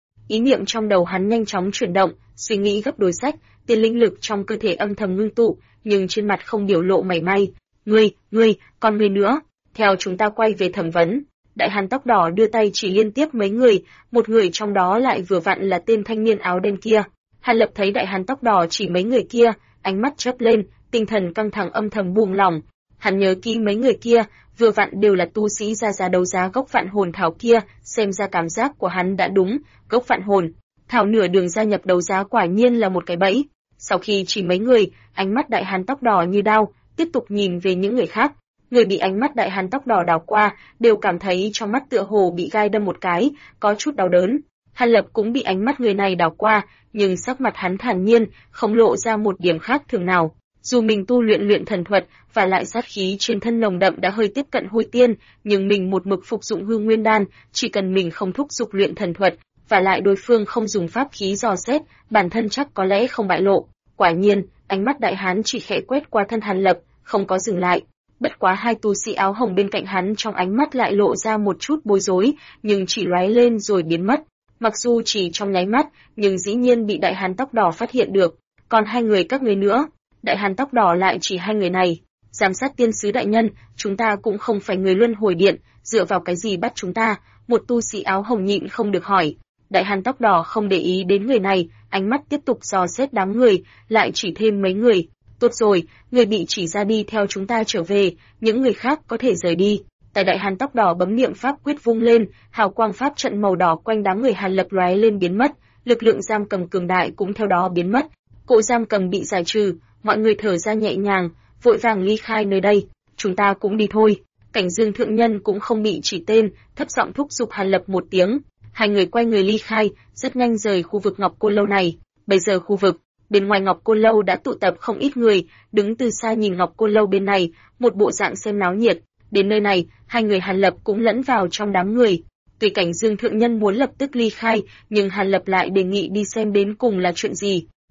Ý niệm trong đầu hắn nhanh chóng chuyển động, suy nghĩ gấp đôi sách, tiền linh lực trong cơ thể âm thầm ngưng tụ, nhưng trên mặt không biểu lộ mảy may. Ngươi, còn ngươi nữa, theo chúng ta quay về thẩm vấn. Đại hán tóc đỏ đưa tay chỉ liên tiếp mấy người, một người trong đó lại vừa vặn là tên thanh niên áo đen kia. Hàn Lập thấy đại hán tóc đỏ chỉ mấy người kia, ánh mắt chớp lên, tinh thần căng thẳng âm thầm buông lỏng. Hắn nhớ kỹ mấy người kia, vừa vặn đều là tu sĩ ra giá đấu giá gốc vạn hồn thảo kia, xem ra cảm giác của hắn đã đúng, gốc vạn hồn thảo nửa đường gia nhập đấu giá quả nhiên là một cái bẫy. Sau khi chỉ mấy người, ánh mắt đại hán tóc đỏ như đao, tiếp tục nhìn về những người khác. Người bị ánh mắt đại hán tóc đỏ đảo qua, đều cảm thấy trong mắt tựa hồ bị gai đâm một cái, có chút đau đớn. Hàn Lập cũng bị ánh mắt người này đảo qua, nhưng sắc mặt hắn thản nhiên, không lộ ra một điểm khác thường nào. Dù mình tu luyện thần thuật và lại sát khí trên thân nồng đậm đã hơi tiếp cận hôi tiên, nhưng mình một mực phục dụng hư nguyên đan, chỉ cần mình không thúc giục luyện thần thuật, và lại đối phương không dùng pháp khí dò xét, bản thân chắc có lẽ không bại lộ. Quả nhiên, ánh mắt đại hán chỉ khẽ quét qua thân Hàn Lập, không có dừng lại. Bất quá hai tu sĩ áo hồng bên cạnh hắn trong ánh mắt lại lộ ra một chút bối rối, nhưng chỉ lóe lên rồi biến mất. Mặc dù chỉ trong nháy mắt, nhưng dĩ nhiên bị đại hán tóc đỏ phát hiện được. Còn hai người các ngươi nữa? Đại hán tóc đỏ lại chỉ hai người này. Giám sát tiên sứ đại nhân, chúng ta cũng không phải người luân hồi điện, dựa vào cái gì bắt chúng ta? Một tu sĩ áo hồng nhịn không được hỏi. Đại hán tóc đỏ không để ý đến người này, ánh mắt tiếp tục dò xét đám người, lại chỉ thêm mấy người. Tốt rồi, người bị chỉ ra đi theo chúng ta trở về, những người khác có thể rời đi. Tại đại hán tóc đỏ bấm niệm pháp quyết vung lên, hào quang pháp trận màu đỏ quanh đám người Hàn Lập lóe lên biến mất, lực lượng giam cầm cường đại cũng theo đó biến mất. Cỗ giam cầm bị giải trừ, mọi người thở ra nhẹ nhàng, vội vàng ly khai nơi đây. Chúng ta cũng đi thôi. Cảnh Dương thượng nhân cũng không bị chỉ tên, thấp giọng thúc giục Hàn Lập một tiếng. Hai người quay người ly khai, rất nhanh rời khu vực Ngọc Côn Lâu này. Bây giờ khu vực bên ngoài Ngọc Côn Lâu đã tụ tập không ít người, đứng từ xa nhìn Ngọc Côn Lâu bên này, một bộ dạng xem náo nhiệt. Đến nơi này, hai người Hàn Lập cũng lẫn vào trong đám người. Tuy Cảnh Dương thượng nhân muốn lập tức ly khai, nhưng Hàn Lập lại đề nghị đi xem đến cùng là chuyện gì.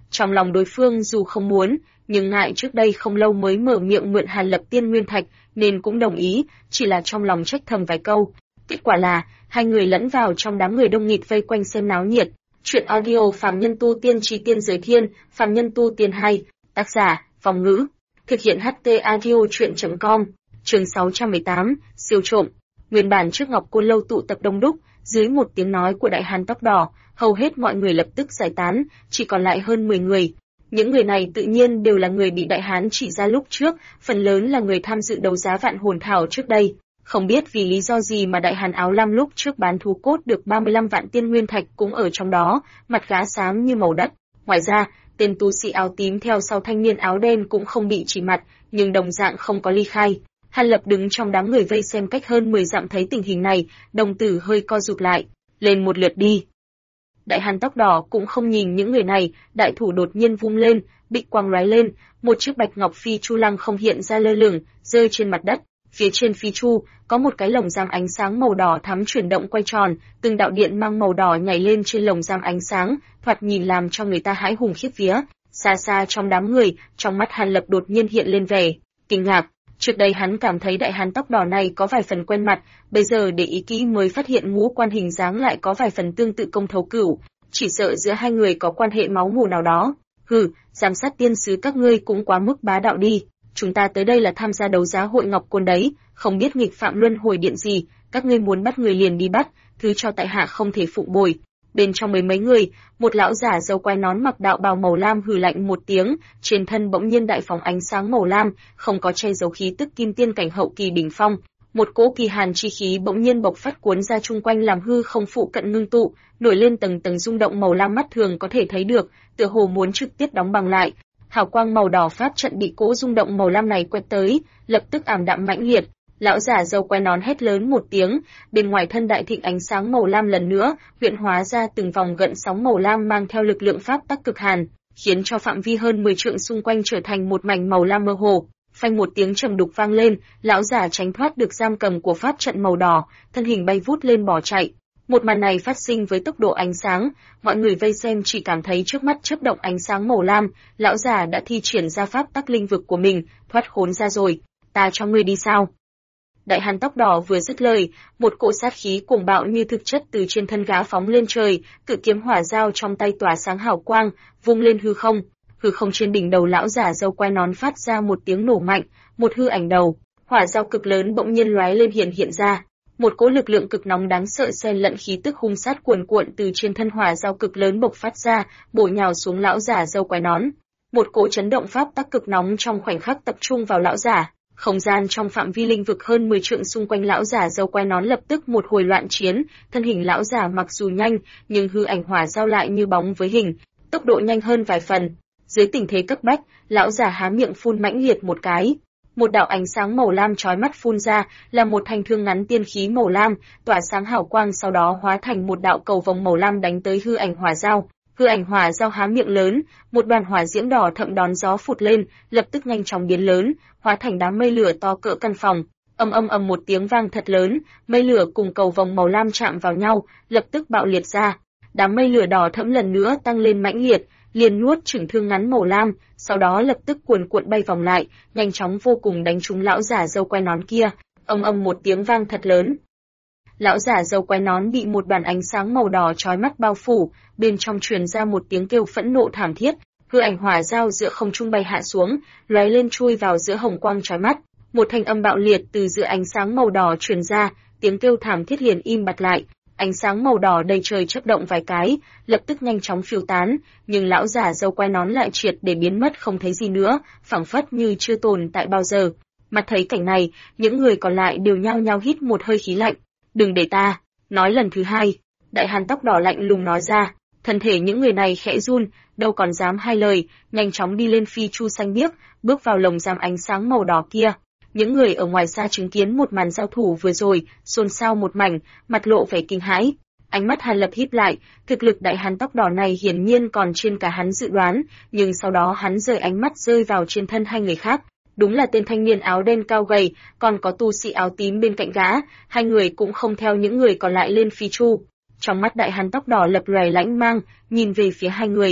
Trong lòng đối phương dù không muốn, nhưng ngại trước đây không lâu mới mở miệng mượn Hàn Lập tiên nguyên thạch, nên cũng đồng ý, chỉ là trong lòng trách thầm vài câu. Kết quả là, hai người lẫn vào trong đám người đông nghịt vây quanh xem náo nhiệt. Chuyện audio Phàm Nhân Tu Tiên Chi Tiên Giới Thiên, Phàm Nhân Tu Tiên 2, tác giả, Phong Ngữ. Thực hiện HT Audio Chuyện.com, chương 618, siêu trộm. Nguyên bản trước Ngọc Côn Lâu tụ tập đông đúc, dưới một tiếng nói của đại hán tóc đỏ, hầu hết mọi người lập tức giải tán, chỉ còn lại hơn 10 người. Những người này tự nhiên đều là người bị đại hán chỉ ra lúc trước, phần lớn là người tham dự đấu giá vạn hồn thảo trước đây. Không biết vì lý do gì mà đại hán áo lam lúc trước bán thú cốt được 35 vạn tiên nguyên thạch cũng ở trong đó, mặt gã xám như màu đất. Ngoài ra, tên tu sĩ áo tím theo sau thanh niên áo đen cũng không bị chỉ mặt, nhưng đồng dạng không có ly khai. Hàn Lập đứng trong đám người vây xem cách hơn 10 dặm thấy tình hình này, đồng tử hơi co rụt lại, lên một lượt đi. Đại hán tóc đỏ cũng không nhìn những người này, đại thủ đột nhiên vung lên, bích quang lóe lên, một chiếc bạch ngọc phi chu lăng không hiện ra lơ lửng, rơi trên mặt đất. Phía trên phi chu có một cái lồng giam ánh sáng màu đỏ thắm chuyển động quay tròn, từng đạo điện mang màu đỏ nhảy lên trên lồng giam ánh sáng, thoạt nhìn làm cho người ta hãi hùng khiếp vía. Xa xa trong đám người, trong mắt Hàn Lập đột nhiên hiện lên vẻ kinh ngạc. Trước đây hắn cảm thấy đại hán tóc đỏ này có vài phần quen mặt, bây giờ để ý kỹ mới phát hiện ngũ quan hình dáng lại có vài phần tương tự Công Thấu Cửu, chỉ sợ giữa hai người có quan hệ máu mủ nào đó. Hừ, giám sát tiên sứ các ngươi cũng quá mức bá đạo đi. Chúng ta tới đây là tham gia đấu giá hội Ngọc Côn đấy, không biết nghịch phạm luân hồi điện gì, các ngươi muốn bắt người liền đi bắt, thứ cho tại hạ không thể phụng bồi. Bên trong mấy người, một lão giả râu quai nón mặc đạo bào màu lam hừ lạnh một tiếng, trên thân bỗng nhiên đại phóng ánh sáng màu lam, không có che giấu khí tức kim tiên cảnh hậu kỳ đỉnh phong. Một cỗ kỳ hàn chi khí bỗng nhiên bộc phát cuốn ra chung quanh làm hư không phụ cận ngưng tụ, nổi lên tầng tầng rung động màu lam mắt thường có thể thấy được, tựa hồ muốn trực tiếp đóng băng lại. Hào quang màu đỏ pháp trận bị cỗ rung động màu lam này quét tới, lập tức ảm đạm mãnh liệt. Lão giả râu quai nón hét lớn một tiếng, bên ngoài thân đại thịnh ánh sáng màu lam lần nữa huyện hóa ra từng vòng gợn sóng màu lam mang theo lực lượng pháp tắc cực hàn, khiến cho phạm vi hơn 10 trượng xung quanh trở thành một mảnh màu lam mơ hồ. Phanh một tiếng trầm đục vang lên, lão giả tránh thoát được giam cầm của pháp trận màu đỏ, thân hình bay vút lên bỏ chạy. Một màn này phát sinh với tốc độ ánh sáng, mọi người vây xem chỉ cảm thấy trước mắt chớp động ánh sáng màu lam, lão giả đã thi triển ra pháp tắc linh vực của mình, thoát khốn ra rồi. Ta cho ngươi đi sao? Đại hán tóc đỏ vừa dứt lời, một cỗ sát khí cuồng bạo như thực chất từ trên thân gã phóng lên trời, cự kiếm hỏa dao trong tay tỏa sáng hào quang, vung lên hư không. Hư không trên đỉnh đầu lão giả râu quai nón phát ra một tiếng nổ mạnh, một hư ảnh đầu, hỏa dao cực lớn bỗng nhiên lóe lên hiện ra. Một cỗ lực lượng cực nóng đáng sợ xen lẫn khí tức hung sát cuồn cuộn từ trên thân hỏa dao cực lớn bộc phát ra, bổ nhào xuống lão giả râu quai nón. Một cỗ chấn động pháp tắc cực nóng trong khoảnh khắc tập trung vào lão giả. Không gian trong phạm vi linh vực hơn 10 trượng xung quanh lão giả râu quai nón lập tức một hồi loạn chiến, thân hình lão giả mặc dù nhanh, nhưng hư ảnh hỏa dao lại như bóng với hình, tốc độ nhanh hơn vài phần. Dưới tình thế cấp bách, lão giả há miệng phun mãnh liệt một cái. Một đạo ánh sáng màu lam chói mắt phun ra, là một thanh thương ngắn tiên khí màu lam, tỏa sáng hào quang sau đó hóa thành một đạo cầu vồng màu lam đánh tới hư ảnh hỏa dao. Hư ảnh hỏa dao há miệng lớn, một đoàn hỏa diễm đỏ thẫm đón gió phụt lên, lập tức nhanh chóng biến lớn, hóa thành đám mây lửa to cỡ căn phòng. Ầm một tiếng vang thật lớn, mây lửa cùng cầu vồng màu lam chạm vào nhau, lập tức bạo liệt ra. Đám mây lửa đỏ thẫm lần nữa tăng lên mãnh liệt, liền nuốt chửng thương ngắn màu lam, sau đó lập tức cuồn cuộn bay vòng lại, nhanh chóng vô cùng đánh trúng lão giả râu quai nón kia. Ầm một tiếng vang thật lớn. Lão giả râu quai nón bị một đoàn ánh sáng màu đỏ chói mắt bao phủ, bên trong truyền ra một tiếng kêu phẫn nộ thảm thiết, hư ảnh hỏa dao giữa không trung bay hạ xuống, lóe lên chui vào giữa hồng quang chói mắt. Một thanh âm bạo liệt từ giữa ánh sáng màu đỏ truyền ra, tiếng kêu thảm thiết liền im bặt lại. Ánh sáng màu đỏ đầy trời chớp động vài cái, lập tức nhanh chóng phiêu tán, nhưng lão giả râu quai nón lại triệt để biến mất không thấy gì nữa, phảng phất như chưa tồn tại bao giờ. Mặt thấy cảnh này, những người còn lại đều nhao nhao hít một hơi khí lạnh. Đừng để ta, nói lần thứ hai. Đại hán tóc đỏ lạnh lùng nói ra, thân thể những người này khẽ run, đâu còn dám hai lời, nhanh chóng đi lên phi chu xanh biếc, bước vào lồng giam ánh sáng màu đỏ kia. Những người ở ngoài xa chứng kiến một màn giao thủ vừa rồi, xôn xao một mảnh, mặt lộ vẻ kinh hãi. Ánh mắt Hàn Lập híp lại, thực lực đại hán tóc đỏ này hiển nhiên còn trên cả hắn dự đoán, nhưng sau đó hắn rời ánh mắt rơi vào trên thân hai người khác. Đúng là tên thanh niên áo đen cao gầy, còn có tu sĩ áo tím bên cạnh gã, hai người cũng không theo những người còn lại lên phi chu. Trong mắt đại hán tóc đỏ lập lòe lãnh mang, nhìn về phía hai người.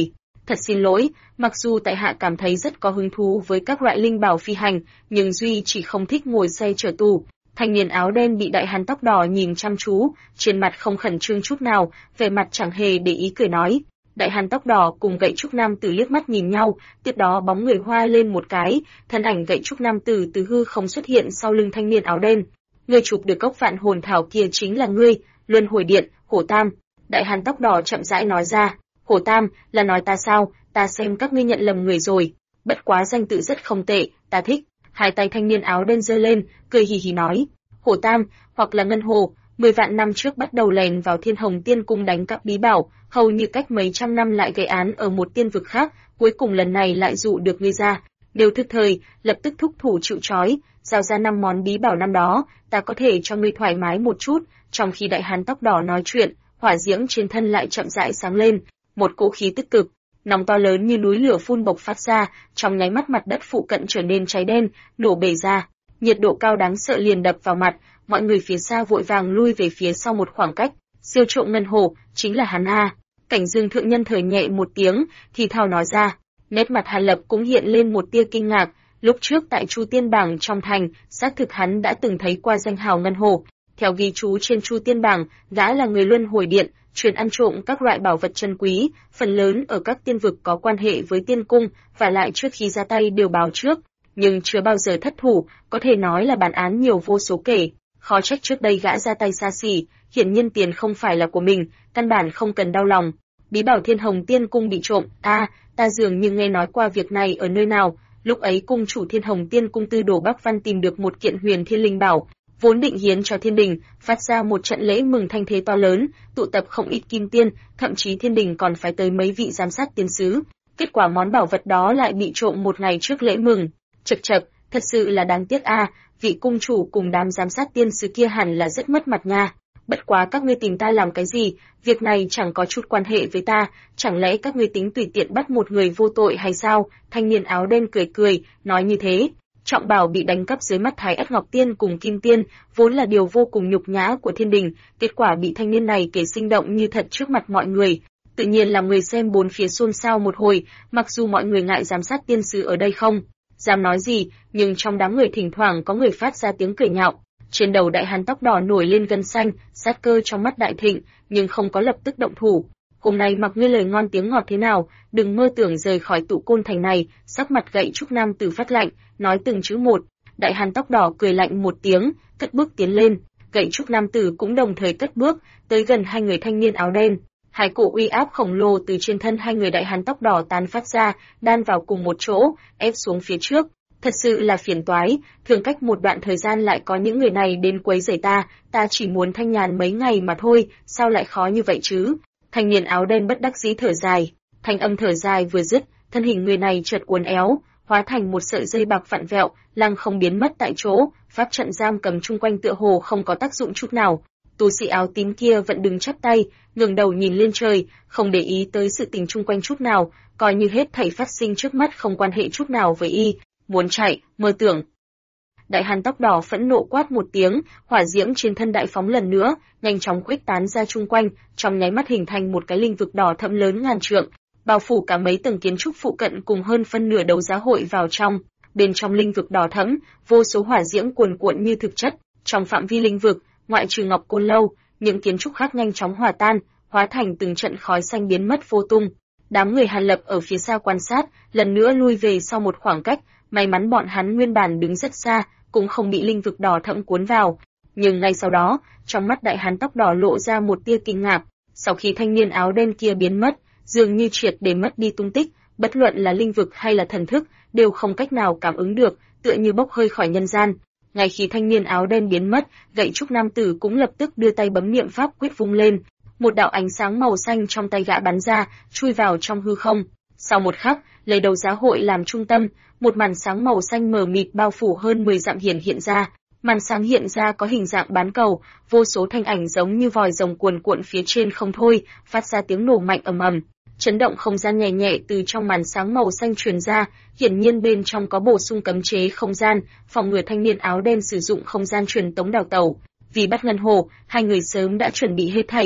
Thật xin lỗi, mặc dù tại hạ cảm thấy rất có hứng thú với các loại linh bảo phi hành, nhưng duy chỉ không thích ngồi xe chở tù. Thanh niên áo đen bị đại hán tóc đỏ nhìn chăm chú, trên mặt không khẩn trương chút nào, vẻ mặt chẳng hề để ý cười nói. Đại hán tóc đỏ cùng gậy trúc nam tử liếc mắt nhìn nhau, tiếp đó bóng người hoa lên một cái, thân ảnh gậy trúc nam tử từ hư không xuất hiện sau lưng thanh niên áo đen. Ngươi chụp được cốc vạn hồn thảo kia chính là ngươi, Luân Hồi Điện, Hổ Tam. Đại hán tóc đỏ chậm rãi nói ra. Hổ Tam, là nói ta sao, ta xem các ngươi nhận lầm người rồi. Bất quá danh tự rất không tệ, ta thích. Hai tay thanh niên áo đen giơ lên, cười hì hì nói. Hổ Tam, hoặc là Ngân Hồ, 10 vạn năm trước bắt đầu lèn vào Thiên Hồng Tiên Cung đánh cắp bí bảo, hầu như cách mấy trăm năm lại gây án ở một tiên vực khác, cuối cùng lần này lại dụ được ngươi ra. Nếu thức thời, lập tức thúc thủ chịu trói, giao ra 5 món bí bảo năm đó, ta có thể cho ngươi thoải mái một chút. Trong khi đại hán tóc đỏ nói chuyện, hỏa diễm trên thân lại chậm rãi sáng lên, một cỗ khí tích cực, nóng to lớn như núi lửa phun bộc phát ra, trong nháy mắt mặt đất phụ cận trở nên cháy đen, nổ bể ra. Nhiệt độ cao đáng sợ liền đập vào mặt, mọi người phía xa vội vàng lui về phía sau một khoảng cách. Siêu trộm ngân hồ, chính là hắn a. Cảnh Dương thượng nhân thở nhẹ một tiếng, thì thào nói ra. Nét mặt Hàn Lập cũng hiện lên một tia kinh ngạc, lúc trước tại Chu Tiên Bảng trong thành, xác thực hắn đã từng thấy qua danh hào ngân hồ. Theo ghi chú trên Chu Tiên Bảng, gã là người Luân Hồi Điện, chuyên ăn trộm các loại bảo vật chân quý, phần lớn ở các tiên vực có quan hệ với tiên cung, và lại trước khi ra tay đều báo trước, nhưng chưa bao giờ thất thủ, có thể nói là bản án nhiều vô số kể. Khó trách trước đây gã ra tay xa xỉ, hiển nhiên tiền không phải là của mình, căn bản không cần đau lòng. Bí bảo Thiên Hồng Tiên Cung bị trộm, ta dường như nghe nói qua việc này ở nơi nào. Lúc ấy cung chủ Thiên Hồng Tiên Cung Tư Đồ Bắc Văn tìm được một kiện huyền thiên linh bảo, vốn định hiến cho thiên đình, phát ra một trận lễ mừng thanh thế to lớn, tụ tập không ít kim tiên, thậm chí thiên đình còn phải tới mấy vị giám sát tiên sứ. Kết quả món bảo vật đó lại bị trộm một ngày trước lễ mừng. Chậc chậc, thật sự là đáng tiếc vị cung chủ cùng đám giám sát tiên sứ kia hẳn là rất mất mặt nha. Bất quá các ngươi tìm ta làm cái gì, việc này chẳng có chút quan hệ với ta, chẳng lẽ các ngươi tính tùy tiện bắt một người vô tội hay sao? Thanh niên áo đen cười cười, nói như thế. Trọng bảo bị đánh cắp dưới mắt Thái Ất Ngọc Tiên cùng Kim Tiên, vốn là điều vô cùng nhục nhã của thiên đình, kết quả bị thanh niên này kể sinh động như thật trước mặt mọi người. Tự nhiên làm người xem bốn phía xôn xao một hồi, mặc dù mọi người ngại giám sát tiên sứ ở đây không dám nói gì, nhưng trong đám người thỉnh thoảng có người phát ra tiếng cười nhạo. Trên đầu đại hán tóc đỏ nổi lên gân xanh, sát cơ trong mắt đại thịnh, nhưng không có lập tức động thủ. Hôm nay mặc ngươi lời ngon tiếng ngọt thế nào, đừng mơ tưởng rời khỏi tụ côn thành này. Sắc mặt gậy trúc nam tử phát lạnh, nói từng chữ một. Đại hán tóc đỏ cười lạnh một tiếng, cất bước tiến lên. Gậy trúc nam tử cũng đồng thời cất bước tới gần hai người thanh niên áo đen. Hai cổ uy áp khổng lồ từ trên thân hai người đại hán tóc đỏ tán phát ra, đan vào cùng một chỗ, ép xuống phía trước. Thật sự là phiền toái, thường cách một đoạn thời gian lại có những người này đến quấy rầy ta chỉ muốn thanh nhàn mấy ngày mà thôi, sao lại khó như vậy chứ? Thanh niên áo đen bất đắc dĩ thở dài, thanh âm thở dài vừa dứt, thân hình người này chợt uốn éo, hóa thành một sợi dây bạc vặn vẹo, lăng không biến mất tại chỗ, pháp trận giam cầm chung quanh tựa hồ không có tác dụng chút nào. Tu sĩ áo tím kia vẫn đứng chắp tay, ngẩng đầu nhìn lên trời, không để ý tới sự tình chung quanh chút nào, coi như hết thảy phát sinh trước mắt không quan hệ chút nào với y. Muốn chạy, mơ tưởng. Đại hán tóc đỏ phẫn nộ quát một tiếng, hỏa diễm trên thân đại phóng lần nữa, nhanh chóng khuếch tán ra chung quanh, trong nháy mắt hình thành một cái linh vực đỏ thẫm lớn ngàn trượng, bao phủ cả mấy tầng kiến trúc phụ cận cùng hơn phân nửa đấu giá hội vào trong. Bên trong linh vực đỏ thẫm, vô số hỏa diễm cuồn cuộn như thực chất, trong phạm vi linh vực, ngoại trừ Ngọc Côn Lâu, những kiến trúc khác nhanh chóng hòa tan, hóa thành từng trận khói xanh biến mất vô tung. Đám người Hàn Lập ở phía xa quan sát, lần nữa lui về sau một khoảng cách. May mắn bọn hắn nguyên bản đứng rất xa, cũng không bị linh vực đỏ thẫm cuốn vào. Nhưng ngay sau đó, trong mắt đại hán tóc đỏ lộ ra một tia kinh ngạc. Sau khi thanh niên áo đen kia biến mất, dường như triệt để mất đi tung tích, bất luận là linh vực hay là thần thức, đều không cách nào cảm ứng được, tựa như bốc hơi khỏi nhân gian. Ngay khi thanh niên áo đen biến mất, gậy trúc nam tử cũng lập tức đưa tay bấm niệm pháp quyết vung lên. Một đạo ánh sáng màu xanh trong tay gã bắn ra, chui vào trong hư không. Sau một khắc, lấy đấu giá hội làm trung tâm, một màn sáng màu xanh mờ mịt bao phủ hơn 10 dặm hiện ra. Màn sáng hiện ra có hình dạng bán cầu, vô số thanh ảnh giống như vòi rồng cuồn cuộn phía trên không thôi, phát ra tiếng nổ mạnh ầm ầm. Chấn động không gian nhẹ nhẹ từ trong màn sáng màu xanh truyền ra, hiển nhiên bên trong có bổ sung cấm chế không gian, phòng ngừa thanh niên áo đen sử dụng không gian truyền tống đào tẩu. Vì bắt ngân hồ, hai người sớm đã chuẩn bị hết thảy.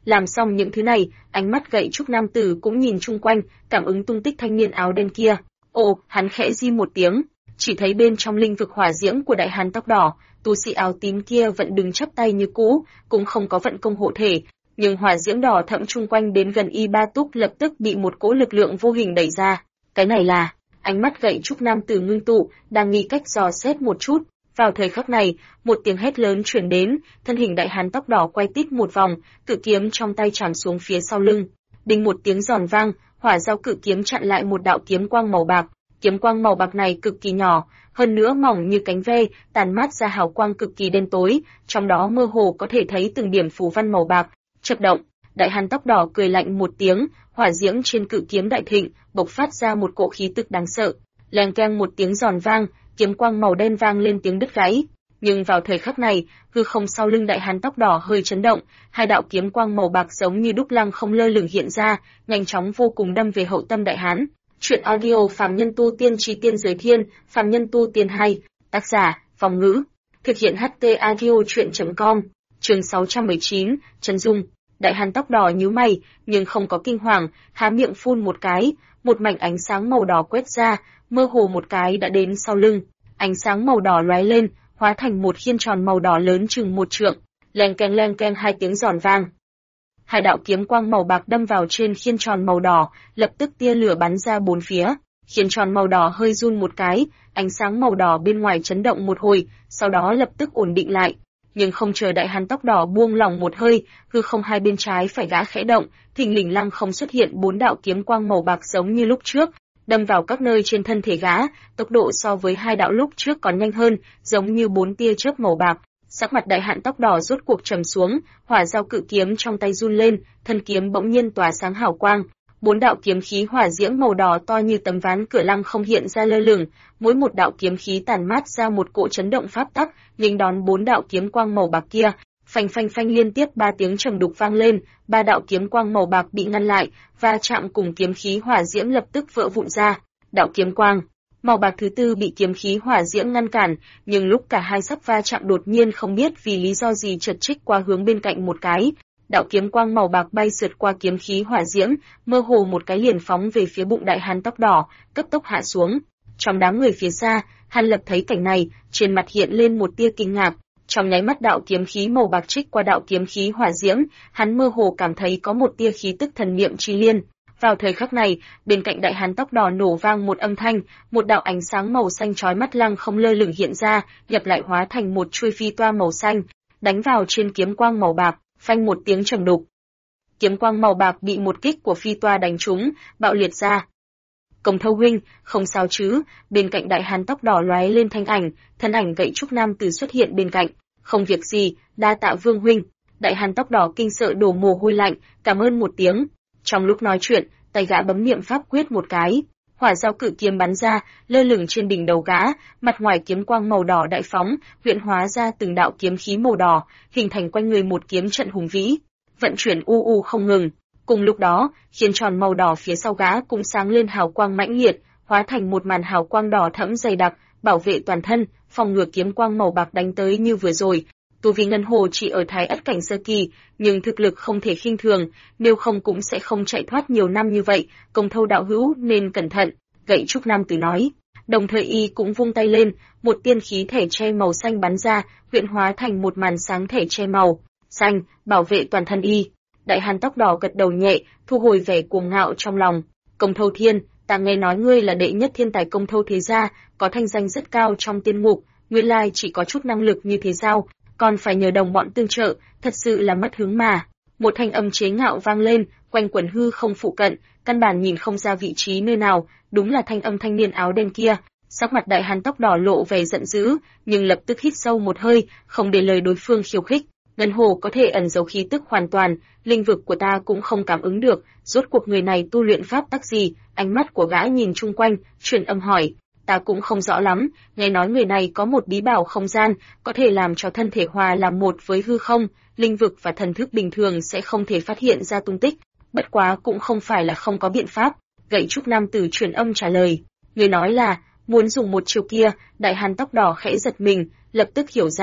Làm xong những thứ này, ánh mắt gậy trúc nam tử cũng nhìn chung quanh, cảm ứng tung tích thanh niên áo đen kia. Ồ, hắn khẽ di một tiếng, chỉ thấy bên trong linh vực hỏa diễm của đại hán tóc đỏ, tu sĩ áo tím kia vẫn đứng chắp tay như cũ, cũng không có vận công hộ thể, nhưng hỏa diễm đỏ thẫm chung quanh đến gần y ba túc lập tức bị một cỗ lực lượng vô hình đẩy ra. Cái này là, ánh mắt gậy trúc nam tử ngưng tụ, đang nghĩ cách dò xét một chút. Vào thời khắc này, một tiếng hét lớn truyền đến, thân hình đại hán tóc đỏ quay tít một vòng, cự kiếm trong tay chạm xuống phía sau lưng. Đinh một tiếng giòn vang, hỏa dao cự kiếm chặn lại một đạo kiếm quang màu bạc. Kiếm quang màu bạc này cực kỳ nhỏ, hơn nữa mỏng như cánh ve, tàn mát ra hào quang cực kỳ đen tối, trong đó mơ hồ có thể thấy từng điểm phù văn màu bạc chớp động. Đại hán tóc đỏ cười lạnh một tiếng, hỏa diễm trên cự kiếm đại thịnh, bộc phát ra một cỗ khí tức đáng sợ. Leng keng một tiếng giòn vang, kiếm quang màu đen vang lên tiếng đứt gãy. Nhưng vào thời khắc này, hư không sau lưng đại hán tóc đỏ hơi chấn động, hai đạo kiếm quang màu bạc giống như đúc lăng không lơ lửng hiện ra, nhanh chóng vô cùng đâm về hậu tâm đại hán. Chuyện audio Phàm Nhân Tu Tiên Chí Tiên Giới Thiên, Phàm Nhân Tu Tiên 2, tác giả, Phong Ngữ, thực hiện HT audio chuyện.com, chương 619, Trấn Dung. Đại hán tóc đỏ nhíu mày, nhưng không có kinh hoàng, há miệng phun một cái, một mảnh ánh sáng màu đỏ quét ra, mơ hồ một cái đã đến sau lưng. Ánh sáng màu đỏ lóe lên, hóa thành một khiên tròn màu đỏ lớn chừng một trượng, leng keng hai tiếng giòn vang. Hai đạo kiếm quang màu bạc đâm vào trên khiên tròn màu đỏ, lập tức tia lửa bắn ra bốn phía. Khiên tròn màu đỏ hơi run một cái, ánh sáng màu đỏ bên ngoài chấn động một hồi, sau đó lập tức ổn định lại. Nhưng không chờ đại hán tóc đỏ buông lỏng một hơi, hư không hai bên trái phải gã khẽ động, thình lình lăng không xuất hiện bốn đạo kiếm quang màu bạc giống như lúc trước, đâm vào các nơi trên thân thể gã, tốc độ so với hai đạo lúc trước còn nhanh hơn, giống như bốn tia chớp màu bạc. Sắc mặt đại hán tóc đỏ rốt cuộc trầm xuống, hỏa dao cự kiếm trong tay run lên, thân kiếm bỗng nhiên tỏa sáng hào quang. Bốn đạo kiếm khí hỏa diễm màu đỏ to như tấm ván cửa lăng không hiện ra lơ lửng, mỗi một đạo kiếm khí tàn mát ra một cỗ chấn động pháp tắc, nghênh đón bốn đạo kiếm quang màu bạc kia. Phanh phanh phanh liên tiếp ba tiếng trầm đục vang lên, ba đạo kiếm quang màu bạc bị ngăn lại, va chạm cùng kiếm khí hỏa diễm lập tức vỡ vụn ra. Đạo kiếm quang màu bạc thứ tư bị kiếm khí hỏa diễm ngăn cản, nhưng lúc cả hai sắp va chạm đột nhiên không biết vì lý do gì chợt trích qua hướng bên cạnh một cái. Đạo kiếm quang màu bạc bay sượt qua kiếm khí hỏa diễm, mơ hồ một cái liền phóng về phía bụng đại hán tóc đỏ, cấp tốc hạ xuống. Trong đám người phía xa, Hàn Lập thấy cảnh này, trên mặt hiện lên một tia kinh ngạc. Trong nháy mắt đạo kiếm khí màu bạc trích qua đạo kiếm khí hỏa diễm, hắn mơ hồ cảm thấy có một tia khí tức thần niệm chi liên. Vào thời khắc này, bên cạnh đại hán tóc đỏ nổ vang một âm thanh, một đạo ánh sáng màu xanh chói mắt lăng không lơ lửng hiện ra, nhập lại hóa thành một chuôi phi toa màu xanh, đánh vào trên kiếm quang màu bạc, phanh một tiếng trầm đục. Kiếm quang màu bạc bị một kích của phi toa đánh trúng, bạo liệt ra. Công Thâu huynh, không sao chứ? Bên cạnh đại hán tóc đỏ lóe lên thanh ảnh, thân ảnh gậy trúc nam tử xuất hiện bên cạnh. Không việc gì, đa tạ Vương huynh. Đại hán tóc đỏ kinh sợ đổ mồ hôi lạnh, cảm ơn một tiếng. Trong lúc nói chuyện, tay gã bấm niệm pháp quyết một cái, hỏa dao cự kiếm bắn ra, lơ lửng trên đỉnh đầu gã, mặt ngoài kiếm quang màu đỏ đại phóng, huyễn hóa ra từng đạo kiếm khí màu đỏ, hình thành quanh người một kiếm trận hùng vĩ, vận chuyển không ngừng. Cùng lúc đó, khiên tròn màu đỏ phía sau gã cũng sáng lên hào quang mãnh liệt, hóa thành một màn hào quang đỏ thẫm dày đặc, bảo vệ toàn thân, phòng ngừa kiếm quang màu bạc đánh tới như vừa rồi. Tu vi Ngân Hồ chỉ ở Thái Ất cảnh sơ kỳ, nhưng thực lực không thể khinh thường, nếu không cũng sẽ không chạy thoát nhiều năm như vậy, Công Thâu đạo hữu nên cẩn thận, gậy trúc nam tử nói. Đồng thời y cũng vung tay lên, một tiên khí thể che màu xanh bắn ra, huyễn hóa thành một màn sáng thể che màu xanh, bảo vệ toàn thân y. Đại hán tóc đỏ gật đầu nhẹ, thu hồi vẻ cuồng ngạo trong lòng. Công Thâu Thiên, ta nghe nói ngươi là đệ nhất thiên tài Công Thâu thế gia, có thanh danh rất cao trong tiên ngục, nguyên lai chỉ có chút năng lực như thế sao? Còn phải nhờ đồng bọn tương trợ, thật sự là mất hứng mà. Một thanh âm chế ngạo vang lên, quanh quẩn hư không phụ cận, căn bản nhìn không ra vị trí nơi nào, đúng là thanh âm thanh niên áo đen kia. Sắc mặt đại hán tóc đỏ lộ vẻ giận dữ, nhưng lập tức hít sâu một hơi, không để lời đối phương khiêu khích. Ngân Hồ có thể ẩn giấu khí tức hoàn toàn, linh vực của ta cũng không cảm ứng được, rốt cuộc người này tu luyện pháp tắc gì? Ánh mắt của gã nhìn chung quanh, truyền âm hỏi. Ta cũng không rõ lắm, nghe nói người này có một bí bảo không gian, có thể làm cho thân thể hòa làm một với hư không, linh vực và thần thức bình thường sẽ không thể phát hiện ra tung tích, bất quá cũng không phải là không có biện pháp. Gậy trúc nam tử truyền âm trả lời, người nói là muốn dùng một chiêu kia. Đại hán tóc đỏ khẽ giật mình, lập tức hiểu ra,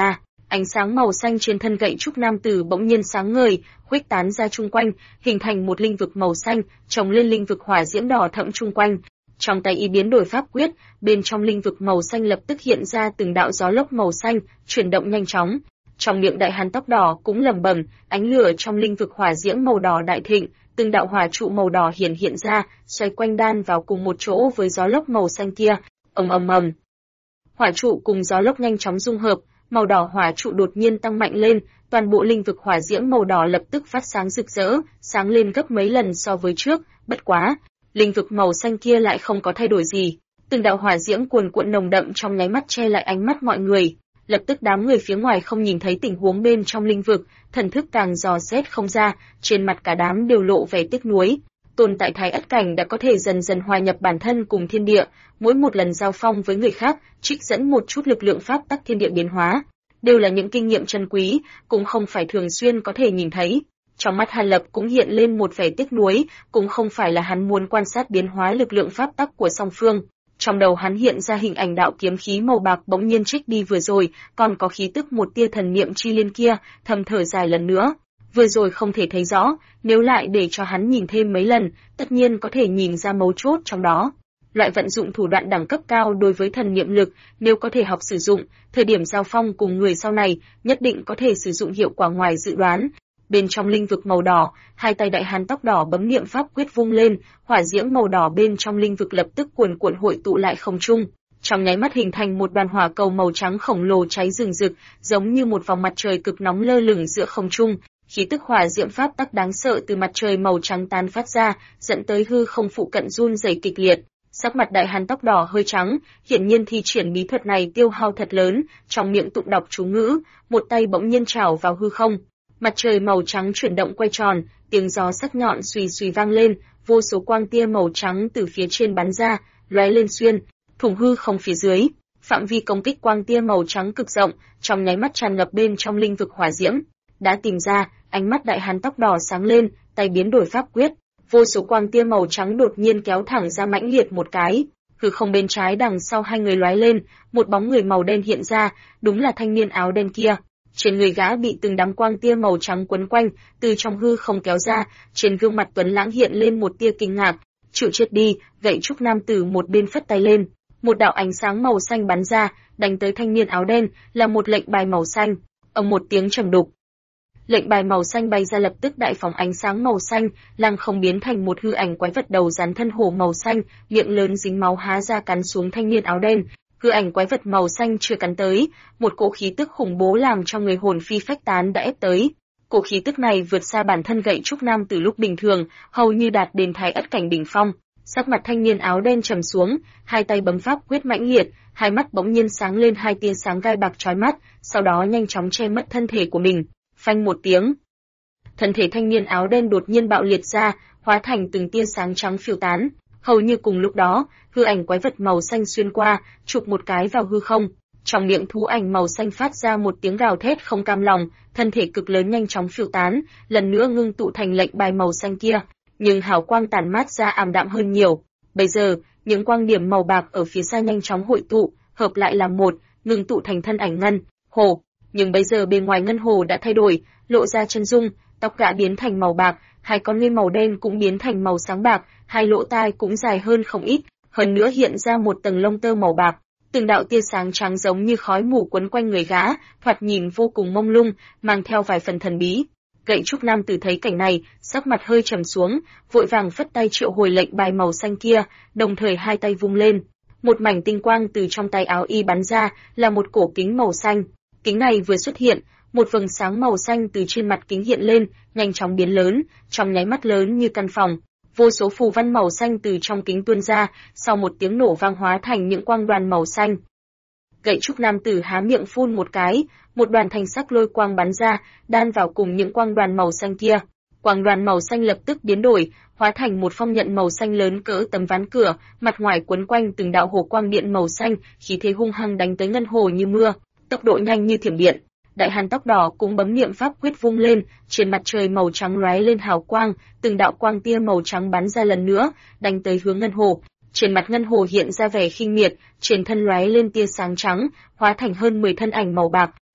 Ánh sáng màu xanh trên thân gậy trúc nam tử bỗng nhiên sáng ngời, khuếch tán ra chung quanh, hình thành một linh vực màu xanh, trồng lên linh vực hỏa diễm đỏ thẫm chung quanh. Trong tay y biến đổi pháp quyết, bên trong linh vực màu xanh lập tức hiện ra từng đạo gió lốc màu xanh, chuyển động nhanh chóng. Trong miệng đại hán tóc đỏ cũng lẩm bẩm, ánh lửa trong linh vực hỏa diễm màu đỏ đại thịnh, từng đạo hỏa trụ màu đỏ hiện ra, xoay quanh đan vào cùng một chỗ với gió lốc màu xanh kia. Ầm ầm ầm. Hỏa trụ cùng gió lốc nhanh chóng dung hợp, màu đỏ hỏa trụ đột nhiên tăng mạnh lên, toàn bộ linh vực hỏa diễm màu đỏ lập tức phát sáng rực rỡ, sáng lên gấp mấy lần so với trước, bất quá, linh vực màu xanh kia lại không có thay đổi gì. Từng đạo hỏa diễm cuồn cuộn nồng đậm trong nháy mắt che lại ánh mắt mọi người. Lập tức đám người phía ngoài không nhìn thấy tình huống bên trong linh vực, thần thức càng dò xét không ra, trên mặt cả đám đều lộ vẻ tiếc nuối. Tồn tại Thái Ất cảnh đã có thể dần dần hòa nhập bản thân cùng thiên địa, mỗi một lần giao phong với người khác, trích dẫn một chút lực lượng pháp tắc thiên địa biến hóa, đều là những kinh nghiệm chân quý, cũng không phải thường xuyên có thể nhìn thấy. Trong mắt Hàn Lập cũng hiện lên một vẻ tiếc nuối, cũng không phải là hắn muốn quan sát biến hóa lực lượng pháp tắc của song phương. Trong đầu hắn hiện ra hình ảnh đạo kiếm khí màu bạc bỗng nhiên trích đi vừa rồi, còn có khí tức một tia thần niệm chi liên kia, thầm thở dài lần nữa. Vừa rồi không thể thấy rõ, nếu lại để cho hắn nhìn thêm mấy lần, tất nhiên có thể nhìn ra mấu chốt trong đó. Loại vận dụng thủ đoạn đẳng cấp cao đối với thần niệm lực, nếu có thể học sử dụng, thời điểm giao phong cùng người sau này, nhất định có thể sử dụng hiệu quả ngoài dự đoán. Bên trong linh vực màu đỏ, hai tay đại hán tóc đỏ bấm niệm pháp quyết vung lên, hỏa diễm màu đỏ bên trong linh vực lập tức cuồn cuộn hội tụ lại không trung, trong nháy mắt hình thành một đoàn hỏa cầu màu trắng khổng lồ cháy rừng rực, giống như một vòng mặt trời cực nóng lơ lửng giữa không trung. Khí tức hỏa diễm pháp tắc đáng sợ từ mặt trời màu trắng tán phát ra, dẫn tới hư không phụ cận run rẩy kịch liệt. Sắc mặt đại hán tóc đỏ hơi trắng, hiển nhiên thi triển bí thuật này tiêu hao thật lớn, trong miệng tụng đọc chú ngữ, một tay bỗng nhiên chảo vào hư không. Mặt trời màu trắng chuyển động quay tròn, tiếng gió sắc nhọn xùy xùy vang lên, vô số quang tia màu trắng từ phía trên bắn ra, lóe lên xuyên thủng hư không phía dưới. Phạm vi công kích quang tia màu trắng cực rộng, trong nháy mắt tràn ngập bên trong linh vực hỏa diễm. Đã tìm ra, ánh mắt đại hán tóc đỏ sáng lên, tay biến đổi pháp quyết, vô số quang tia màu trắng đột nhiên kéo thẳng ra mãnh liệt một cái. Hư không bên trái đằng sau hai người lóe lên, một bóng người màu đen hiện ra, đúng là thanh niên áo đen kia. Trên người gã bị từng đám quang tia màu trắng quấn quanh, từ trong hư không kéo ra, trên gương mặt tuấn lãng hiện lên một tia kinh ngạc. Chịu chết đi, gậy trúc nam tử một bên phất tay lên, một đạo ánh sáng màu xanh bắn ra, đánh tới thanh niên áo đen, là một lệnh bài màu xanh. Ầm một tiếng trầm đục, lệnh bài màu xanh bay ra lập tức đại phóng ánh sáng màu xanh, lăng không biến thành một hư ảnh quái vật đầu rắn thân hổ màu xanh, miệng lớn dính máu há ra cắn xuống thanh niên áo đen. Hư ảnh quái vật màu xanh chưa cắn tới, một cỗ khí tức khủng bố làm cho người hồn phi phách tán đã ép tới. Cỗ khí tức này vượt xa bản thân gậy trúc nam từ lúc bình thường, hầu như đạt đến Thái Ất cảnh đỉnh phong. Sắc mặt thanh niên áo đen trầm xuống, hai tay bấm pháp quyết mãnh liệt, hai mắt bỗng nhiên sáng lên hai tia sáng gai bạc chói mắt, sau đó nhanh chóng che mất thân thể của mình. Phanh một tiếng, thân thể thanh niên áo đen đột nhiên bạo liệt ra, hóa thành từng tia sáng trắng phiêu tán. Hầu như cùng lúc đó, hư ảnh quái vật màu xanh xuyên qua, chụp một cái vào hư không. Trong miệng thú ảnh màu xanh phát ra một tiếng gào thét không cam lòng, thân thể cực lớn nhanh chóng phiêu tán, lần nữa ngưng tụ thành lệnh bài màu xanh kia, nhưng hào quang tản mát ra ảm đạm hơn nhiều. Bây giờ, những quang điểm màu bạc ở phía xa nhanh chóng hội tụ, hợp lại làm một, ngưng tụ thành thân ảnh ngân hồ. Nhưng bây giờ bên ngoài ngân hồ đã thay đổi, lộ ra chân dung, tóc gã biến thành màu bạc, hai con ngươi màu đen cũng biến thành màu sáng bạc, hai lỗ tai cũng dài hơn không ít, hơn nữa hiện ra một tầng lông tơ màu bạc. Từng đạo tia sáng trắng giống như khói mù quấn quanh người gã, thoạt nhìn vô cùng mông lung, mang theo vài phần thần bí. Gậy trúc nam tử thấy cảnh này, sắc mặt hơi trầm xuống, vội vàng phất tay triệu hồi lệnh bài màu xanh kia, đồng thời hai tay vung lên. Một mảnh tinh quang từ trong tay áo y bắn ra, là một cổ kính màu xanh. Kính này vừa xuất hiện, một vầng sáng màu xanh từ trên mặt kính hiện lên, nhanh chóng biến lớn, trong nháy mắt lớn như căn phòng. Vô số phù văn màu xanh từ trong kính tuôn ra, sau một tiếng nổ vang hóa thành những quang đoàn màu xanh. Gậy trúc nam tử há miệng phun một cái, một đoàn thanh sắc lôi quang bắn ra, đan vào cùng những quang đoàn màu xanh kia. Quang đoàn màu xanh lập tức biến đổi, hóa thành một phong nhận màu xanh lớn cỡ tấm ván cửa, mặt ngoài quấn quanh từng đạo hồ quang điện màu xanh, khí thế hung hăng đánh tới ngân hồ như mưa, tốc độ nhanh như thiểm điện. Đại hán tóc đỏ cũng bấm niệm pháp quyết vung lên, trên mặt trời màu trắng lóe lên hào quang, từng đạo quang tia màu trắng bắn ra lần nữa, đánh tới hướng ngân hồ. Trên mặt ngân hồ hiện ra vẻ khinh miệt, trên thân lóe lên tia sáng trắng, hóa thành hơn 10 thân ảnh màu bạc.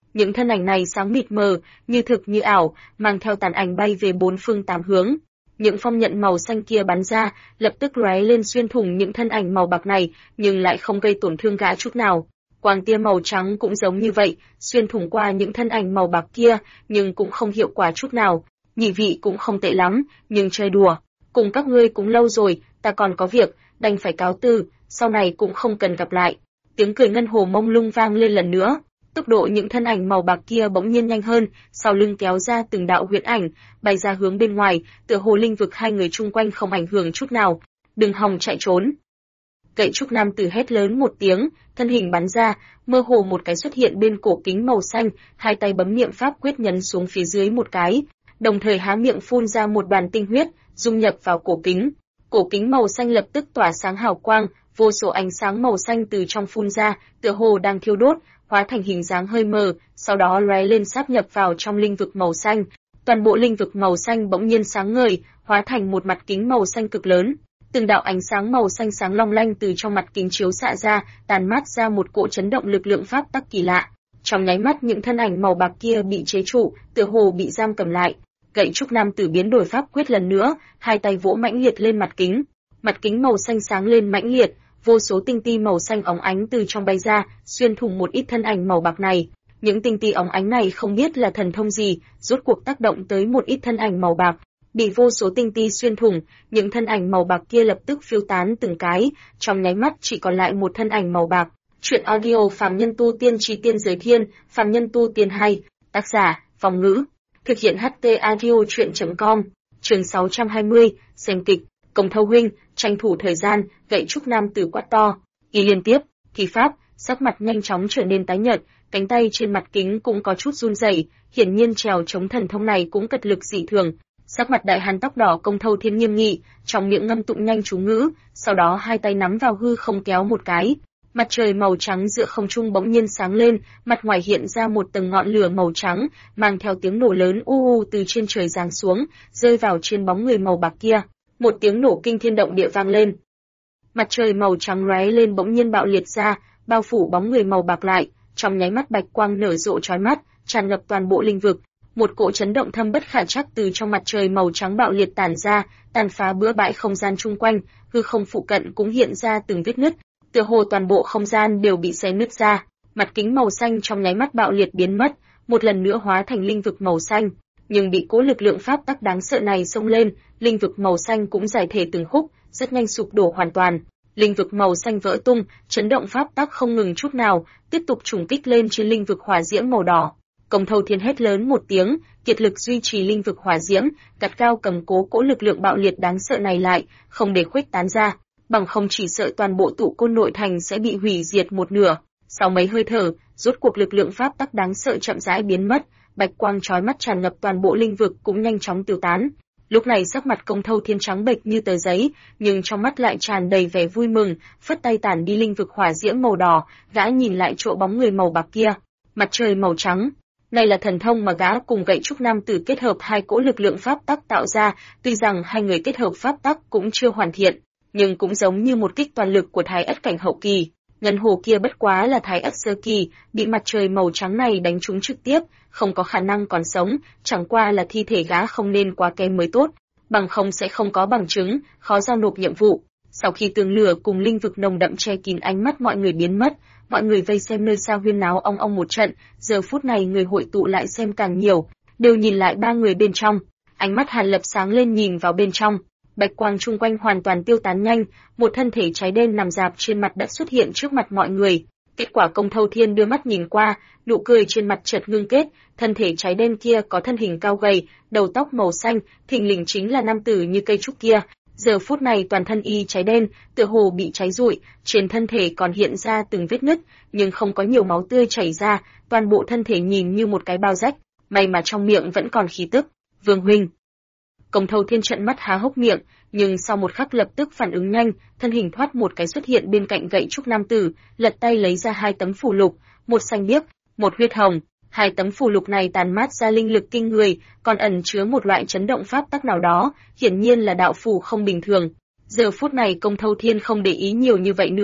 Những thân ảnh này sáng mịt mờ, như thực như ảo, mang theo tàn ảnh bay về bốn phương tám hướng. Những phong nhận màu xanh kia bắn ra, lập tức lóe lên xuyên thủng những thân ảnh màu bạc này, nhưng lại không gây tổn thương gã chút nào. Quang tia màu trắng cũng giống như vậy, xuyên thủng qua những thân ảnh màu bạc kia, nhưng cũng không hiệu quả chút nào. Nhị vị cũng không tệ lắm, nhưng chơi đùa. Cùng các ngươi cũng lâu rồi, ta còn có việc, đành phải cáo từ, sau này cũng không cần gặp lại. Tiếng cười ngân hồ mông lung vang lên lần nữa. Tốc độ những thân ảnh màu bạc kia bỗng nhiên nhanh hơn, sau lưng kéo ra từng đạo huyễn ảnh, bay ra hướng bên ngoài, tựa hồ linh vực hai người chung quanh không ảnh hưởng chút nào. Đừng hòng chạy trốn. Gậy trúc nam tử hét lớn một tiếng, thân hình bắn ra, mơ hồ một cái xuất hiện bên cổ kính màu xanh, hai tay bấm niệm pháp quyết nhấn xuống phía dưới một cái, đồng thời há miệng phun ra một đoàn tinh huyết, dung nhập vào cổ kính. Cổ kính màu xanh lập tức tỏa sáng hào quang, vô số ánh sáng màu xanh từ trong phun ra, tựa hồ đang thiêu đốt, hóa thành hình dáng hơi mờ, sau đó lóe lên sáp nhập vào trong linh vực màu xanh. Toàn bộ linh vực màu xanh bỗng nhiên sáng ngời, hóa thành một mặt kính màu xanh cực lớn. Từng đạo ánh sáng màu xanh sáng long lanh từ trong mặt kính chiếu xạ ra, tàn mát ra một cỗ chấn động lực lượng pháp tắc kỳ lạ. Trong nháy mắt những thân ảnh màu bạc kia bị chế trụ, tựa hồ bị giam cầm lại. Gậy trúc nam tử biến đổi pháp quyết lần nữa, hai tay vỗ mãnh liệt lên mặt kính. Mặt kính màu xanh sáng lên mãnh liệt, vô số tinh ti màu xanh óng ánh từ trong bay ra, xuyên thủng một ít thân ảnh màu bạc này. Những tinh ti óng ánh này không biết là thần thông gì, rốt cuộc tác động tới một ít thân ảnh màu bạc, bị vô số tinh ti xuyên thủng, những thân ảnh màu bạc kia lập tức phiêu tán từng cái, trong nháy mắt chỉ còn lại một thân ảnh màu bạc. Truyện audio Phàm Nhân Tu Tiên Chí Tiên Giới Thiên, Phàm Nhân Tu Tiên hay, tác giả, Phong Ngữ. Thực hiện HT Audio Truyện.com, chương 620, xem kịch, Công Thâu huynh, tranh thủ thời gian, gậy trúc nam tử quát to, y liên tiếp, thi pháp, sắc mặt nhanh chóng trở nên tái nhợt, cánh tay trên mặt kính cũng có chút run rẩy, hiển nhiên trèo chống thần thông này cũng cật lực dị thường. Sắc mặt đại hán tóc đỏ Công Thâu Thiên nghiêm nghị, trong miệng ngâm tụng nhanh chú ngữ, sau đó hai tay nắm vào hư không kéo một cái. Mặt trời màu trắng giữa không trung bỗng nhiên sáng lên, mặt ngoài hiện ra một tầng ngọn lửa màu trắng, mang theo tiếng nổ lớn u từ trên trời giáng xuống, rơi vào trên bóng người màu bạc kia. Một tiếng nổ kinh thiên động địa vang lên. Mặt trời màu trắng lóe lên bỗng nhiên bạo liệt ra, bao phủ bóng người màu bạc lại, trong nháy mắt bạch quang nở rộ chói mắt, tràn ngập toàn bộ linh vực. Một cỗ chấn động thâm bất khả trắc từ trong mặt trời màu trắng bạo liệt tản ra, tàn phá bừa bãi không gian chung quanh, hư không phụ cận cũng hiện ra từng vết nứt, tựa hồ toàn bộ không gian đều bị xé nứt ra. Mặt kính màu xanh trong nháy mắt bạo liệt biến mất, một lần nữa hóa thành linh vực màu xanh, nhưng bị cỗ lực lượng pháp tắc đáng sợ này xông lên, linh vực màu xanh cũng giải thể từng khúc, rất nhanh sụp đổ hoàn toàn. Linh vực màu xanh vỡ tung, chấn động pháp tắc không ngừng chút nào, tiếp tục trùng kích lên trên linh vực hỏa diễm màu đỏ. Công Thâu Thiên hét lớn một tiếng, kiệt lực duy trì linh vực hỏa diễm, gắt gao cầm cố cỗ lực lượng bạo liệt đáng sợ này lại, không để khuếch tán ra, bằng không chỉ sợ toàn bộ Tụ Côn nội thành sẽ bị hủy diệt một nửa. Sau mấy hơi thở, rốt cuộc lực lượng pháp tắc đáng sợ chậm rãi biến mất, bạch quang chói mắt tràn ngập toàn bộ linh vực cũng nhanh chóng tiêu tán. Lúc này sắc mặt Công Thâu Thiên trắng bệch như tờ giấy, nhưng trong mắt lại tràn đầy vẻ vui mừng, phất tay tản đi linh vực hỏa diễm màu đỏ, gã nhìn lại chỗ bóng người màu bạc kia, mặt trời màu trắng. Này là thần thông mà gã cùng gậy trúc nam tử kết hợp hai cỗ lực lượng pháp tắc tạo ra, tuy rằng hai người kết hợp pháp tắc cũng chưa hoàn thiện, nhưng cũng giống như một kích toàn lực của Thái Ất cảnh hậu kỳ. Ngân hồ kia bất quá là Thái Ất sơ kỳ, bị mặt trời màu trắng này đánh trúng trực tiếp, không có khả năng còn sống, chẳng qua là thi thể gã không nên quá kém mới tốt, bằng không sẽ không có bằng chứng, khó giao nộp nhiệm vụ. Sau khi tường lửa cùng linh vực nồng đậm che kín ánh mắt mọi người biến mất, mọi người vây xem nơi xa huyên náo ong ong một trận, giờ phút này người hội tụ lại xem càng nhiều, đều nhìn lại ba người bên trong, ánh mắt Hàn Lập sáng lên nhìn vào bên trong. Bạch quang chung quanh hoàn toàn tiêu tán nhanh, một thân thể cháy đen nằm rạp trên mặt đất xuất hiện trước mặt mọi người. Kết quả Công Thâu Thiên đưa mắt nhìn qua, nụ cười trên mặt chợt ngưng kết, thân thể cháy đen kia có thân hình cao gầy, đầu tóc màu xanh, thình lình chính là nam tử như cây trúc kia. Giờ phút này toàn thân y cháy đen, tựa hồ bị cháy rụi, trên thân thể còn hiện ra từng vết nứt, nhưng không có nhiều máu tươi chảy ra, toàn bộ thân thể nhìn như một cái bao rách, may mà trong miệng vẫn còn khí tức. Vương huynh. Công Thâu Thiên trợn mắt há hốc miệng, nhưng sau một khắc lập tức phản ứng nhanh, thân hình thoát một cái xuất hiện bên cạnh gậy trúc nam tử, lật tay lấy ra hai tấm phù lục, một xanh biếc, một huyết hồng. Hai tấm phù lục này tàn mát ra linh lực kinh người, còn ẩn chứa một loại chấn động pháp tắc nào đó, hiển nhiên là đạo phù không bình thường. Giờ phút này Công Thâu Thiên không để ý nhiều như vậy nữa,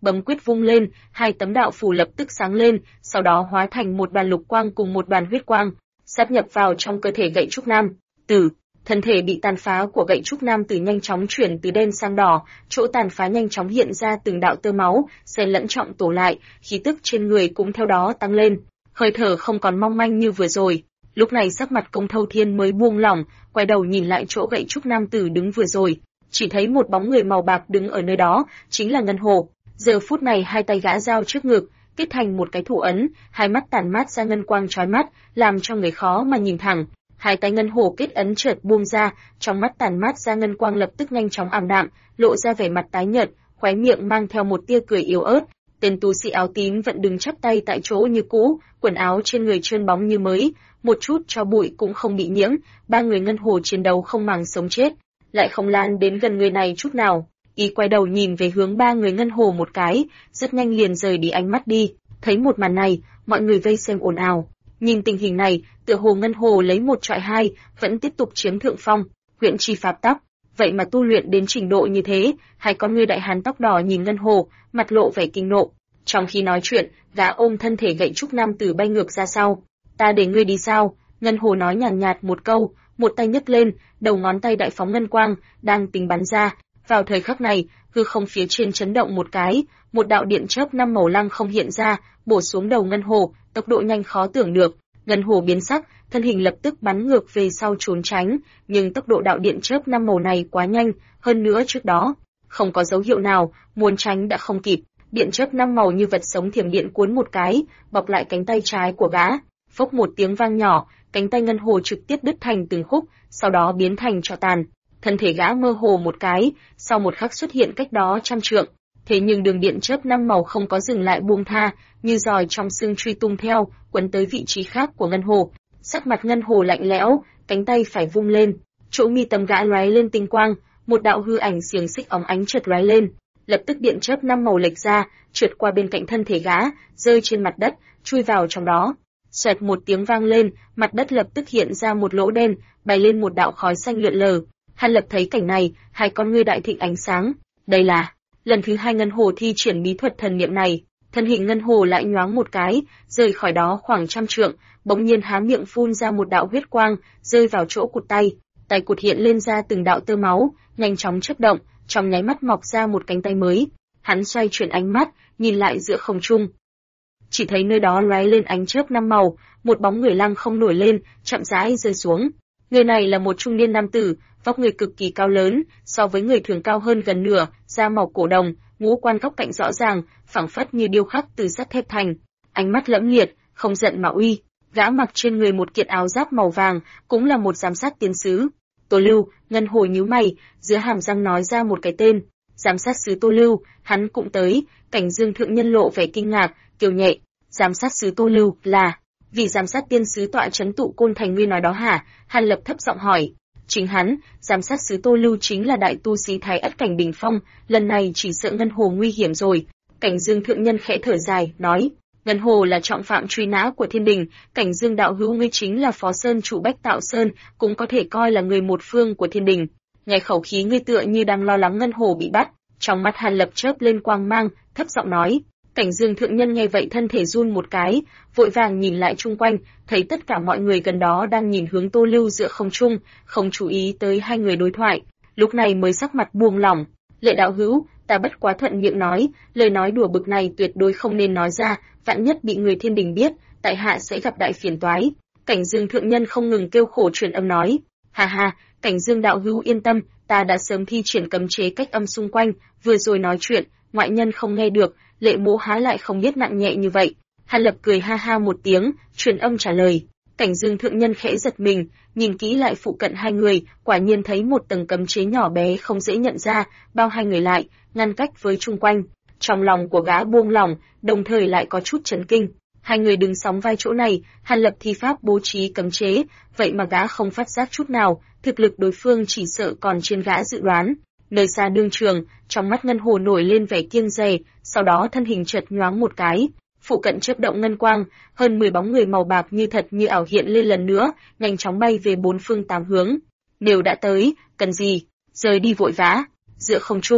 bấm quyết vung lên, hai tấm đạo phù lập tức sáng lên, sau đó hóa thành một đoàn lục quang cùng một đoàn huyết quang, sáp nhập vào trong cơ thể Gậy Trúc Nam Tử. Thân thể bị tàn phá của Gậy Trúc Nam Tử nhanh chóng chuyển từ đen sang đỏ, chỗ tàn phá nhanh chóng hiện ra từng đạo tơ máu, xen lẫn trọng tổ lại, khí tức trên người cũng theo đó tăng lên, hơi thở không còn mong manh như vừa rồi. Lúc này sắc mặt Công Thâu Thiên mới buông lỏng, quay đầu nhìn lại chỗ Gậy Trúc Nam Tử đứng vừa rồi, chỉ thấy một bóng người màu bạc đứng ở nơi đó, chính là Ngân Hồ. Giờ phút này hai tay gã giao trước ngực, kết thành một cái thủ ấn, hai mắt tản mát ra ngân quang chói mắt, làm cho người khó mà nhìn thẳng. Hai tay Ngân Hồ kết ấn chợt buông ra, trong mắt tản mát ra ngân quang lập tức nhanh chóng ảm đạm, lộ ra vẻ mặt tái nhợt, khóe miệng mang theo một tia cười yếu ớt. Tên tu sĩ áo tím vẫn đứng chắp tay tại chỗ như cũ, quần áo trên người trơn bóng như mới, một chút tro bụi cũng không bị nhiễm. Ba người Ngân Hồ chiến đấu không màng sống chết, lại không lan đến gần người này chút nào. Y quay đầu nhìn về hướng ba người Ngân Hồ một cái, rất nhanh liền rời đi ánh mắt đi. Thấy một màn này, mọi người vây xem ồn ào. Nhìn tình hình này, tựa hồ Ngân Hồ lấy một trọi hai, vẫn tiếp tục chiếm thượng phong. Huyện chi pháp tắc, vậy mà tu luyện đến trình độ như thế. Hai con ngươi đại hán tóc đỏ nhìn Ngân Hồ, mặt lộ vẻ kinh nộ. Trong khi nói chuyện, gã ôm thân thể Gậy Trúc Nam Tử bay ngược ra sau. Ta để ngươi đi sao? Ngân Hồ nói nhàn nhạt một câu, một tay nhấc lên, đầu ngón tay đại phóng ngân quang, đang tính bắn ra. Vào thời khắc này, hư không phía trên chấn động một cái, một đạo điện chớp năm màu lăng không hiện ra, bổ xuống đầu Ngân Hồ, tốc độ nhanh khó tưởng được. Ngân Hồ biến sắc, thân hình lập tức bắn ngược về sau trốn tránh, nhưng tốc độ đạo điện chớp năm màu này quá nhanh, hơn nữa trước đó không có dấu hiệu nào, muốn tránh đã không kịp. Điện chớp năm màu như vật sống thiểm điện cuốn một cái, bọc lại cánh tay trái của gã. Phốc một tiếng vang nhỏ, cánh tay Ngân Hồ trực tiếp đứt thành từng khúc, sau đó biến thành tro tàn. Thân thể gã mơ hồ một cái, sau một khắc xuất hiện cách đó trăm trượng. Thế nhưng đường điện chớp năm màu không có dừng lại buông tha, như giòi trong xương truy tung theo, quấn tới vị trí khác của Ngân Hồ. Sắc mặt Ngân Hồ lạnh lẽo, cánh tay phải vung lên, chỗ mi tâm gã lóe lên tinh quang, một đạo hư ảnh xiềng xích óng ánh chợt lóe lên, lập tức điện chớp năm màu lệch ra, trượt qua bên cạnh thân thể gã, rơi trên mặt đất, chui vào trong đó. Xoẹt một tiếng vang lên, mặt đất lập tức hiện ra một lỗ đen, bay lên một đạo khói xanh lượn lờ. Hàn Lập thấy cảnh này, hai con ngươi đại thịnh ánh sáng. Đây là lần thứ hai Ngân Hồ thi triển bí thuật thần niệm này. Thân hình Ngân Hồ lại nhoáng một cái, rời khỏi đó khoảng trăm trượng, bỗng nhiên há miệng phun ra một đạo huyết quang, rơi vào chỗ cụt tay. Tay cụt hiện lên ra từng đạo tơ máu, nhanh chóng chớp động, trong nháy mắt mọc ra một cánh tay mới. Hắn xoay chuyển ánh mắt, nhìn lại giữa không trung. Chỉ thấy nơi đó lóe lên ánh chớp năm màu, một bóng người lăng không nổi lên, chậm rãi rơi xuống. Người này là một trung niên nam tử, vóc người cực kỳ cao lớn, so với người thường cao hơn gần nửa, da màu cổ đồng, ngũ quan góc cạnh rõ ràng, phảng phất như điêu khắc từ sắt thép thành. Ánh mắt lẫm liệt, không giận mà uy. Gã mặc trên người một kiện áo giáp màu vàng, cũng là một giám sát tiên sứ. Tô Lưu. Ngân Hồ nhíu mày, giữa hàm răng nói ra một cái tên. Giám sát sứ Tô Lưu, hắn cũng tới. Cảnh Dương thượng nhân lộ vẻ kinh ngạc, kiều nhẹ. Giám sát sứ Tô Lưu là vì giám sát tiên sứ tọa trấn tụ Côn Thành Nguyên nói đó hả? Hàn Lập thấp giọng hỏi. Chính hắn, giám sát sứ Tô Lưu chính là đại tu sĩ Thái Ất cảnh Bình Phong, lần này chỉ sợ Ngân Hồ nguy hiểm rồi. Cảnh Dương thượng nhân khẽ thở dài, nói. Ngân Hồ là trọng phạm truy nã của thiên đình, Cảnh Dương đạo hữu ngươi chính là Phó Sơn chủ Bách Tạo Sơn, cũng có thể coi là người một phương của thiên đình. Nghe khẩu khí ngươi tựa như đang lo lắng Ngân Hồ bị bắt, trong mắt Hàn Lập chớp lên quang mang, thấp giọng nói. Cảnh Dương thượng nhân nghe vậy thân thể run một cái, vội vàng nhìn lại chung quanh, thấy tất cả mọi người gần đó đang nhìn hướng Tô Lưu giữa không trung, không chú ý tới hai người đối thoại, lúc này mới sắc mặt buông lỏng. Lệ đạo hữu, ta bất quá thuận miệng nói, lời nói đùa bực này tuyệt đối không nên nói ra, vạn nhất bị người thiên đình biết, tại hạ sẽ gặp đại phiền toái. Cảnh Dương thượng nhân không ngừng kêu khổ truyền âm nói. Ha ha, Cảnh Dương đạo hữu yên tâm, ta đã sớm thi triển cấm chế cách âm xung quanh, vừa rồi nói chuyện, ngoại nhân không nghe được. Lệ Mỗ há lại không biết nặng nhẹ như vậy. Hàn Lập cười ha ha một tiếng, truyền âm trả lời. Cảnh Dương thượng nhân khẽ giật mình, nhìn kỹ lại phụ cận hai người, quả nhiên thấy một tầng cấm chế nhỏ bé không dễ nhận ra, bao hai người lại, ngăn cách với chung quanh. Trong lòng của gã buông lỏng, đồng thời lại có chút chấn kinh. Hai người đứng sóng vai chỗ này, Hàn Lập thi pháp bố trí cấm chế, vậy mà gã không phát giác chút nào, thực lực đối phương chỉ sợ còn trên gã dự đoán. Nơi xa đương trường, trong mắt Ngân Hồ nổi lên vẻ kiêng dè, sau đó thân hình chợt nhoáng một cái, phụ cận chớp động ngân quang, hơn 10 bóng người màu bạc như thật như ảo hiện lên lần nữa, nhanh chóng bay về bốn phương tám hướng. Nếu đã tới, cần gì? Rời đi vội vã. Giữa không trung,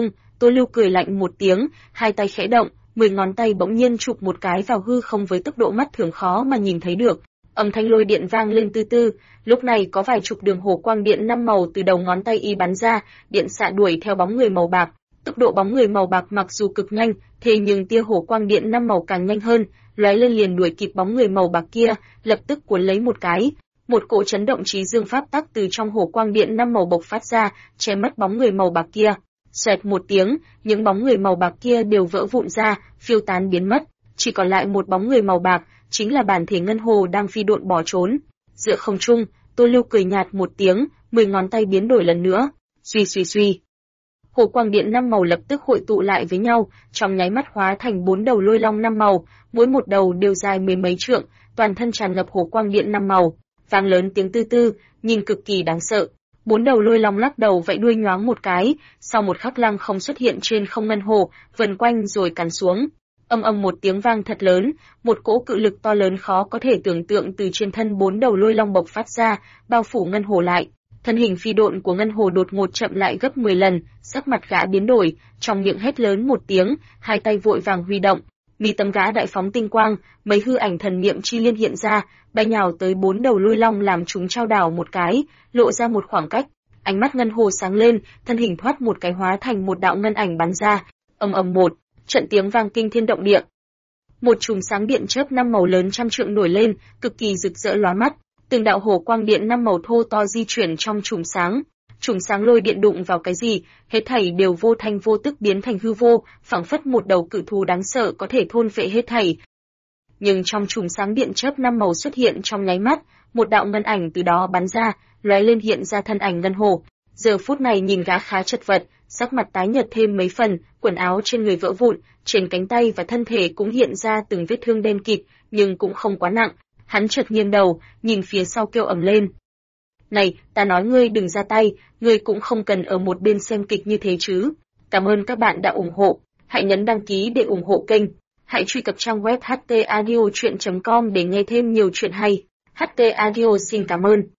Tô Lưu cười lạnh một tiếng, hai tay khẽ động, 10 ngón tay bỗng nhiên chụp một cái vào hư không với tốc độ mắt thường khó mà nhìn thấy được. Âm thanh lôi điện vang lên từ từ, lúc này có vài chục đường hồ quang điện 5 màu từ đầu ngón tay y bắn ra, điện xạ đuổi theo bóng người màu bạc. Tốc độ bóng người màu bạc mặc dù cực nhanh, thế nhưng tia hồ quang điện 5 màu càng nhanh hơn, lóe lên liền đuổi kịp bóng người màu bạc kia, lập tức cuốn lấy một cái. Một cỗ chấn động trí dương pháp tắc từ trong hồ quang điện 5 màu bộc phát ra, che mất bóng người màu bạc kia. Xoẹt một tiếng, những bóng người màu bạc kia đều vỡ vụn ra, phiêu tán biến mất, chỉ còn lại một bóng người màu bạc, chính là bản thể ngân hồ đang phi độn bỏ trốn. Giữa không trung, Tô Lưu cười nhạt một tiếng, 10 ngón tay biến đổi lần nữa. Suy suy suy. Hồ quang điện 5 màu lập tức hội tụ lại với nhau, trong nháy mắt hóa thành 4 đầu lôi long 5 màu, mỗi một đầu đều dài mười mấy trượng, toàn thân tràn ngập hồ quang điện 5 màu. Vang lớn tiếng tư tư, nhìn cực kỳ đáng sợ. 4 đầu lôi long lắc đầu vẫy đuôi nhoáng một cái, sau một khắc lăng không xuất hiện trên không ngân hồ, vần quanh rồi cắn xuống. Âm âm một tiếng vang thật lớn, một cỗ cự lực to lớn khó có thể tưởng tượng từ trên thân 4 đầu lôi long bộc phát ra, bao phủ ngân hồ lại. Thân hình phi độn của ngân hồ đột ngột chậm lại gấp 10 lần, sắc mặt gã biến đổi, trong miệng hét lớn một tiếng, hai tay vội vàng huy động. Mi tâm gã đại phóng tinh quang, mấy hư ảnh thần niệm chi liên hiện ra, bay nhào tới 4 đầu lôi long làm chúng trao đảo một cái, lộ ra một khoảng cách. Ánh mắt ngân hồ sáng lên, thân hình thoát một cái hóa thành một đạo ngân ảnh bắn ra. Ầm ầm một, trận tiếng vang kinh thiên động địa. Một chùm sáng điện chớp 5 màu lớn trăm trượng nổi lên, cực kỳ rực rỡ lóa mắt. Từng đạo hồ quang điện 5 màu thô to di chuyển trong chùm sáng. Chùm sáng lôi điện đụng vào cái gì, hết thảy đều vô thanh vô tức biến thành hư vô, phảng phất một đầu cự thú đáng sợ có thể thôn phệ hết thảy. Nhưng trong chùm sáng điện chớp 5 màu xuất hiện trong nháy mắt, một đạo ngân ảnh từ đó bắn ra, lóe lên hiện ra thân ảnh ngân hồ. Giờ phút này nhìn gã khá chật vật, sắc mặt tái nhợt thêm mấy phần, quần áo trên người vỡ vụn, trên cánh tay và thân thể cũng hiện ra từng vết thương đen kịt, nhưng cũng không quá nặng. Hắn chợt nghiêng đầu, nhìn phía sau kêu ầm lên. Này, ta nói ngươi đừng ra tay, ngươi cũng không cần ở một bên xem kịch như thế chứ. Cảm ơn các bạn đã ủng hộ, hãy nhấn đăng ký để ủng hộ kênh. Hãy truy cập trang web htaudio.com để nghe thêm nhiều chuyện hay. HT Audio xin cảm ơn.